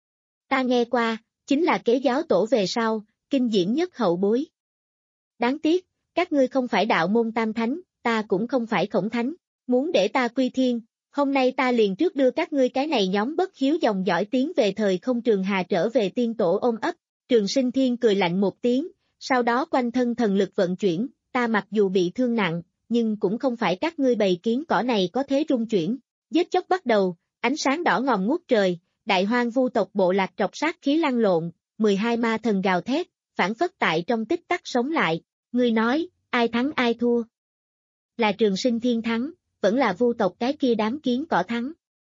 ta nghe qua, chính là kế giáo tổ về sau, kinh diễm nhất hậu bối. Đáng tiếc, các ngươi không phải đạo môn tam thánh, ta cũng không phải Khổng Thánh, muốn để ta quy thiên, hôm nay ta liền trước đưa các ngươi cái này nhóm bất hiếu dòng dõi tiến về thời không Trường Hà trở về tiên tổ ôm ấp. Trường Sinh Thiên cười lạnh một tiếng, sau đó quanh thân thần lực vận chuyển, ta mặc dù bị thương nặng, nhưng cũng không phải các ngươi bầy kiến cỏ này có thế rung chuyển. Giết chóc bắt đầu, ánh sáng đỏ ngòm ngút trời, đại hoang Vu tộc bộ lạc trọc sát khí lăn lộn, mười hai ma thần gào thét, phản phất tại trong tích tắc sống lại. Ngươi nói, ai thắng ai thua? Là Trường Sinh Thiên thắng, vẫn là Vu tộc cái kia đám kiến cỏ thắng.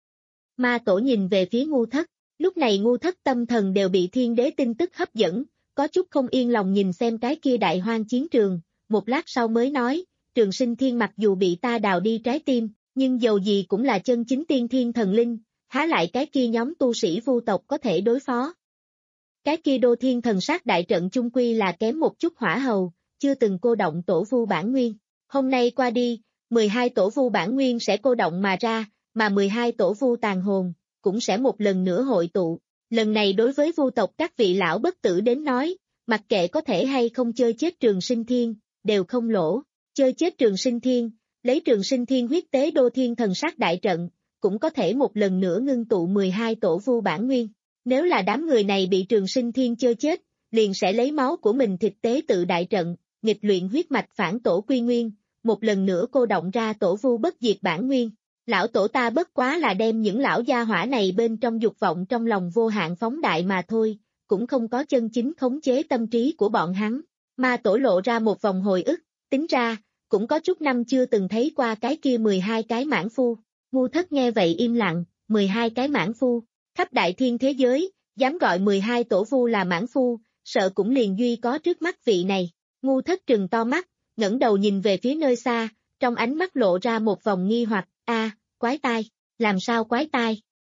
Ma tổ nhìn về phía Ngu Thất, lúc này Ngu Thất tâm thần đều bị thiên đế tin tức hấp dẫn, có chút không yên lòng nhìn xem cái kia đại hoang chiến trường, một lát sau mới nói, Trường Sinh Thiên mặc dù bị ta đào đi trái tim, nhưng dầu gì cũng là chân chính tiên thiên thần linh, há lại cái kia nhóm tu sĩ Vu tộc có thể đối phó. Cái kia đô thiên thần sát đại trận chung quy là kém một chút hỏa hầu, chưa từng cô động tổ Vu bản nguyên, Hôm nay qua đi, mười hai tổ vu bản nguyên sẽ cô động mà ra, mà mười hai tổ vu tàn hồn, cũng sẽ một lần nữa hội tụ. Lần này đối với vu tộc các vị lão bất tử đến nói, mặc kệ có thể hay không chơi chết Trường Sinh Thiên, đều không lỗ. Chơi chết Trường Sinh Thiên, lấy Trường Sinh Thiên huyết tế đô thiên thần sát đại trận, cũng có thể một lần nữa ngưng tụ mười hai tổ vu bản nguyên. Nếu là đám người này bị Trường Sinh Thiên chơi chết, liền sẽ lấy máu của mình thịt tế tự đại trận, nghịch luyện huyết mạch phản tổ quy nguyên, một lần nữa cô động ra tổ vu bất diệt bản nguyên. Lão tổ ta bất quá là đem những lão gia hỏa này bên trong dục vọng trong lòng vô hạn phóng đại mà thôi, cũng không có chân chính khống chế tâm trí của bọn hắn. Ma tổ lộ ra một vòng hồi ức, tính ra, cũng có chút năm chưa từng thấy qua cái kia mười hai cái mãn phu. Ngu Thất nghe vậy im lặng, mười hai cái mãn phu, khắp đại thiên thế giới, dám gọi mười hai tổ vu là mãn phu, sợ cũng liền duy có trước mắt vị này. Ngu Thất trừng to mắt, ngẩng đầu nhìn về phía nơi xa, trong ánh mắt lộ ra một vòng nghi hoặc, a, quái tai, làm sao quái tai?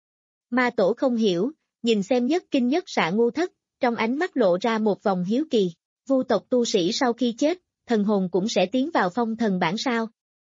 Ma tổ không hiểu, nhìn xem nhất kinh nhất xạ Ngu Thất, trong ánh mắt lộ ra một vòng hiếu kỳ, vu tộc tu sĩ sau khi chết, thần hồn cũng sẽ tiến vào phong thần bản sao?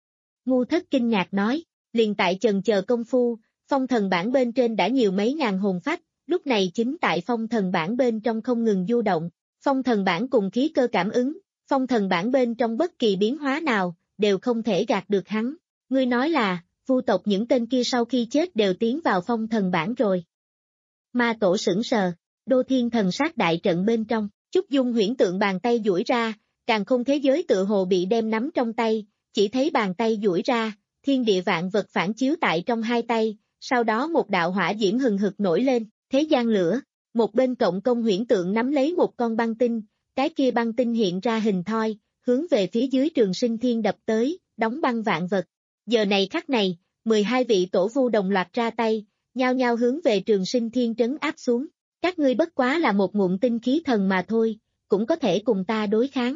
Ngu Thất kinh ngạc nói, liền tại chần chờ công phu, phong thần bản bên trên đã nhiều mấy ngàn hồn phách, lúc này chính tại phong thần bản bên trong không ngừng du động, phong thần bản cùng khí cơ cảm ứng, phong thần bản bên trong bất kỳ biến hóa nào, đều không thể gạt được hắn. Ngươi nói là, vu tộc những tên kia sau khi chết đều tiến vào phong thần bản rồi. Ma tổ sững sờ, đô thiên thần sát đại trận bên trong, Trúc Dung huyễn tượng bàn tay duỗi ra, càng không thế giới tự hồ bị đem nắm trong tay, chỉ thấy bàn tay duỗi ra, thiên địa vạn vật phản chiếu tại trong hai tay, sau đó một đạo hỏa diễm hừng hực nổi lên, thế gian lửa, một bên cộng công huyễn tượng nắm lấy một con băng tinh, cái kia băng tinh hiện ra hình thoi, hướng về phía dưới Trường Sinh Thiên đập tới, đóng băng vạn vật. Giờ này khắc này, mười hai vị tổ vu đồng loạt ra tay, nhao nhao hướng về Trường Sinh Thiên trấn áp xuống. Các ngươi bất quá là một ngụm tinh khí thần mà thôi, cũng có thể cùng ta đối kháng.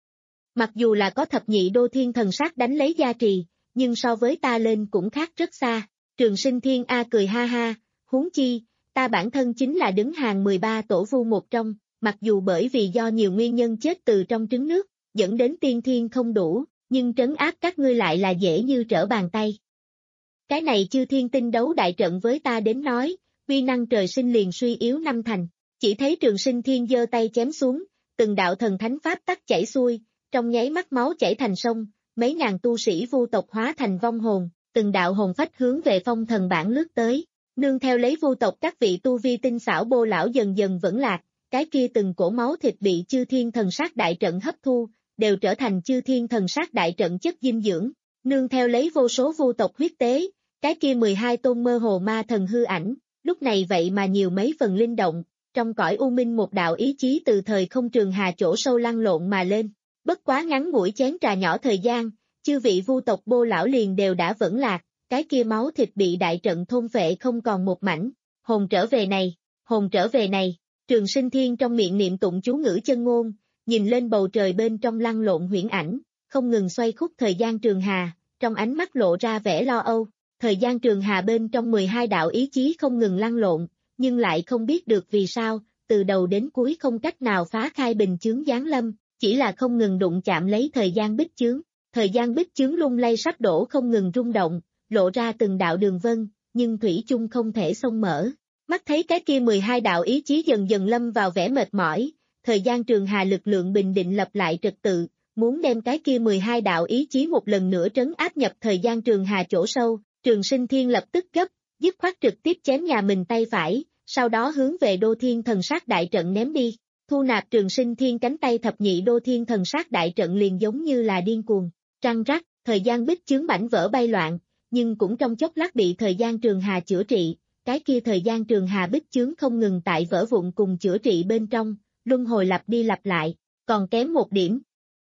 Mặc dù là có thập nhị đô thiên thần sát đánh lấy gia trì, nhưng so với ta lên cũng khác rất xa. Trường Sinh Thiên A cười ha ha, huống chi, ta bản thân chính là đứng hàng mười ba tổ vu một trong, mặc dù bởi vì do nhiều nguyên nhân chết từ trong trứng nước, dẫn đến tiên thiên không đủ, nhưng trấn áp các ngươi lại là dễ như trở bàn tay. Cái này chư thiên tinh đấu đại trận với ta đến nói, uy năng trời sinh liền suy yếu năm thành, chỉ thấy Trường Sinh Thiên giơ tay chém xuống, từng đạo thần thánh pháp tắc chảy xuôi, trong nháy mắt máu chảy thành sông, mấy ngàn tu sĩ vu tộc hóa thành vong hồn, từng đạo hồn phách hướng về phong thần bản lướt tới, nương theo lấy vu tộc các vị tu vi tinh xảo bô lão dần dần vững lạc, cái kia từng cổ máu thịt bị chư thiên thần sát đại trận hấp thu, đều trở thành chư thiên thần sát đại trận chất dinh dưỡng, nương theo lấy vô số vu tộc huyết tế, cái kia mười hai tôn mơ hồ ma thần hư ảnh, lúc này vậy mà nhiều mấy phần linh động, trong cõi u minh một đạo ý chí từ thời không trường hà chỗ sâu lăn lộn mà lên, bất quá ngắn ngủi chén trà nhỏ thời gian, chư vị vu tộc bô lão liền đều đã vững lạc, cái kia máu thịt bị đại trận thôn phệ không còn một mảnh, hồn trở về này, hồn trở về này, Trường Sinh Thiên trong miệng niệm tụng chú ngữ chân ngôn, nhìn lên bầu trời bên trong lăn lộn huyễn ảnh, không ngừng xoay khúc thời gian trường hà, trong ánh mắt lộ ra vẻ lo âu, thời gian trường hà bên trong mười hai đạo ý chí không ngừng lăn lộn, nhưng lại không biết được vì sao, từ đầu đến cuối không cách nào phá khai bình chướng giáng lâm, chỉ là không ngừng đụng chạm lấy thời gian bích chướng, thời gian bích chướng lung lay sắp đổ không ngừng rung động, lộ ra từng đạo đường vân, nhưng thủy chung không thể xông mở. Mắt thấy cái kia mười hai đạo ý chí dần dần lâm vào vẻ mệt mỏi, thời gian trường hà lực lượng bình định lập lại trật tự, muốn đem cái kia mười hai đạo ý chí một lần nữa trấn áp nhập thời gian trường hà chỗ sâu, Trường Sinh Thiên lập tức gấp, dứt khoát trực tiếp chém nhà mình tay phải, sau đó hướng về đô thiên thần sát đại trận ném đi. Thu nạp Trường Sinh Thiên cánh tay thập nhị đô thiên thần sát đại trận liền giống như là điên cuồng, trăng rắc, thời gian bích chướng mảnh vỡ bay loạn, nhưng cũng trong chốc lát bị thời gian trường hà chữa trị, cái kia thời gian trường hà bích chướng không ngừng tại vỡ vụn cùng chữa trị bên trong, luân hồi lặp đi lặp lại, còn kém một điểm.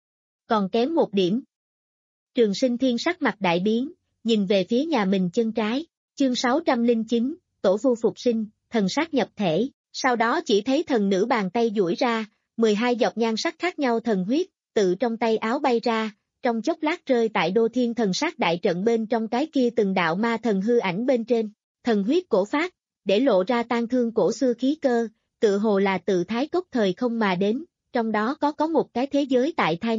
Còn kém một điểm. Trường Sinh Thiên sắc mặt đại biến, nhìn về phía nhà mình chân trái, chương sáu trăm lẻ chín, tổ vu phục sinh, thần sát nhập thể, sau đó chỉ thấy thần nữ bàn tay duỗi ra, mười hai dọc nhan sắc khác nhau thần huyết, tự trong tay áo bay ra, trong chốc lát rơi tại đô thiên thần sát đại trận bên trong cái kia từng đạo ma thần hư ảnh bên trên, thần huyết cổ phát, để lộ ra tang thương cổ xưa khí cơ, tự hồ là tự thái cốc thời không mà đến, trong đó có có một cái thế giới tại thai nghén,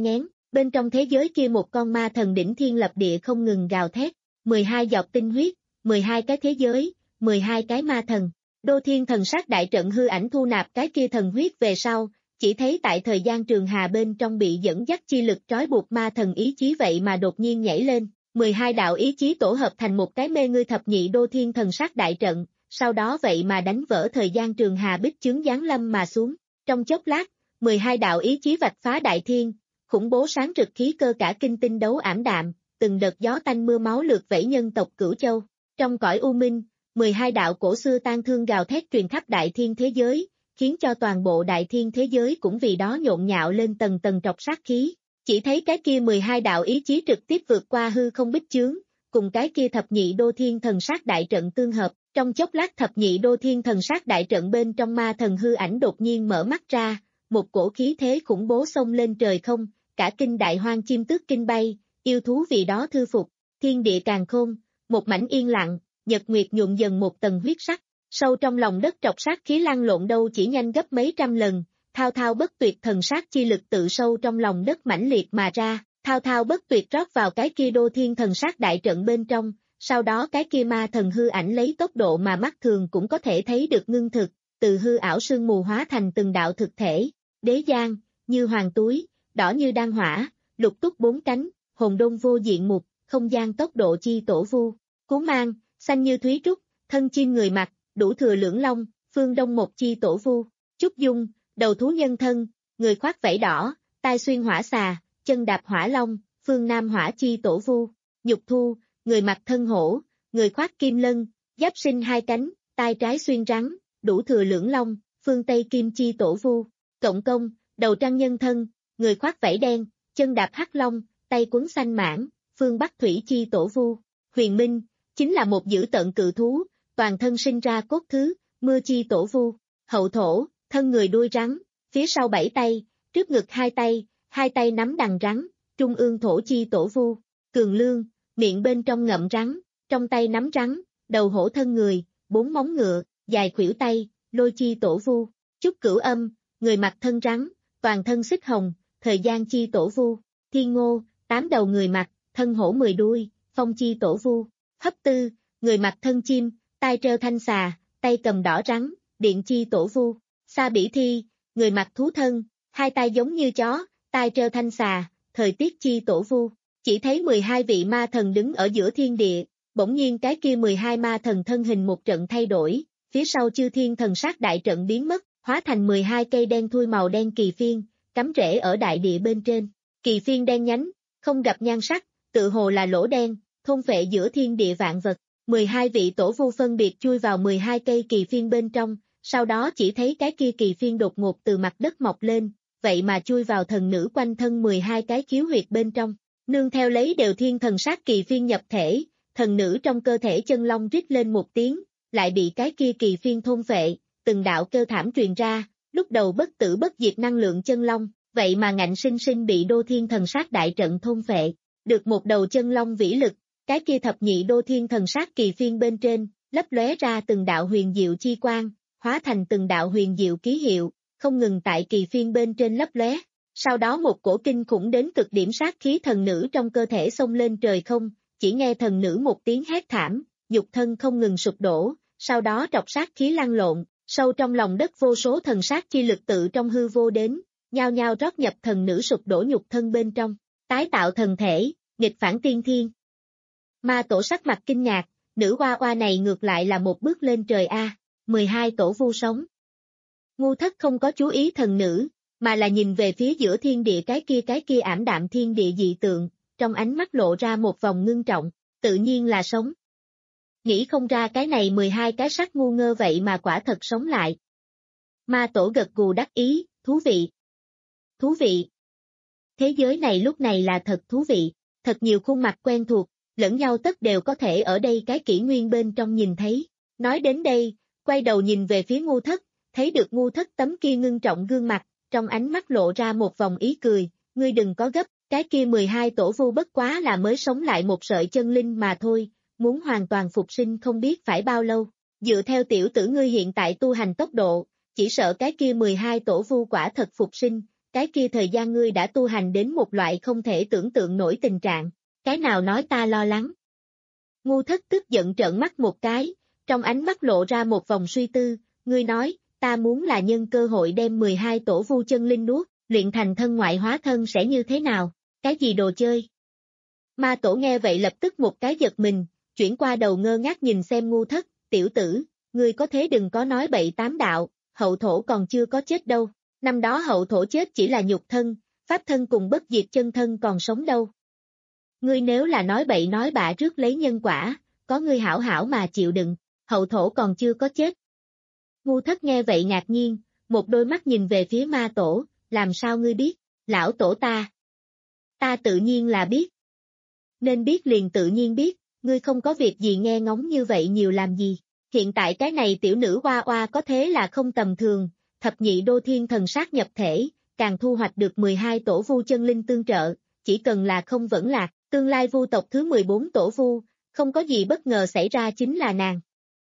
Bên trong thế giới kia một con ma thần đỉnh thiên lập địa không ngừng gào thét, mười hai giọt tinh huyết, mười hai cái thế giới, mười hai cái ma thần. Đô Thiên Thần Sát đại trận hư ảnh thu nạp cái kia thần huyết về sau, chỉ thấy tại thời gian trường hà bên trong bị dẫn dắt chi lực trói buộc ma thần ý chí vậy mà đột nhiên nhảy lên, mười hai đạo ý chí tổ hợp thành một cái mê ngươi thập nhị Đô Thiên Thần Sát đại trận, sau đó vậy mà đánh vỡ thời gian trường hà bích chướng giáng lâm mà xuống. Trong chốc lát, mười hai đạo ý chí vạch phá đại thiên, khủng bố sáng rực khí cơ cả kinh tinh đấu ảm đạm, từng đợt gió tanh mưa máu lượt vẫy nhân tộc Cửu Châu. Trong cõi u minh, mười hai đạo cổ xưa tan thương gào thét truyền khắp đại thiên thế giới, khiến cho toàn bộ đại thiên thế giới cũng vì đó nhộn nhạo lên tầng tầng trọc sát khí. Chỉ thấy cái kia mười hai đạo ý chí trực tiếp vượt qua hư không bích chướng, cùng cái kia thập nhị Đô Thiên Thần Sát đại trận tương hợp. Trong chốc lát thập nhị Đô Thiên Thần Sát đại trận bên trong ma thần hư ảnh đột nhiên mở mắt ra, một cổ khí thế khủng bố xông lên trời không, cả kinh đại hoang chim tước kinh bay, yêu thú vì đó thư phục, thiên địa càn khôn, một mảnh yên lặng, nhật nguyệt nhuộm dần một tầng huyết sắc, sâu trong lòng đất trọc sát khí lăn lộn đâu chỉ nhanh gấp mấy trăm lần, thao thao bất tuyệt thần sát chi lực tự sâu trong lòng đất mãnh liệt mà ra, thao thao bất tuyệt rót vào cái kia Đô Thiên Thần Sát đại trận bên trong. Sau đó cái kia ma thần hư ảnh lấy tốc độ mà mắt thường cũng có thể thấy được ngưng thực, từ hư ảo sương mù hóa thành từng đạo thực thể, đế giang, như hoàng túi, đỏ như đan hỏa, lục túc bốn cánh, hồn đôn vô diện mục, không gian tốc độ chi tổ vu, cú mang, xanh như thúy trúc, thân chim người mặc, đủ thừa lưỡng long, phương đông một chi tổ vu, trúc dung, đầu thú nhân thân, người khoác vảy đỏ, tai xuyên hỏa xà, chân đạp hỏa long, phương nam hỏa chi tổ vu, nhục thu, người mặc thân hổ, người khoác kim lân, giáp sinh hai cánh, tai trái xuyên rắn, đủ thừa lưỡng long, phương Tây kim chi tổ vu, cộng công, đầu trăng nhân thân, người khoác vảy đen, chân đạp hắc long, tay quấn xanh mãng, phương Bắc thủy chi tổ vu, huyền minh, chính là một dữ tợn cự thú, toàn thân sinh ra cốt thứ, mưa chi tổ vu, hậu thổ, thân người đuôi rắn, phía sau bảy tay, trước ngực hai tay, hai tay nắm đằng rắn, trung ương thổ chi tổ vu, cường lương, miệng bên trong ngậm rắn, trong tay nắm rắn, đầu hổ thân người, bốn móng ngựa, dài khuỷu tay, lôi chi tổ vu, trúc cửu âm, người mặc thân rắn, toàn thân xích hồng, thời gian chi tổ vu, thiên ngô, tám đầu người mặc, thân hổ mười đuôi, phong chi tổ vu, hấp tư, người mặc thân chim, tai treo thanh xà, tay cầm đỏ rắn, điện chi tổ vu, sa bỉ thi, người mặc thú thân, hai tay giống như chó, tai treo thanh xà, thời tiết chi tổ vu. Chỉ thấy mười hai vị ma thần đứng ở giữa thiên địa, bỗng nhiên cái kia mười hai ma thần thân hình một trận thay đổi, phía sau chư thiên thần sát đại trận biến mất, hóa thành mười hai cây đen thui màu đen kỳ phiên, cắm rễ ở đại địa bên trên. Kỳ phiên đen nhánh, không gặp nhan sắc, tự hồ là lỗ đen, thôn phệ giữa thiên địa vạn vật. mười hai vị tổ vu phân biệt chui vào mười hai cây kỳ phiên bên trong, sau đó chỉ thấy cái kia kỳ phiên đột ngột từ mặt đất mọc lên, vậy mà chui vào thần nữ quanh thân mười hai cái khiếu huyệt bên trong. Nương theo lấy đều thiên thần sát kỳ phiên nhập thể, thần nữ trong cơ thể chân long rít lên một tiếng, lại bị cái kia kỳ phiên thôn phệ, từng đạo kêu thảm truyền ra, lúc đầu bất tử bất diệt năng lượng chân long, vậy mà ngạnh sinh sinh bị Đô Thiên Thần Sát đại trận thôn phệ, được một đầu chân long vĩ lực, cái kia thập nhị Đô Thiên Thần Sát kỳ phiên bên trên, lấp lóe ra từng đạo huyền diệu chi quang, hóa thành từng đạo huyền diệu ký hiệu, không ngừng tại kỳ phiên bên trên lấp lóe. Sau đó một cổ kinh khủng đến cực điểm sát khí thần nữ trong cơ thể xông lên trời không, chỉ nghe thần nữ một tiếng hét thảm, nhục thân không ngừng sụp đổ, sau đó trọc sát khí lăn lộn, sâu trong lòng đất vô số thần sát chi lực tự trong hư vô đến, nhao nhao rót nhập thần nữ sụp đổ nhục thân bên trong, tái tạo thần thể, nghịch phản tiên thiên. Ma tổ sắc mặt kinh ngạc, nữ hoa hoa này ngược lại là một bước lên trời a, mười hai tổ vu sống. Ngu thất không có chú ý thần nữ, mà là nhìn về phía giữa thiên địa cái kia cái kia ảm đạm thiên địa dị tượng, trong ánh mắt lộ ra một vòng ngưng trọng, tự nhiên là sống. Nghĩ không ra cái này mười hai cái sắc ngu ngơ vậy mà quả thật sống lại. Ma tổ gật gù đắc ý, thú vị. Thú vị. Thế giới này lúc này là thật thú vị, thật nhiều khuôn mặt quen thuộc, lẫn nhau tất đều có thể ở đây cái kỷ nguyên bên trong nhìn thấy. Nói đến đây, quay đầu nhìn về phía ngu thất, thấy được ngu thất tấm kia ngưng trọng gương mặt, trong ánh mắt lộ ra một vòng ý cười, ngươi đừng có gấp, cái kia mười hai tổ vu bất quá là mới sống lại một sợi chân linh mà thôi, muốn hoàn toàn phục sinh không biết phải bao lâu, dựa theo tiểu tử ngươi hiện tại tu hành tốc độ, chỉ sợ cái kia mười hai tổ vu quả thật phục sinh, cái kia thời gian ngươi đã tu hành đến một loại không thể tưởng tượng nổi tình trạng, cái nào nói ta lo lắng. Ngu Thất tức giận trợn mắt một cái, trong ánh mắt lộ ra một vòng suy tư, ngươi nói, ta muốn là nhân cơ hội đem mười hai tổ vu chân linh nuốt, luyện thành thân ngoại hóa thân sẽ như thế nào, cái gì đồ chơi. Ma tổ nghe vậy lập tức một cái giật mình, chuyển qua đầu ngơ ngác nhìn xem Ngu Thất, tiểu tử, ngươi có thế đừng có nói bậy tám đạo, hậu thổ còn chưa có chết đâu, năm đó hậu thổ chết chỉ là nhục thân, pháp thân cùng bất diệt chân thân còn sống đâu. Ngươi nếu là nói bậy nói bạ rước lấy nhân quả, có ngươi hảo hảo mà chịu đựng, hậu thổ còn chưa có chết. Ngu Thất nghe vậy ngạc nhiên, một đôi mắt nhìn về phía ma tổ, làm sao ngươi biết, lão tổ ta. Ta tự nhiên là biết. Nên biết liền tự nhiên biết, ngươi không có việc gì nghe ngóng như vậy nhiều làm gì. Hiện tại cái này tiểu nữ hoa hoa có thế là không tầm thường, thập nhị đô thiên thần sát nhập thể, càng thu hoạch được mười hai tổ vu chân linh tương trợ, chỉ cần là không vẫn lạc, tương lai vu tộc thứ mười bốn tổ vu, không có gì bất ngờ xảy ra chính là nàng.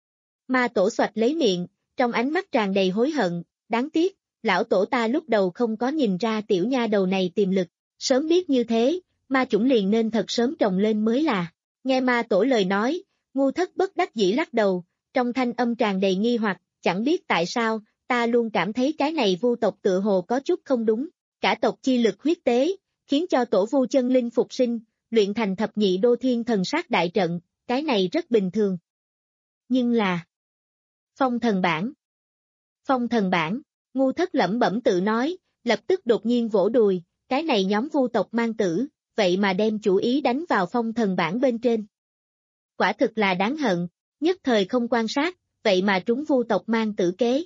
Ma tổ xoạch lấy miệng, trong ánh mắt tràn đầy hối hận, đáng tiếc, lão tổ ta lúc đầu không có nhìn ra tiểu nha đầu này tiềm lực, sớm biết như thế, ma chủng liền nên thật sớm trồng lên mới là. Nghe ma tổ lời nói, Ngu Thất bất đắc dĩ lắc đầu, trong thanh âm tràn đầy nghi hoặc, chẳng biết tại sao, ta luôn cảm thấy cái này vu tộc tựa hồ có chút không đúng, cả tộc chi lực huyết tế, khiến cho tổ vu chân linh phục sinh, luyện thành thập nhị đô thiên thần sát đại trận, cái này rất bình thường. Nhưng là Phong thần bản Phong thần bản, Ngu Thất lẩm bẩm tự nói, lập tức đột nhiên vỗ đùi, cái này nhóm vu tộc mang tử, vậy mà đem chủ ý đánh vào phong thần bản bên trên. Quả thực là đáng hận, nhất thời không quan sát, vậy mà trúng vu tộc mang tử kế.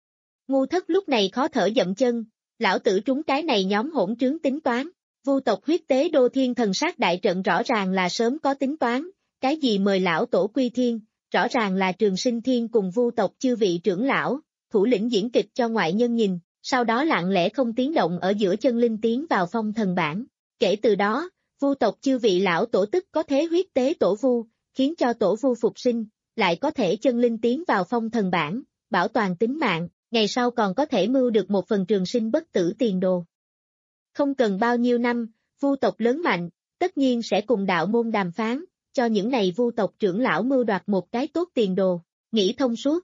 Ngu Thất lúc này khó thở dậm chân, lão tử trúng cái này nhóm hỗn trướng tính toán, vu tộc huyết tế đô thiên thần sát đại trận rõ ràng là sớm có tính toán, cái gì mời lão tổ quy thiên, rõ ràng là Trường Sinh Thiên cùng vu tộc chư vị trưởng lão, thủ lĩnh diễn kịch cho ngoại nhân nhìn, sau đó lặng lẽ không tiếng động ở giữa chân linh tiến vào phong thần bản. Kể từ đó, vu tộc chư vị lão tổ tức có thế huyết tế tổ vu, khiến cho tổ vu phục sinh, lại có thể chân linh tiến vào phong thần bản, bảo toàn tính mạng, ngày sau còn có thể mưu được một phần trường sinh bất tử tiền đồ. Không cần bao nhiêu năm, vu tộc lớn mạnh, tất nhiên sẽ cùng đạo môn đàm phán, cho những này vu tộc trưởng lão mưu đoạt một cái tốt tiền đồ, nghĩ thông suốt.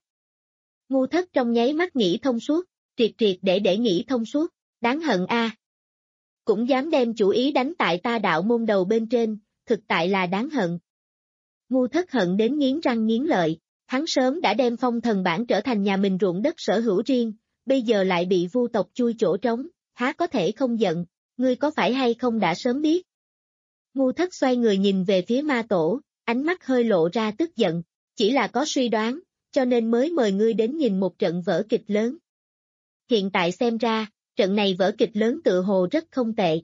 Ngu Thất trong nháy mắt nghĩ thông suốt, triệt triệt để để nghĩ thông suốt, đáng hận a. Cũng dám đem chủ ý đánh tại ta đạo môn đầu bên trên, thực tại là đáng hận. Ngu Thất hận đến nghiến răng nghiến lợi, hắn sớm đã đem phong thần bản trở thành nhà mình ruộng đất sở hữu riêng, bây giờ lại bị vu tộc chui chỗ trống, há có thể không giận, ngươi có phải hay không đã sớm biết. Ngu Thất xoay người nhìn về phía ma tổ, ánh mắt hơi lộ ra tức giận, chỉ là có suy đoán, cho nên mới mời ngươi đến nhìn một trận vở kịch lớn. Hiện tại xem ra, trận này vở kịch lớn tựa hồ rất không tệ.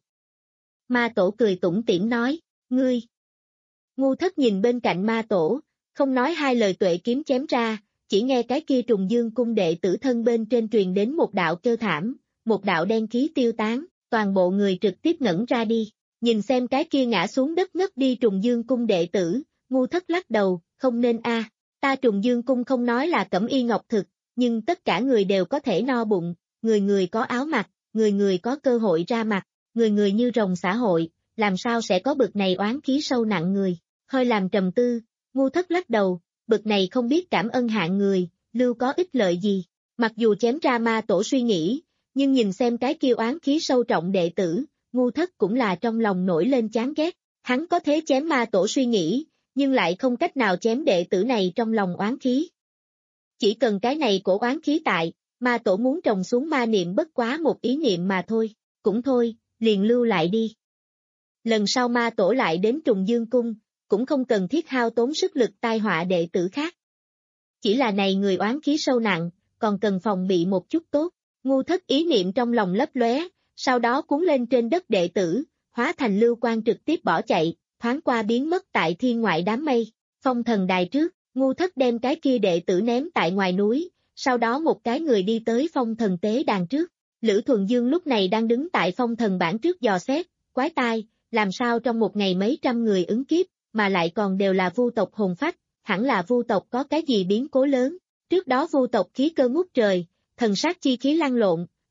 Ma tổ cười tủm tỉm nói, ngươi. Ngu Thất nhìn bên cạnh ma tổ, không nói hai lời tuệ kiếm chém ra, chỉ nghe cái kia Trùng Dương cung đệ tử thân bên trên truyền đến một đạo kêu thảm, một đạo đen khí tiêu tán, toàn bộ người trực tiếp ngẩn ra đi, nhìn xem cái kia ngã xuống đất ngất đi Trùng Dương cung đệ tử, Ngu Thất lắc đầu, không nên a, ta Trùng Dương cung không nói là cẩm y ngọc thực, nhưng tất cả người đều có thể no bụng, người người có áo mặc, người người có cơ hội ra mặt, người người như rồng xã hội, làm sao sẽ có bực này oán khí sâu nặng người, hơi làm trầm tư, Ngu Thất lắc đầu, bực này không biết cảm ơn hạng người, lưu có ích lợi gì, mặc dù chém ra ma tổ suy nghĩ, nhưng nhìn xem cái kia oán khí sâu trọng đệ tử, Ngu Thất cũng là trong lòng nổi lên chán ghét, hắn có thế chém ma tổ suy nghĩ, nhưng lại không cách nào chém đệ tử này trong lòng oán khí. Chỉ cần cái này cổ oán khí tại, ma tổ muốn trồng xuống ma niệm bất quá một ý niệm mà thôi, cũng thôi, liền lưu lại đi. Lần sau ma tổ lại đến Trùng Dương cung, cũng không cần thiết hao tốn sức lực tai họa đệ tử khác. Chỉ là này người oán khí sâu nặng, còn cần phòng bị một chút tốt, Ngu Thất ý niệm trong lòng lấp lóe, sau đó cuốn lên trên đất đệ tử, hóa thành lưu quang trực tiếp bỏ chạy, thoáng qua biến mất tại thiên ngoại đám mây, phong thần đài trước, Ngu Thất đem cái kia đệ tử ném tại ngoài núi, sau đó một cái người đi tới phong thần tế đàn trước, Lữ Thuần Dương lúc này đang đứng tại phong thần bản trước dò xét, quái tai, làm sao trong một ngày mấy trăm người ứng kiếp, mà lại còn đều là vu tộc hồn phách, hẳn là vu tộc có cái gì biến cố lớn, trước đó vu tộc khí cơ ngút trời, thần sát chi khí lăn lộn,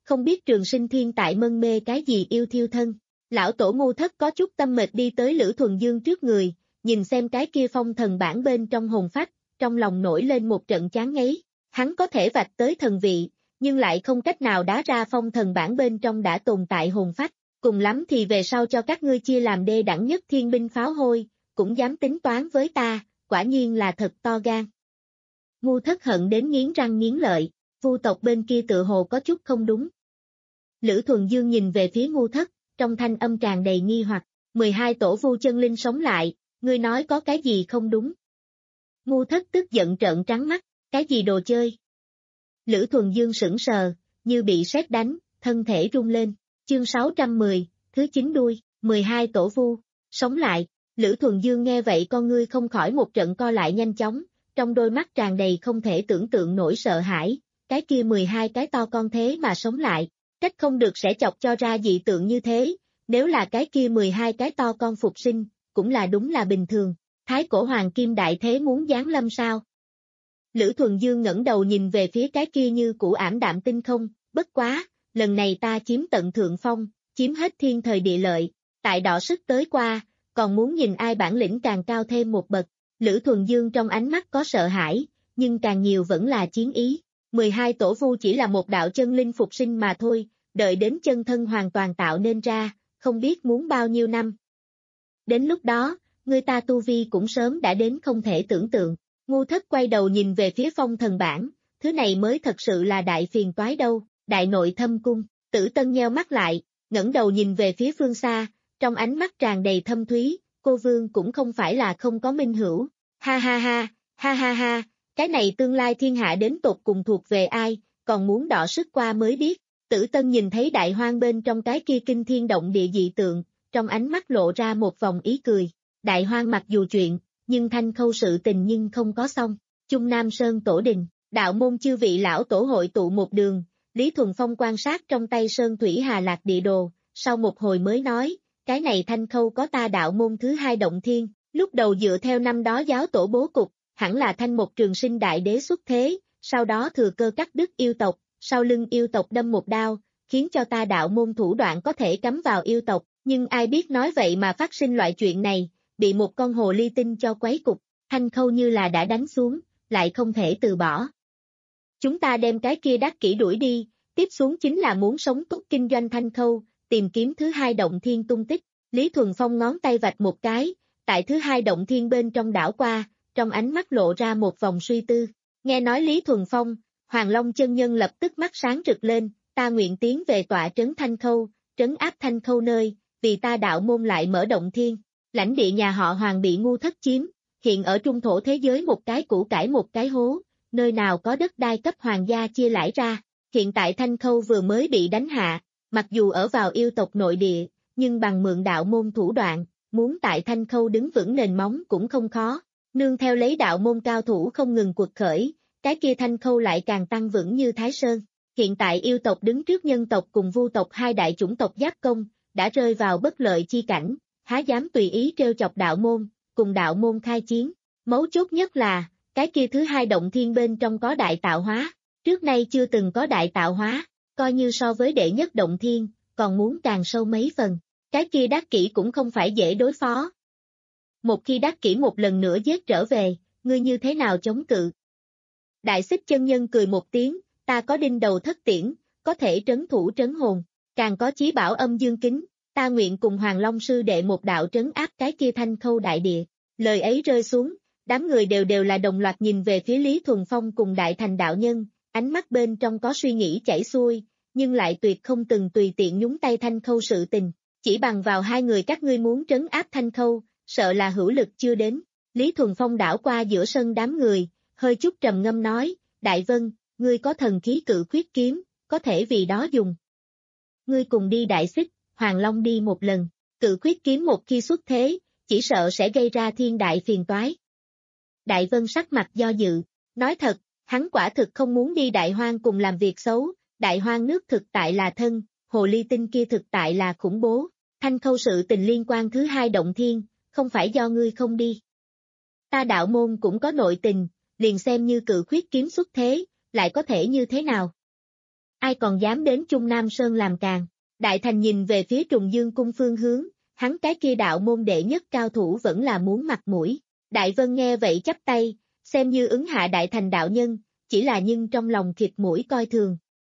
không biết Trường Sinh Thiên tại mân mê cái gì yêu thiêu thân. Lão tổ Ngu Thất có chút tâm mệt đi tới Lữ Thuần Dương trước người, nhìn xem cái kia phong thần bản bên trong hồn phách, trong lòng nổi lên một trận chán ngấy. Hắn có thể vạch tới thần vị, nhưng lại không cách nào đá ra phong thần bản bên trong đã tồn tại hồn phách, cùng lắm thì về sau cho các ngươi chia làm đê đẳng nhất thiên binh pháo hôi, cũng dám tính toán với ta, quả nhiên là thật to gan. Ngu Thất hận đến nghiến răng nghiến lợi, Vu tộc bên kia tự hồ có chút không đúng. Lữ Thuần Dương nhìn về phía Ngu Thất, trong thanh âm tràn đầy nghi hoặc, mười hai tổ Vu chân linh sống lại, ngươi nói có cái gì không đúng? Ngu Thất tức giận trợn trắng mắt, cái gì đồ chơi? Lữ Thuần Dương sững sờ, như bị sét đánh, thân thể rung lên, chương sáu trăm mười, thứ chín đuôi, mười hai tổ Vu, sống lại, Lữ Thuần Dương nghe vậy con ngươi không khỏi một trận co lại nhanh chóng, trong đôi mắt tràn đầy không thể tưởng tượng nổi sợ hãi, cái kia mười hai cái to con thế mà sống lại, trách không được sẽ chọc cho ra dị tượng như thế, nếu là cái kia mười hai cái to con phục sinh, cũng là đúng là bình thường, Thái Cổ Hoàng Kim Đại Thế muốn giáng lâm sao? Lữ Thuần Dương ngẩng đầu nhìn về phía cái kia như cũ ảm đạm tinh không, bất quá, lần này ta chiếm tận thượng phong, chiếm hết thiên thời địa lợi, tại đọ sức tới qua, còn muốn nhìn ai bản lĩnh càng cao thêm một bậc. Lữ Thuần Dương trong ánh mắt có sợ hãi, nhưng càng nhiều vẫn là chiến ý. mười hai tổ Vu chỉ là một đạo chân linh phục sinh mà thôi, đợi đến chân thân hoàn toàn tạo nên ra, không biết muốn bao nhiêu năm. Đến lúc đó, người ta tu vi cũng sớm đã đến không thể tưởng tượng. Ngu Thất quay đầu nhìn về phía phong thần bản, thứ này mới thật sự là đại phiền toái đâu, đại nội thâm cung, Tử Tân nheo mắt lại, ngẩng đầu nhìn về phía phương xa, trong ánh mắt tràn đầy thâm thúy, cô vương cũng không phải là không có minh hữu, ha ha ha, ha ha ha, cái này tương lai thiên hạ đến tột cùng thuộc về ai, còn muốn đọ sức qua mới biết. Tử Tân nhìn thấy đại hoang bên trong cái kia kinh thiên động địa dị tượng, trong ánh mắt lộ ra một vòng ý cười, đại hoang mặc dù chuyện, nhưng Thanh Khâu sự tình nhưng không có xong, Chung Nam Sơn tổ đình, đạo môn chư vị lão tổ hội tụ một đường, Lý Thuần Phong quan sát trong tay Sơn Thủy Hà Lạc địa đồ, sau một hồi mới nói, cái này Thanh Khâu có ta đạo môn thứ hai động thiên, lúc đầu dựa theo năm đó giáo tổ bố cục, hẳn là Thanh một Trường Sinh đại đế xuất thế, sau đó thừa cơ cắt đứt yêu tộc, sau lưng yêu tộc đâm một đao, khiến cho ta đạo môn thủ đoạn có thể cắm vào yêu tộc, nhưng ai biết nói vậy mà phát sinh loại chuyện này, bị một con hồ ly tinh cho quấy cục, Thanh Khâu như là đã đánh xuống, lại không thể từ bỏ. Chúng ta đem cái kia đắc kỹ đuổi đi, tiếp xuống chính là muốn sống tốt kinh doanh Thanh Khâu, tìm kiếm thứ hai động thiên tung tích. Lý Thuần Phong ngón tay vạch một cái, tại thứ hai động thiên bên trong đảo qua, trong ánh mắt lộ ra một vòng suy tư. Nghe nói Lý Thuần Phong, Hoàng Long chân nhân lập tức mắt sáng rực lên, ta nguyện tiến về tọa trấn Thanh Khâu, trấn áp Thanh Khâu nơi, vì ta đạo môn lại mở động thiên. Lãnh địa nhà họ Hoàng bị Ngu Thất chiếm, hiện ở trung thổ thế giới một cái củ cải một cái hố, nơi nào có đất đai cấp hoàng gia chia lãi ra. Hiện tại Thanh Khâu vừa mới bị đánh hạ, mặc dù ở vào yêu tộc nội địa, nhưng bằng mượn đạo môn thủ đoạn, muốn tại Thanh Khâu đứng vững nền móng cũng không khó. Nương theo lấy đạo môn cao thủ không ngừng quật khởi, cái kia Thanh Khâu lại càng tăng vững như Thái Sơn. Hiện tại yêu tộc đứng trước nhân tộc cùng Vu tộc hai đại chủng tộc giáp công, đã rơi vào bất lợi chi cảnh, há dám tùy ý trêu chọc đạo môn, cùng đạo môn khai chiến. Mấu chốt nhất là, cái kia thứ hai động thiên bên trong có đại tạo hóa, trước nay chưa từng có đại tạo hóa, coi như so với đệ nhất động thiên, còn muốn càng sâu mấy phần. Cái kia đắc kỷ cũng không phải dễ đối phó. Một khi đắc kỷ một lần nữa giết trở về, ngươi như thế nào chống cự? Đại Xích chân nhân cười một tiếng, ta có đinh đầu thất tiễn, có thể trấn thủ trấn hồn, càng có chí bảo âm dương kính, ta nguyện cùng Hoàng Long sư đệ một đạo trấn áp cái kia Thanh Khâu đại địa. Lời ấy rơi xuống, đám người đều đều là đồng loạt nhìn về phía Lý Thuần Phong cùng Đại Thành đạo nhân, ánh mắt bên trong có suy nghĩ chảy xuôi, nhưng lại tuyệt không từng tùy tiện nhúng tay Thanh Khâu sự tình, chỉ bằng vào hai người các ngươi muốn trấn áp Thanh Khâu, sợ là hữu lực chưa đến. Lý Thuần Phong đảo qua giữa sân đám người, hơi chút trầm ngâm nói, Đại Vân, ngươi có thần khí cự khuyết kiếm, có thể vì đó dùng. Ngươi cùng đi Đại Xích, Hoàng Long đi một lần, cự khuyết kiếm một khi xuất thế, chỉ sợ sẽ gây ra thiên đại phiền toái. Đại Vân sắc mặt do dự, nói thật, hắn quả thực không muốn đi Đại Hoang cùng làm việc xấu, Đại Hoang nước thực tại là thân, hồ ly tinh kia thực tại là khủng bố, Thanh Khâu sự tình liên quan thứ hai động thiên, không phải do ngươi không đi. Ta đạo môn cũng có nội tình, liền xem như cự khuyết kiếm xuất thế, lại có thể như thế nào? ai còn dám đến Trung Nam Sơn làm càng. Đại Thành nhìn về phía Trùng Dương cung phương hướng, hắn cái kia đạo môn đệ nhất cao thủ vẫn là muốn mặt mũi. Đại Vân nghe vậy chắp tay, xem như ứng hạ Đại Thành đạo nhân, chỉ là nhưng trong lòng khịt mũi coi thường.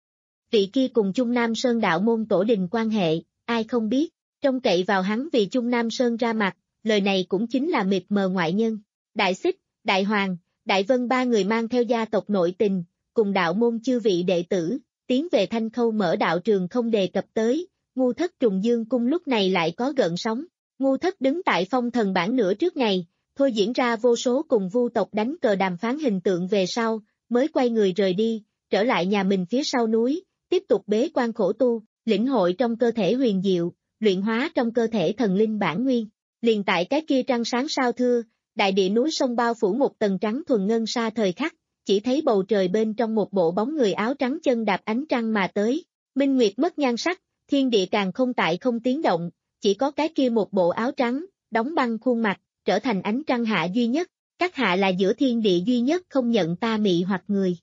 Vị kia cùng Trung Nam Sơn đạo môn tổ đình quan hệ, ai không biết, trông cậy vào hắn vì Trung Nam Sơn ra mặt, lời này cũng chính là mịt mờ ngoại nhân. Đại Xích, Đại Hoàng, Đại Vân ba người mang theo gia tộc nội tình, cùng đạo môn chư vị đệ tử, tiến về Thanh Khâu mở đạo trường không đề cập tới, Ngu Thất Trùng Dương cung lúc này lại có gợn sóng. Ngu Thất đứng tại phong thần bảng nửa trước ngày, thôi diễn ra vô số cùng Vu tộc đánh cờ đàm phán hình tượng về sau, mới quay người rời đi, trở lại nhà mình phía sau núi, tiếp tục bế quan khổ tu, lĩnh hội trong cơ thể huyền diệu, luyện hóa trong cơ thể thần linh bản nguyên. Liền tại cái kia trăng sáng sao thưa, đại địa núi sông bao phủ một tầng trắng thuần ngân sa thời khắc, chỉ thấy bầu trời bên trong một bộ bóng người áo trắng chân đạp ánh trăng mà tới, minh nguyệt mất nhan sắc, thiên địa càng không tại không tiếng động, chỉ có cái kia một bộ áo trắng, đóng băng khuôn mặt, trở thành ánh trăng hạ duy nhất, các hạ là giữa thiên địa duy nhất không nhận ta mị hoặc người.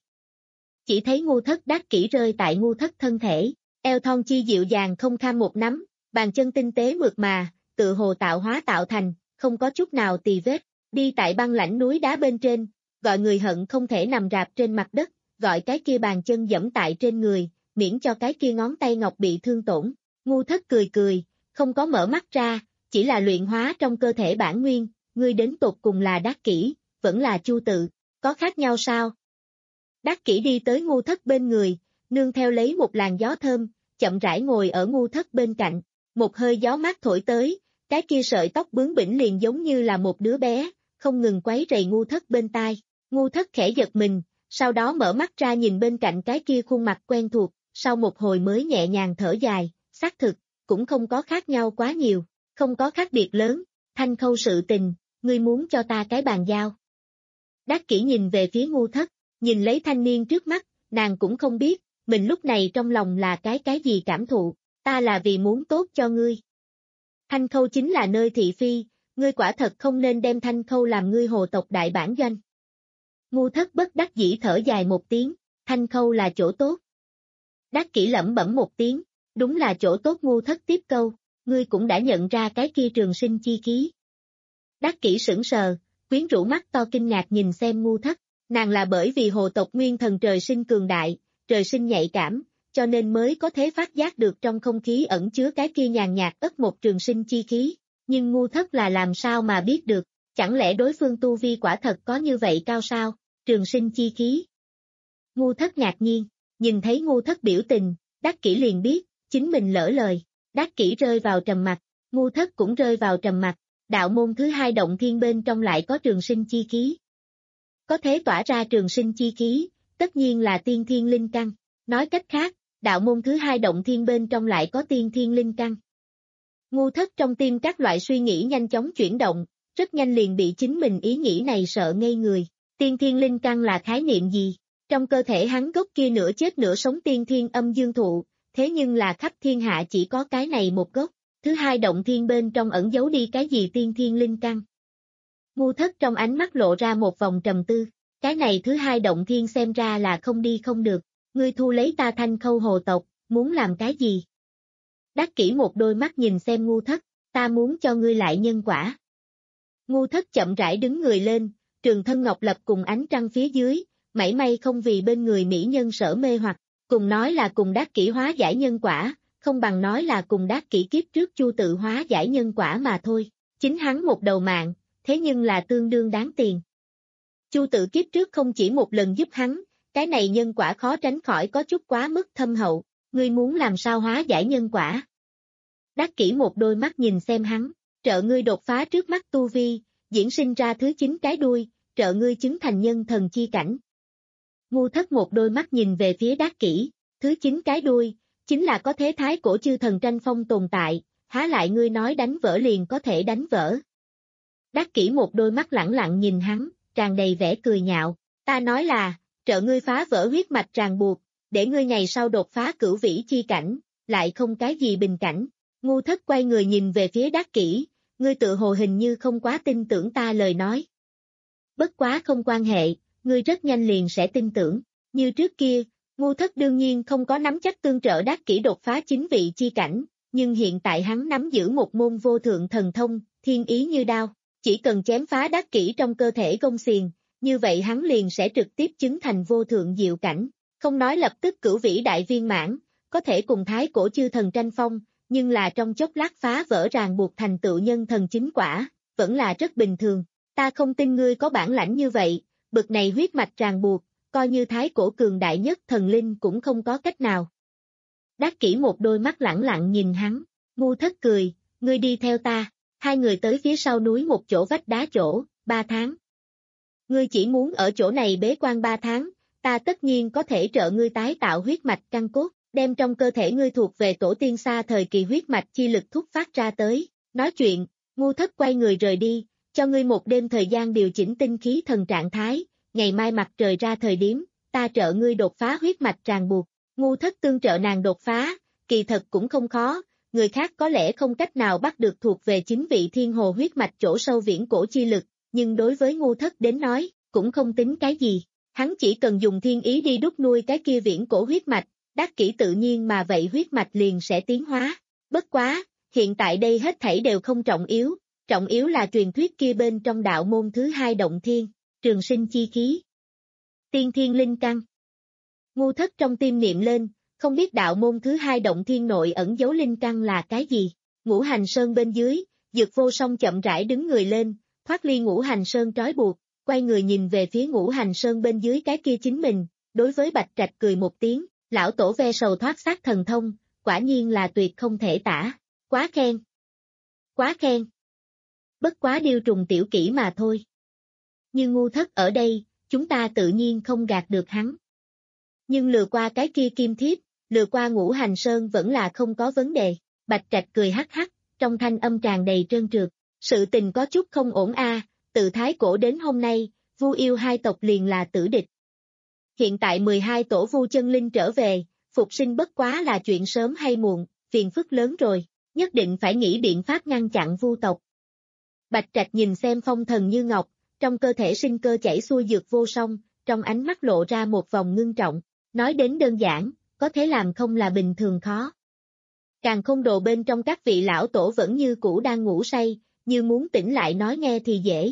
Chỉ thấy Ngu Thất đắc kỹ rơi tại Ngu Thất thân thể, eo thon chi dịu dàng không kham một nắm, bàn chân tinh tế mượt mà, tự hồ tạo hóa tạo thành, không có chút nào tì vết, đi tại băng lãnh núi đá bên trên, gọi người hận không thể nằm rạp trên mặt đất, gọi cái kia bàn chân dẫm tại trên người, miễn cho cái kia ngón tay ngọc bị thương tổn. Ngu Thất cười cười, không có mở mắt ra, chỉ là luyện hóa trong cơ thể bản nguyên, ngươi đến tột cùng là Đắc Kỷ, vẫn là Chu Tự, có khác nhau sao? Đắc Kỷ đi tới Ngu Thất bên người, nương theo lấy một làn gió thơm, chậm rãi ngồi ở Ngu Thất bên cạnh, một hơi gió mát thổi tới, cái kia sợi tóc bướng bỉnh liền giống như là một đứa bé, không ngừng quấy rầy Ngu Thất bên tai. Ngu Thất khẽ giật mình, sau đó mở mắt ra nhìn bên cạnh cái kia khuôn mặt quen thuộc, sau một hồi mới nhẹ nhàng thở dài, xác thực, cũng không có khác nhau quá nhiều, không có khác biệt lớn, Thanh Khâu sự tình, ngươi muốn cho ta cái bàn giao. Đắc Kỷ nhìn về phía Ngu Thất, nhìn lấy thanh niên trước mắt, nàng cũng không biết, mình lúc này trong lòng là cái cái gì cảm thụ, ta là vì muốn tốt cho ngươi. Thanh Khâu chính là nơi thị phi, ngươi quả thật không nên đem Thanh Khâu làm ngươi hồ tộc đại bản doanh. Ngu Thất bất đắc dĩ thở dài một tiếng, Thanh Khâu là chỗ tốt. Đắc Kỷ lẩm bẩm một tiếng, đúng là chỗ tốt. Ngu Thất tiếp câu, ngươi cũng đã nhận ra cái kia trường sinh chi khí. Đắc Kỷ sững sờ, quyến rũ mắt to kinh ngạc nhìn xem Ngu Thất, nàng là bởi vì hồ tộc nguyên thần trời sinh cường đại, trời sinh nhạy cảm, cho nên mới có thể phát giác được trong không khí ẩn chứa cái kia nhàn nhạt ất một trường sinh chi khí, nhưng Ngu Thất là làm sao mà biết được, chẳng lẽ đối phương tu vi quả thật có như vậy cao sao, trường sinh chi khí. Ngu Thất ngạc nhiên, nhìn thấy Ngu Thất biểu tình, Đắc Kỷ liền biết, chính mình lỡ lời, Đắc Kỷ rơi vào trầm mặc, Ngu Thất cũng rơi vào trầm mặc, đạo môn thứ hai động thiên bên trong lại có trường sinh chi khí. Có thể tỏa ra trường sinh chi khí, tất nhiên là tiên thiên linh căn, nói cách khác, đạo môn thứ hai động thiên bên trong lại có tiên thiên linh căn. Ngu Thất trong tim các loại suy nghĩ nhanh chóng chuyển động, rất nhanh liền bị chính mình ý nghĩ này sợ ngây người, tiên thiên linh căn là khái niệm gì? Trong cơ thể hắn gốc kia nửa chết nửa sống tiên thiên âm dương thụ, thế nhưng là khắp thiên hạ chỉ có cái này một gốc, thứ hai động thiên bên trong ẩn giấu đi cái gì tiên thiên linh căn. Ngu Thất trong ánh mắt lộ ra một vòng trầm tư, cái này thứ hai động thiên xem ra là không đi không được, ngươi thu lấy ta Thanh Khâu hồ tộc, muốn làm cái gì? Đắc Kỷ một đôi mắt nhìn xem Ngu Thất, ta muốn cho ngươi lại nhân quả. Ngu Thất chậm rãi đứng người lên, trường thân ngọc lập cùng ánh trăng phía dưới, mảy may không vì bên người mỹ nhân sở mê hoặc, cùng nói là cùng Đắc Kỷ hóa giải nhân quả, không bằng nói là cùng Đắc Kỷ kiếp trước Chu Tự hóa giải nhân quả mà thôi, chính hắn một đầu mạng, thế nhưng là tương đương đáng tiền. Chu Tự kiếp trước không chỉ một lần giúp hắn, cái này nhân quả khó tránh khỏi có chút quá mức thâm hậu, ngươi muốn làm sao hóa giải nhân quả? Đắc Kỷ một đôi mắt nhìn xem hắn, trợ ngươi đột phá trước mắt tu vi, diễn sinh ra thứ chín cái đuôi, trợ ngươi chứng thành nhân thần chi cảnh. Ngu Thất một đôi mắt nhìn về phía Đắc Kỷ, thứ chín cái đuôi, chính là có thế thái cổ chư thần tranh phong tồn tại, há lại ngươi nói đánh vỡ liền có thể đánh vỡ. Đắc Kỷ một đôi mắt lẳng lặng nhìn hắn, tràn đầy vẻ cười nhạo, ta nói là, trợ ngươi phá vỡ huyết mạch ràng buộc, để ngươi ngày sau đột phá cửu vĩ chi cảnh, lại không cái gì bình cảnh. Ngu Thất quay người nhìn về phía Đắc Kỷ, ngươi tự hồ hình như không quá tin tưởng ta lời nói. Bất quá không quan hệ, ngươi rất nhanh liền sẽ tin tưởng, như trước kia, Ngu Thất đương nhiên không có nắm chắc tương trợ Đắc Kỷ đột phá chính vị chi cảnh, nhưng hiện tại hắn nắm giữ một môn vô thượng thần thông, thiên ý như đao, chỉ cần chém phá Đắc Kỷ trong cơ thể gông xiềng, như vậy hắn liền sẽ trực tiếp chứng thành vô thượng diệu cảnh, không nói lập tức cửu vĩ đại viên mãn, có thể cùng thái cổ chư thần tranh phong, nhưng là trong chốc lát phá vỡ ràng buộc thành tựu nhân thần chính quả, vẫn là rất bình thường. Ta không tin ngươi có bản lãnh như vậy, bực này huyết mạch ràng buộc, coi như thái cổ cường đại nhất thần linh cũng không có cách nào. Đắc Kỷ một đôi mắt lẳng lặng nhìn hắn, Ngu Thất cười, ngươi đi theo ta, hai người tới phía sau núi một chỗ vách đá chỗ, ba tháng. Ngươi chỉ muốn ở chỗ này bế quan ba tháng, ta tất nhiên có thể trợ ngươi tái tạo huyết mạch căn cốt, đem trong cơ thể ngươi thuộc về tổ tiên xa thời kỳ huyết mạch chi lực thúc phát ra tới. Nói chuyện, Ngu Thất quay người rời đi, cho ngươi một đêm thời gian điều chỉnh tinh khí thần trạng thái, ngày mai mặt trời ra thời điểm, ta trợ ngươi đột phá huyết mạch ràng buộc. Ngu Thất tương trợ nàng đột phá, kỳ thật cũng không khó, người khác có lẽ không cách nào bắt được thuộc về chính vị thiên hồ huyết mạch chỗ sâu viễn cổ chi lực, nhưng đối với Ngu Thất đến nói, cũng không tính cái gì, hắn chỉ cần dùng thiên ý đi đúc nuôi cái kia viễn cổ huyết mạch, Đắc Kỷ tự nhiên mà vậy huyết mạch liền sẽ tiến hóa. Bất quá, hiện tại đây hết thảy đều không trọng yếu, trọng yếu là truyền thuyết kia bên trong đạo môn thứ hai động thiên, trường sinh chi khí. Tiên thiên linh căn. Ngu Thất trong tim niệm lên, không biết đạo môn thứ hai động thiên nội ẩn dấu linh căn là cái gì. Ngũ Hành Sơn bên dưới, Dược Vô Song chậm rãi đứng người lên, thoát ly Ngũ Hành Sơn trói buộc, quay người nhìn về phía Ngũ Hành Sơn bên dưới cái kia chính mình, đối với Bạch Trạch cười một tiếng, lão tổ ve sầu thoát xác thần thông, quả nhiên là tuyệt không thể tả, quá khen. Quá khen. Bất quá điêu trùng tiểu kỹ mà thôi. Như Ngu Thất ở đây, chúng ta tự nhiên không gạt được hắn. Nhưng lừa qua cái kia kim thiếp, lừa qua Ngũ Hành Sơn vẫn là không có vấn đề. Bạch Trạch cười hắc hắc, trong thanh âm tràn đầy trơn trượt. Sự tình có chút không ổn a, từ thái cổ đến hôm nay, Vu yêu hai tộc liền là tử địch. Hiện tại mười hai tổ Vu chân linh trở về, phục sinh bất quá là chuyện sớm hay muộn, phiền phức lớn rồi, nhất định phải nghĩ biện pháp ngăn chặn Vu tộc. Bạch Trạch nhìn xem Phong Thần Như Ngọc, trong cơ thể sinh cơ chảy xuôi Dược Vô Song, trong ánh mắt lộ ra một vòng ngưng trọng, nói đến đơn giản, có thể làm không là bình thường khó. Càng không đồ bên trong các vị lão tổ vẫn như cũ đang ngủ say, như muốn tỉnh lại nói nghe thì dễ.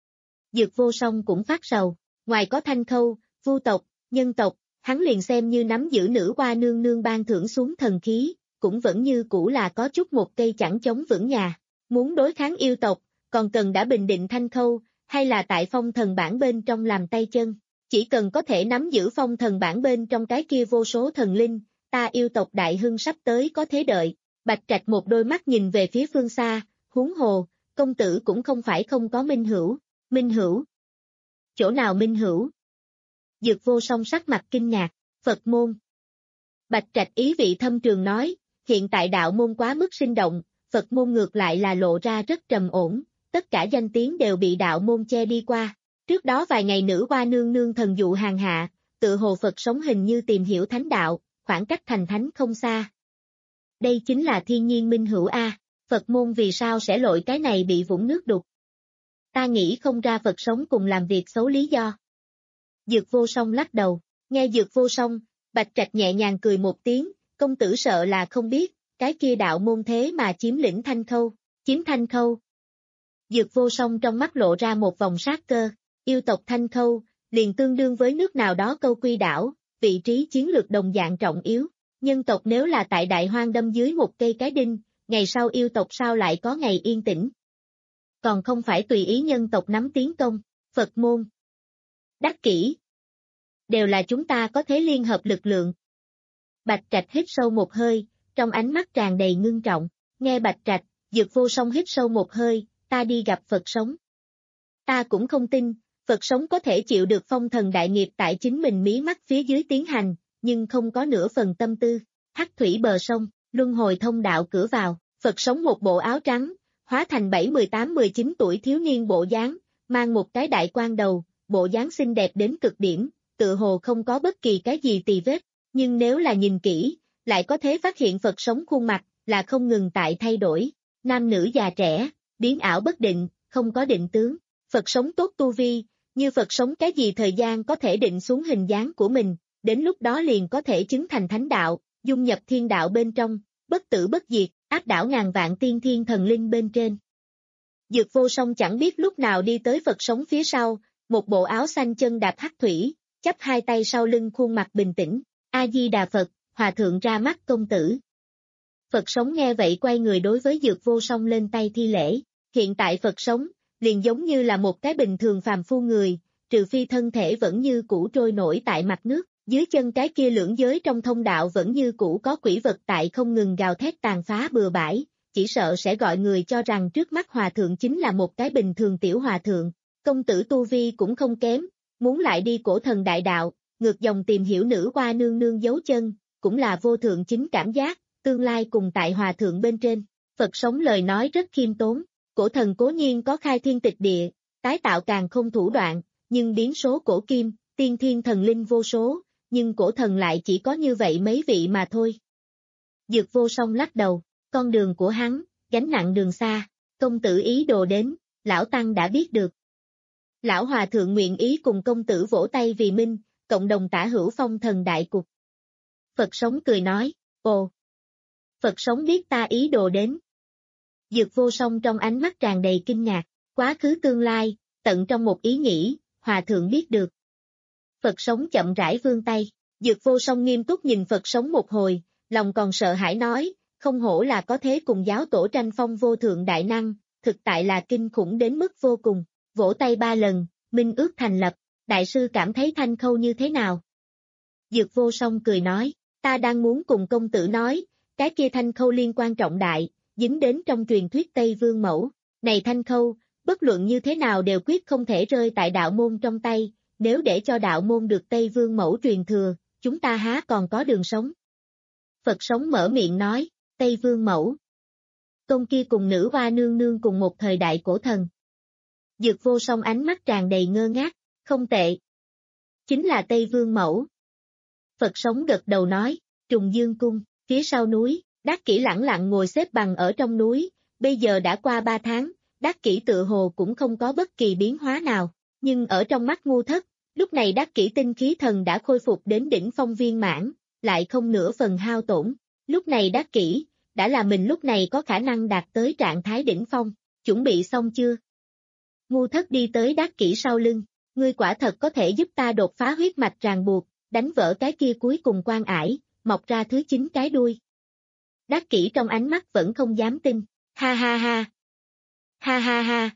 Dược Vô Song cũng phát sầu, ngoài có Thanh Khâu, Vu tộc, nhân tộc, hắn liền xem như nắm giữ nữ hoa nương nương ban thưởng xuống thần khí, cũng vẫn như cũ là có chút một cây chẳng chống vững nhà. Muốn đối kháng yêu tộc, còn cần đã bình định Thanh Khâu, hay là tại phong thần bản bên trong làm tay chân. Chỉ cần có thể nắm giữ phong thần bản bên trong cái kia vô số thần linh, ta yêu tộc đại hưng sắp tới có thế đợi. Bạch Trạch một đôi mắt nhìn về phía phương xa, huống hồ, công tử cũng không phải không có minh hữu. Minh hữu? Chỗ nào minh hữu? Dược Vô Song sắc mặt kinh ngạc, Phật môn. Bạch Trạch ý vị thâm trường nói, hiện tại đạo môn quá mức sinh động, Phật môn ngược lại là lộ ra rất trầm ổn, tất cả danh tiếng đều bị đạo môn che đi qua. Trước đó vài ngày nữ hoa nương nương thần dụ hàng hạ, tự hồ Phật sống hình như tìm hiểu thánh đạo, khoảng cách thành thánh không xa. Đây chính là thiên nhiên minh hữu A, Phật môn vì sao sẽ lội cái này bị vũng nước đục. Ta nghĩ không ra Phật sống cùng làm việc xấu lý do. Dược Vô Song lắc đầu, nghe Dược Vô Song, Bạch Trạch nhẹ nhàng cười một tiếng, công tử sợ là không biết, cái kia đạo môn thế mà chiếm lĩnh Thanh Khâu, chiếm Thanh Khâu. Dược Vô Song trong mắt lộ ra một vòng sát cơ, yêu tộc Thanh Khâu, liền tương đương với nước nào đó câu quy đảo, vị trí chiến lược đồng dạng trọng yếu, nhân tộc nếu là tại đại hoang đâm dưới một cây cái đinh, ngày sau yêu tộc sao lại có ngày yên tĩnh. Còn không phải tùy ý nhân tộc nắm tiến công, Phật môn, Đắc Kỷ, đều là chúng ta có thể liên hợp lực lượng. Bạch Trạch hít sâu một hơi, trong ánh mắt tràn đầy ngưng trọng, nghe Bạch Trạch, Dược Vô Song hít sâu một hơi, ta đi gặp Phật sống. Ta cũng không tin, Phật sống có thể chịu được phong thần đại nghiệp tại chính mình mí mắt phía dưới tiến hành, nhưng không có nửa phần tâm tư. Hắc thủy bờ sông, luân hồi thông đạo cửa vào, Phật sống một bộ áo trắng, hóa thành bảy mười tám mười chín tuổi thiếu niên bộ dáng, mang một cái đại quan đầu, bộ dáng xinh đẹp đến cực điểm, tự hồ không có bất kỳ cái gì tì vết, nhưng nếu là nhìn kỹ, lại có thể phát hiện Phật sống khuôn mặt, là không ngừng tại thay đổi, nam nữ già trẻ, biến ảo bất định, không có định tướng, Phật sống tốt tu vi, như Phật sống cái gì thời gian có thể định xuống hình dáng của mình, đến lúc đó liền có thể chứng thành thánh đạo, dung nhập thiên đạo bên trong, bất tử bất diệt, áp đảo ngàn vạn tiên thiên thần linh bên trên. Dược Vô Song chẳng biết lúc nào đi tới Phật Sống phía sau, một bộ áo xanh chân đạp hắc thủy, chắp hai tay sau lưng khuôn mặt bình tĩnh, A-di-đà Phật, hòa thượng ra mắt công tử. Phật Sống nghe vậy quay người đối với Dược Vô Song lên tay thi lễ, hiện tại Phật Sống, liền giống như là một cái bình thường phàm phu người, trừ phi thân thể vẫn như cũ trôi nổi tại mặt nước, dưới chân cái kia lưỡng giới trong thông đạo vẫn như cũ có quỷ vật tại không ngừng gào thét tàn phá bừa bãi, chỉ sợ sẽ gọi người cho rằng trước mắt hòa thượng chính là một cái bình thường tiểu hòa thượng, công tử tu vi cũng không kém, muốn lại đi cổ thần đại đạo, ngược dòng tìm hiểu nữ hoa nương nương dấu chân, cũng là vô thượng chính cảm giác, tương lai cùng tại hòa thượng bên trên. Phật Sống lời nói rất khiêm tốn, cổ thần cố nhiên có khai thiên tịch địa, tái tạo càng không thủ đoạn, nhưng biến số cổ kim, tiên thiên thần linh vô số, nhưng cổ thần lại chỉ có như vậy mấy vị mà thôi. Dược Vô Song lắc đầu, con đường của hắn, gánh nặng đường xa, công tử ý đồ đến, lão tăng đã biết được. Lão hòa thượng nguyện ý cùng công tử vỗ tay vì minh, cộng đồng tả hữu phong thần đại cục. Phật Sống cười nói, ồ, Phật Sống biết ta ý đồ đến. Dược Vô Song trong ánh mắt tràn đầy kinh ngạc, quá khứ tương lai, tận trong một ý nghĩ, hòa thượng biết được. Phật Sống chậm rãi vươn tay, Dược Vô Song nghiêm túc nhìn Phật Sống một hồi, lòng còn sợ hãi nói, không hổ là có thế cùng giáo tổ tranh phong vô thượng đại năng, thực tại là kinh khủng đến mức vô cùng, vỗ tay ba lần, minh ước thành lập, đại sư cảm thấy Thanh Khâu như thế nào? Dược Vô Song cười nói, ta đang muốn cùng công tử nói, cái kia Thanh Khâu liên quan trọng đại, dính đến trong truyền thuyết Tây Vương Mẫu, này Thanh Khâu, bất luận như thế nào đều quyết không thể rơi tại đạo môn trong tay, nếu để cho đạo môn được Tây Vương Mẫu truyền thừa, chúng ta há còn có đường sống. Phật Sống mở miệng nói, Tây Vương Mẫu. Công kia cùng nữ hoa nương nương cùng một thời đại cổ thần. Dược Vô Song ánh mắt tràn đầy ngơ ngác, không tệ. Chính là Tây Vương Mẫu. Phật Sống gật đầu nói, Trùng Dương Cung, phía sau núi, Đắc Kỷ lẳng lặng ngồi xếp bằng ở trong núi, bây giờ đã qua ba tháng, Đắc Kỷ tựa hồ cũng không có bất kỳ biến hóa nào, nhưng ở trong mắt ngu thất, lúc này Đắc Kỷ tinh khí thần đã khôi phục đến đỉnh phong viên mãn, lại không nửa phần hao tổn, lúc này Đắc Kỷ, đã là mình lúc này có khả năng đạt tới trạng thái đỉnh phong, chuẩn bị xong chưa? Ngu thất đi tới Đắc Kỷ sau lưng, ngươi quả thật có thể giúp ta đột phá huyết mạch ràng buộc, đánh vỡ cái kia cuối cùng quan ải, mọc ra thứ chín cái đuôi. Đắc Kỷ trong ánh mắt vẫn không dám tin, ha ha ha, ha ha ha,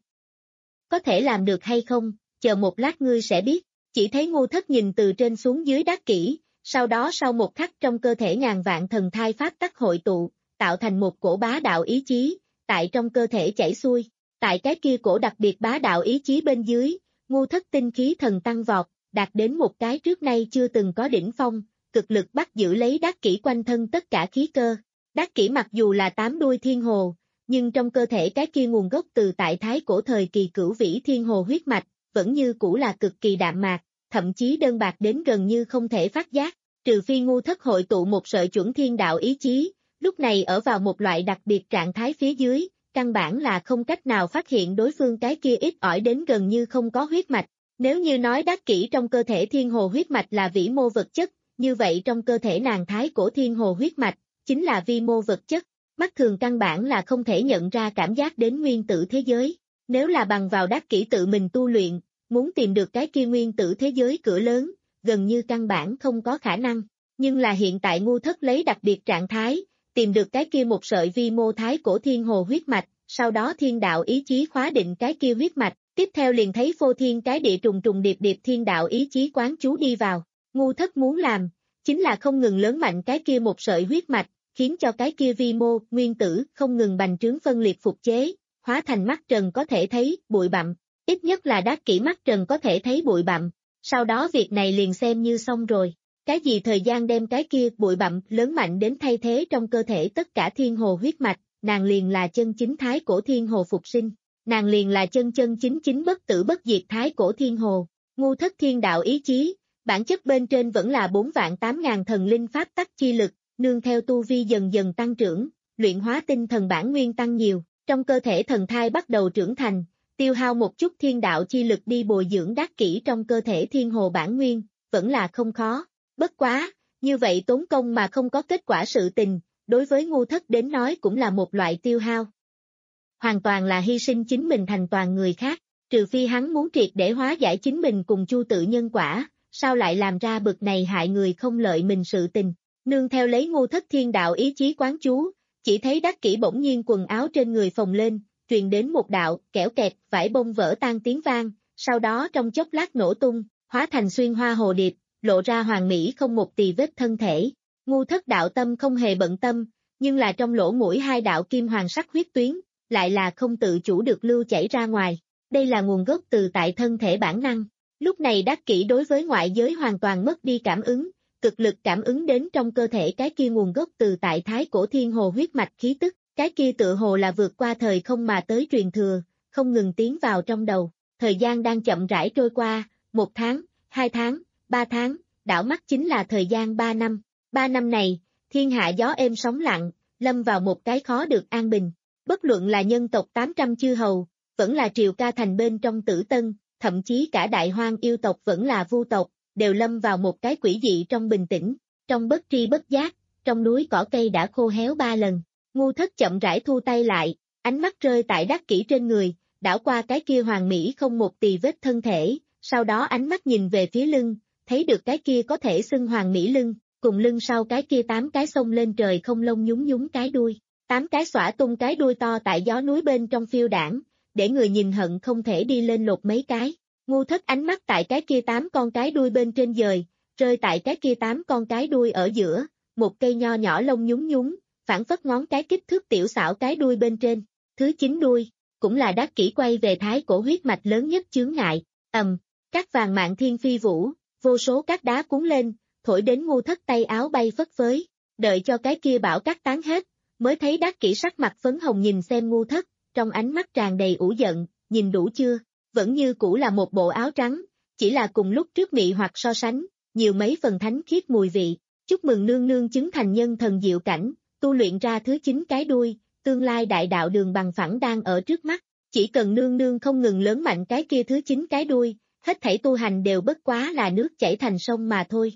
có thể làm được hay không, chờ một lát ngươi sẽ biết, chỉ thấy ngu thất nhìn từ trên xuống dưới Đắc Kỷ, sau đó sau một khắc trong cơ thể ngàn vạn thần thai pháp tắc hội tụ, tạo thành một cổ bá đạo ý chí, tại trong cơ thể chảy xuôi, tại cái kia cổ đặc biệt bá đạo ý chí bên dưới, ngu thất tinh khí thần tăng vọt, đạt đến một cái trước nay chưa từng có đỉnh phong, cực lực bắt giữ lấy Đắc Kỷ quanh thân tất cả khí cơ. Đắc Kỷ mặc dù là tám đuôi thiên hồ, nhưng trong cơ thể cái kia nguồn gốc từ tại thái cổ thời kỳ cửu vĩ thiên hồ huyết mạch, vẫn như cũ là cực kỳ đạm mạc, thậm chí đơn bạc đến gần như không thể phát giác, trừ phi ngu thất hội tụ một sợi chuẩn thiên đạo ý chí, lúc này ở vào một loại đặc biệt trạng thái phía dưới, căn bản là không cách nào phát hiện đối phương cái kia ít ỏi đến gần như không có huyết mạch. Nếu như nói Đắc Kỷ trong cơ thể thiên hồ huyết mạch là vĩ mô vật chất, như vậy trong cơ thể nàng thái cổ thiên hồ huyết mạch, chính là vi mô vật chất, mắt thường căn bản là không thể nhận ra cảm giác đến nguyên tử thế giới. Nếu là bằng vào Đắc Kỷ tự mình tu luyện, muốn tìm được cái kia nguyên tử thế giới cửa lớn, gần như căn bản không có khả năng. Nhưng là hiện tại ngu thất lấy đặc biệt trạng thái, tìm được cái kia một sợi vi mô thái cổ thiên hồ huyết mạch, sau đó thiên đạo ý chí khóa định cái kia huyết mạch, tiếp theo liền thấy phô thiên cái địa trùng trùng điệp điệp thiên đạo ý chí quán chú đi vào. Ngu thất muốn làm, chính là không ngừng lớn mạnh cái kia một sợi huyết mạch, khiến cho cái kia vi mô, nguyên tử, không ngừng bành trướng phân liệt phục chế, hóa thành mắt trần có thể thấy, bụi bặm, ít nhất là Đắc Kỷ mắt trần có thể thấy bụi bặm, sau đó việc này liền xem như xong rồi. Cái gì thời gian đem cái kia bụi bặm lớn mạnh đến thay thế trong cơ thể tất cả thiên hồ huyết mạch, nàng liền là chân chính thái cổ thiên hồ phục sinh, nàng liền là chân chân chính chính bất tử bất diệt thái cổ thiên hồ. Ngu thất thiên đạo ý chí, bản chất bên trên vẫn là bốn vạn tám ngàn thần linh pháp tắc chi lực, nương theo tu vi dần dần tăng trưởng, luyện hóa tinh thần bản nguyên tăng nhiều, trong cơ thể thần thai bắt đầu trưởng thành, tiêu hao một chút thiên đạo chi lực đi bồi dưỡng Đắc Kỷ trong cơ thể thiên hồ bản nguyên, vẫn là không khó. Bất quá, như vậy tốn công mà không có kết quả sự tình, đối với Ngu Thất đến nói cũng là một loại tiêu hao. Hoàn toàn là hy sinh chính mình thành toàn người khác, trừ phi hắn muốn triệt để hóa giải chính mình cùng Chu Tự nhân quả, sao lại làm ra bực này hại người không lợi mình sự tình. Nương theo lấy Ngu Thất thiên đạo ý chí quán chú, chỉ thấy Đắc Kỷ bỗng nhiên quần áo trên người phồng lên, truyền đến một đạo, kẽo kẹt, vải bông vỡ tan tiếng vang, sau đó trong chốc lát nổ tung, hóa thành xuyên hoa hồ điệp, lộ ra hoàn mỹ không một tì vết thân thể. Ngu Thất đạo tâm không hề bận tâm, nhưng là trong lỗ mũi hai đạo kim hoàng sắc huyết tuyến, lại là không tự chủ được lưu chảy ra ngoài. Đây là nguồn gốc từ tại thân thể bản năng. Lúc này Đắc Kỷ đối với ngoại giới hoàn toàn mất đi cảm ứng, cực lực cảm ứng đến trong cơ thể cái kia nguồn gốc từ tại thái cổ thiên hồ huyết mạch khí tức, cái kia tựa hồ là vượt qua thời không mà tới truyền thừa, không ngừng tiến vào trong đầu. Thời gian đang chậm rãi trôi qua, một tháng, hai tháng, ba tháng, đảo mắt chính là thời gian ba năm. Ba năm này, thiên hạ gió êm sóng lặng, lâm vào một cái khó được an bình. Bất luận là nhân tộc tám trăm chư hầu, vẫn là Triều Ca thành bên trong Tử Tân, thậm chí cả đại hoang yêu tộc vẫn là vu tộc, đều lâm vào một cái quỷ dị trong bình tĩnh. Trong bất tri bất giác, trong núi cỏ cây đã khô héo ba lần. Ngu Thất chậm rãi thu tay lại, ánh mắt rơi tại Đắc Kỷ trên người, đảo qua cái kia hoàn mỹ không một tì vết thân thể, sau đó ánh mắt nhìn về phía lưng, thấy được cái kia có thể xưng hoàn mỹ lưng, cùng lưng sau cái kia tám cái xông lên trời không lông nhúng nhúng cái đuôi, tám cái xõa tung cái đuôi to tại gió núi bên trong phiêu đảng, để người nhìn hận không thể đi lên lột mấy cái. Ngu Thất ánh mắt tại cái kia tám con cái đuôi bên trên dời, rơi tại cái kia tám con cái đuôi ở giữa, một cây nho nhỏ lông nhúng nhúng, phản phất ngón cái kích thước tiểu xảo cái đuôi bên trên. Thứ chín đuôi, cũng là Đắc Kỷ quay về thái cổ huyết mạch lớn nhất chướng ngại. Ầm, các vàng mạn thiên phi vũ, vô số các đá cuốn lên, thổi đến Ngu Thất tay áo bay phất phới, đợi cho cái kia bão cát tán hết, mới thấy Đắc Kỷ sắc mặt phấn hồng nhìn xem Ngu Thất, trong ánh mắt tràn đầy ủ giận, nhìn đủ chưa, vẫn như cũ là một bộ áo trắng, chỉ là cùng lúc trước mị hoặc so sánh, nhiều mấy phần thánh khiết mùi vị. Chúc mừng nương nương chứng thành nhân thần diệu cảnh, tu luyện ra thứ chín cái đuôi, tương lai đại đạo đường bằng phẳng đang ở trước mắt, chỉ cần nương nương không ngừng lớn mạnh cái kia thứ chín cái đuôi, hết thảy tu hành đều bất quá là nước chảy thành sông mà thôi.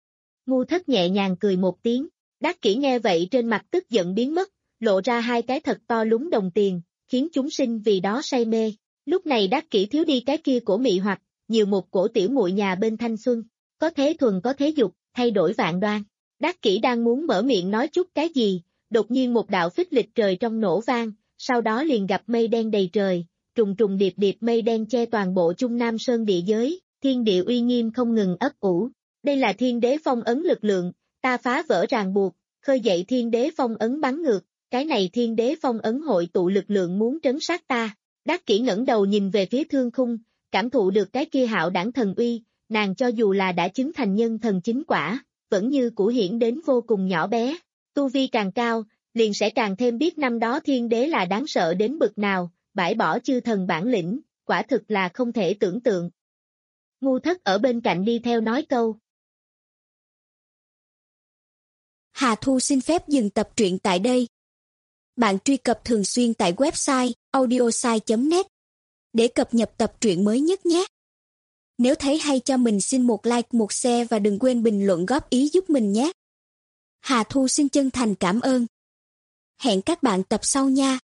Ngu Thất nhẹ nhàng cười một tiếng, Đắc Kỷ nghe vậy trên mặt tức giận biến mất, lộ ra hai cái thật to lúng đồng tiền, khiến chúng sinh vì đó say mê. Lúc này Đắc Kỷ thiếu đi cái kia cổ mị hoặc, nhiều một cổ tiểu muội nhà bên thanh xuân, có thế thuần có thế dục, thay đổi vạn đoan. Đắc Kỷ đang muốn mở miệng nói chút cái gì, đột nhiên một đạo phích lịch trời trong nổ vang, sau đó liền gặp mây đen đầy trời, trùng trùng điệp điệp mây đen che toàn bộ Trung Nam Sơn địa giới, thiên địa uy nghiêm không ngừng ấp ủ. Đây là thiên đế phong ấn lực lượng, ta phá vỡ ràng buộc, khơi dậy thiên đế phong ấn bắn ngược, cái này thiên đế phong ấn hội tụ lực lượng muốn trấn sát ta. Đắc Kỷ ngẩng đầu nhìn về phía thương khung, cảm thụ được cái kia hạo đảng thần uy, nàng cho dù là đã chứng thành nhân thần chính quả, vẫn như cũ hiển đến vô cùng nhỏ bé. Tu vi càng cao, liền sẽ càng thêm biết năm đó thiên đế là đáng sợ đến bực nào, bãi bỏ chư thần bản lĩnh, quả thực là không thể tưởng tượng. Ngu Thất ở bên cạnh đi theo nói câu. Hà Thu xin phép dừng tập truyện tại đây. Bạn truy cập thường xuyên tại website audiosai chấm net để cập nhật tập truyện mới nhất nhé. Nếu thấy hay cho mình xin một like, một share và đừng quên bình luận góp ý giúp mình nhé. Hà Thu xin chân thành cảm ơn. Hẹn các bạn tập sau nha.